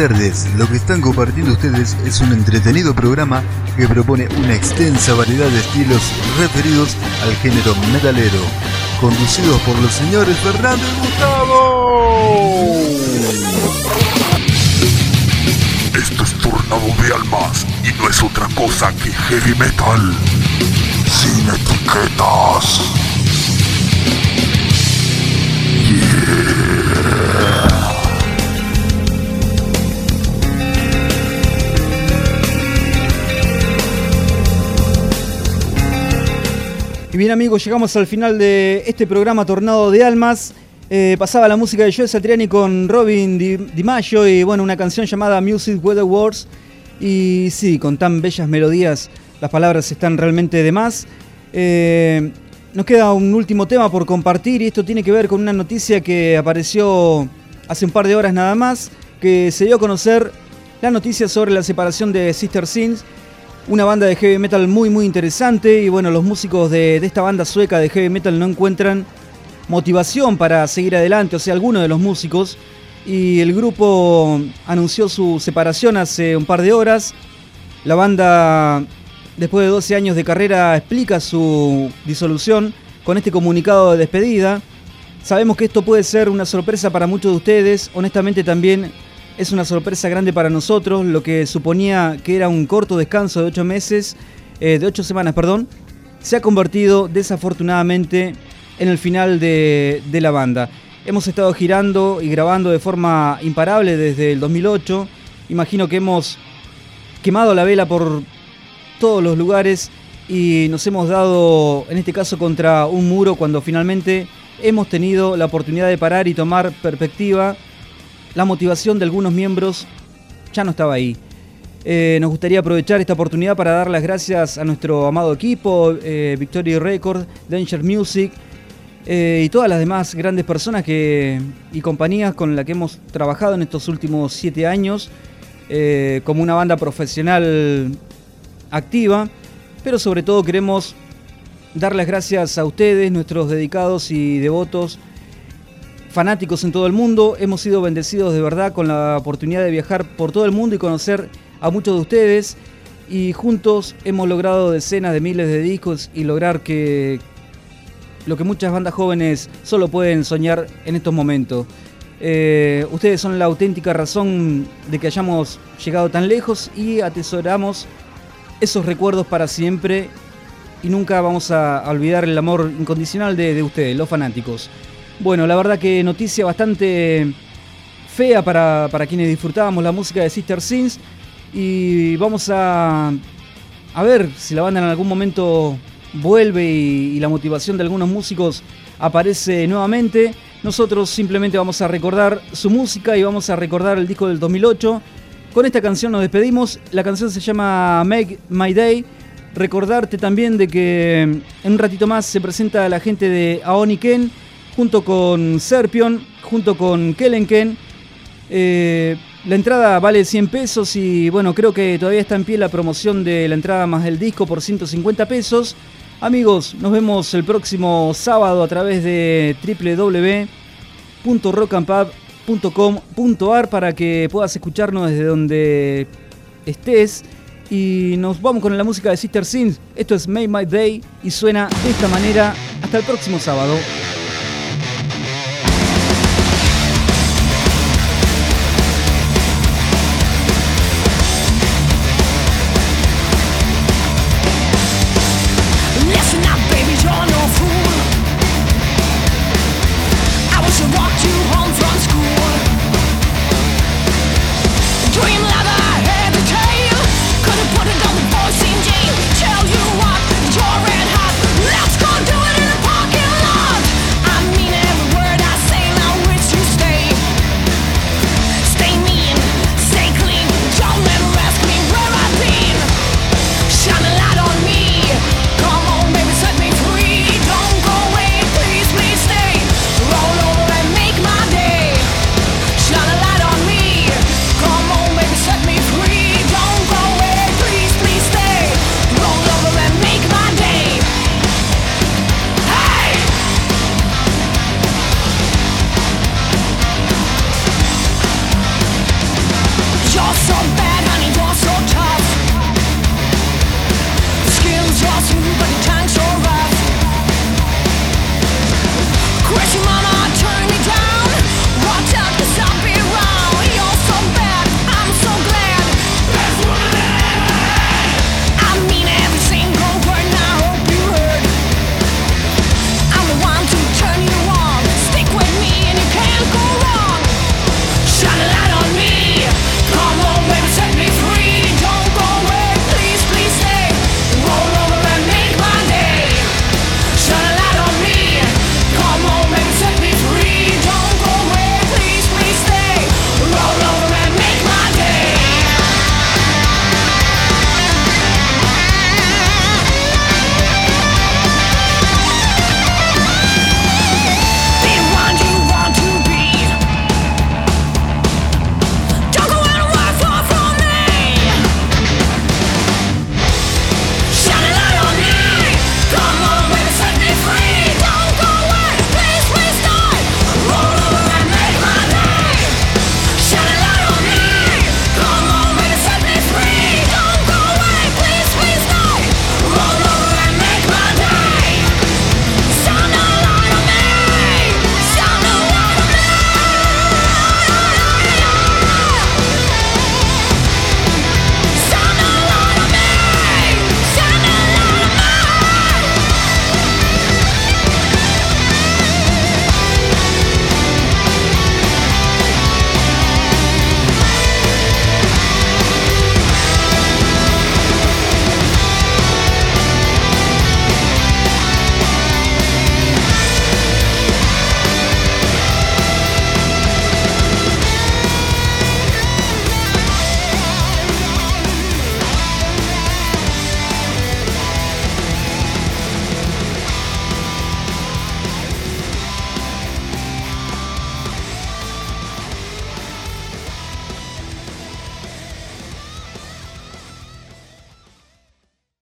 tardes. Lo que están compartiendo ustedes es un entretenido programa que propone una extensa variedad de estilos referidos al género metalero, conducidos por los señores Fernando y Gustavo. Esto es Tornado de Almas y no es otra cosa que heavy metal sin etiquetas. Y bien amigos, llegamos al final de este programa Tornado de Almas. Pasaba la música de Joe Satriani con Robin DiMaggio y bueno, una canción llamada Music Weather Wars. Y sí, con tan bellas melodías, las palabras están realmente de más. Nos queda un último tema por compartir y esto tiene que ver con una noticia que apareció hace un par de horas nada más, que se dio a conocer la noticia sobre la separación de Sister Sins, una banda de heavy metal muy muy interesante. Y bueno, los músicos de esta banda sueca de heavy metal no encuentran motivación para seguir adelante, o sea, algunos de los músicos, y el grupo anunció su separación hace un par de horas. La banda, después de 12 años de carrera, explica su disolución con este comunicado de despedida. Sabemos que esto puede ser una sorpresa para muchos de ustedes, honestamente también es una sorpresa grande para nosotros. Lo que suponía que era un corto descanso de 8 semanas, se ha convertido desafortunadamente en el final de la banda. Hemos estado girando y grabando de forma imparable desde el 2008. Imagino que hemos quemado la vela por todos los lugares y nos hemos dado, en este caso, contra un muro cuando finalmente hemos tenido la oportunidad de parar y tomar perspectiva. La motivación de algunos miembros ya no estaba ahí. Nos gustaría aprovechar esta oportunidad para dar las gracias a nuestro amado equipo, Victory Records, Danger Music y todas las demás grandes personas y compañías con las que hemos trabajado en estos últimos 7 años como una banda profesional activa. Pero sobre todo queremos dar las gracias a ustedes, nuestros dedicados y devotos fanáticos en todo el mundo. Hemos sido bendecidos de verdad con la oportunidad de viajar por todo el mundo y conocer a muchos de ustedes, y juntos hemos logrado decenas de miles de discos y lograr que lo que muchas bandas jóvenes solo pueden soñar en estos momentos. Ustedes son la auténtica razón de que hayamos llegado tan lejos y atesoramos esos recuerdos para siempre, y nunca vamos a olvidar el amor incondicional de ustedes, los fanáticos. Bueno, la verdad que noticia bastante fea para quienes disfrutábamos la música de Sister Sins, y vamos a ver si la banda en algún momento vuelve y la motivación de algunos músicos aparece nuevamente. Nosotros simplemente vamos a recordar su música y vamos a recordar el disco del 2008. Con esta canción nos despedimos. La canción se llama Make My Day. Recordarte también de que en un ratito más se presenta la gente de Aoni Ken, junto con Serpion, junto con Kellenken. La entrada vale 100 pesos y bueno, creo que todavía está en pie la promoción de la entrada más el disco por 150 pesos. Amigos, nos vemos el próximo sábado a través de www.rockandpub.com.ar para que puedas escucharnos desde donde estés. Y nos vamos con la música de Sister Sins. Esto es Make My Day y suena de esta manera. Hasta el próximo sábado.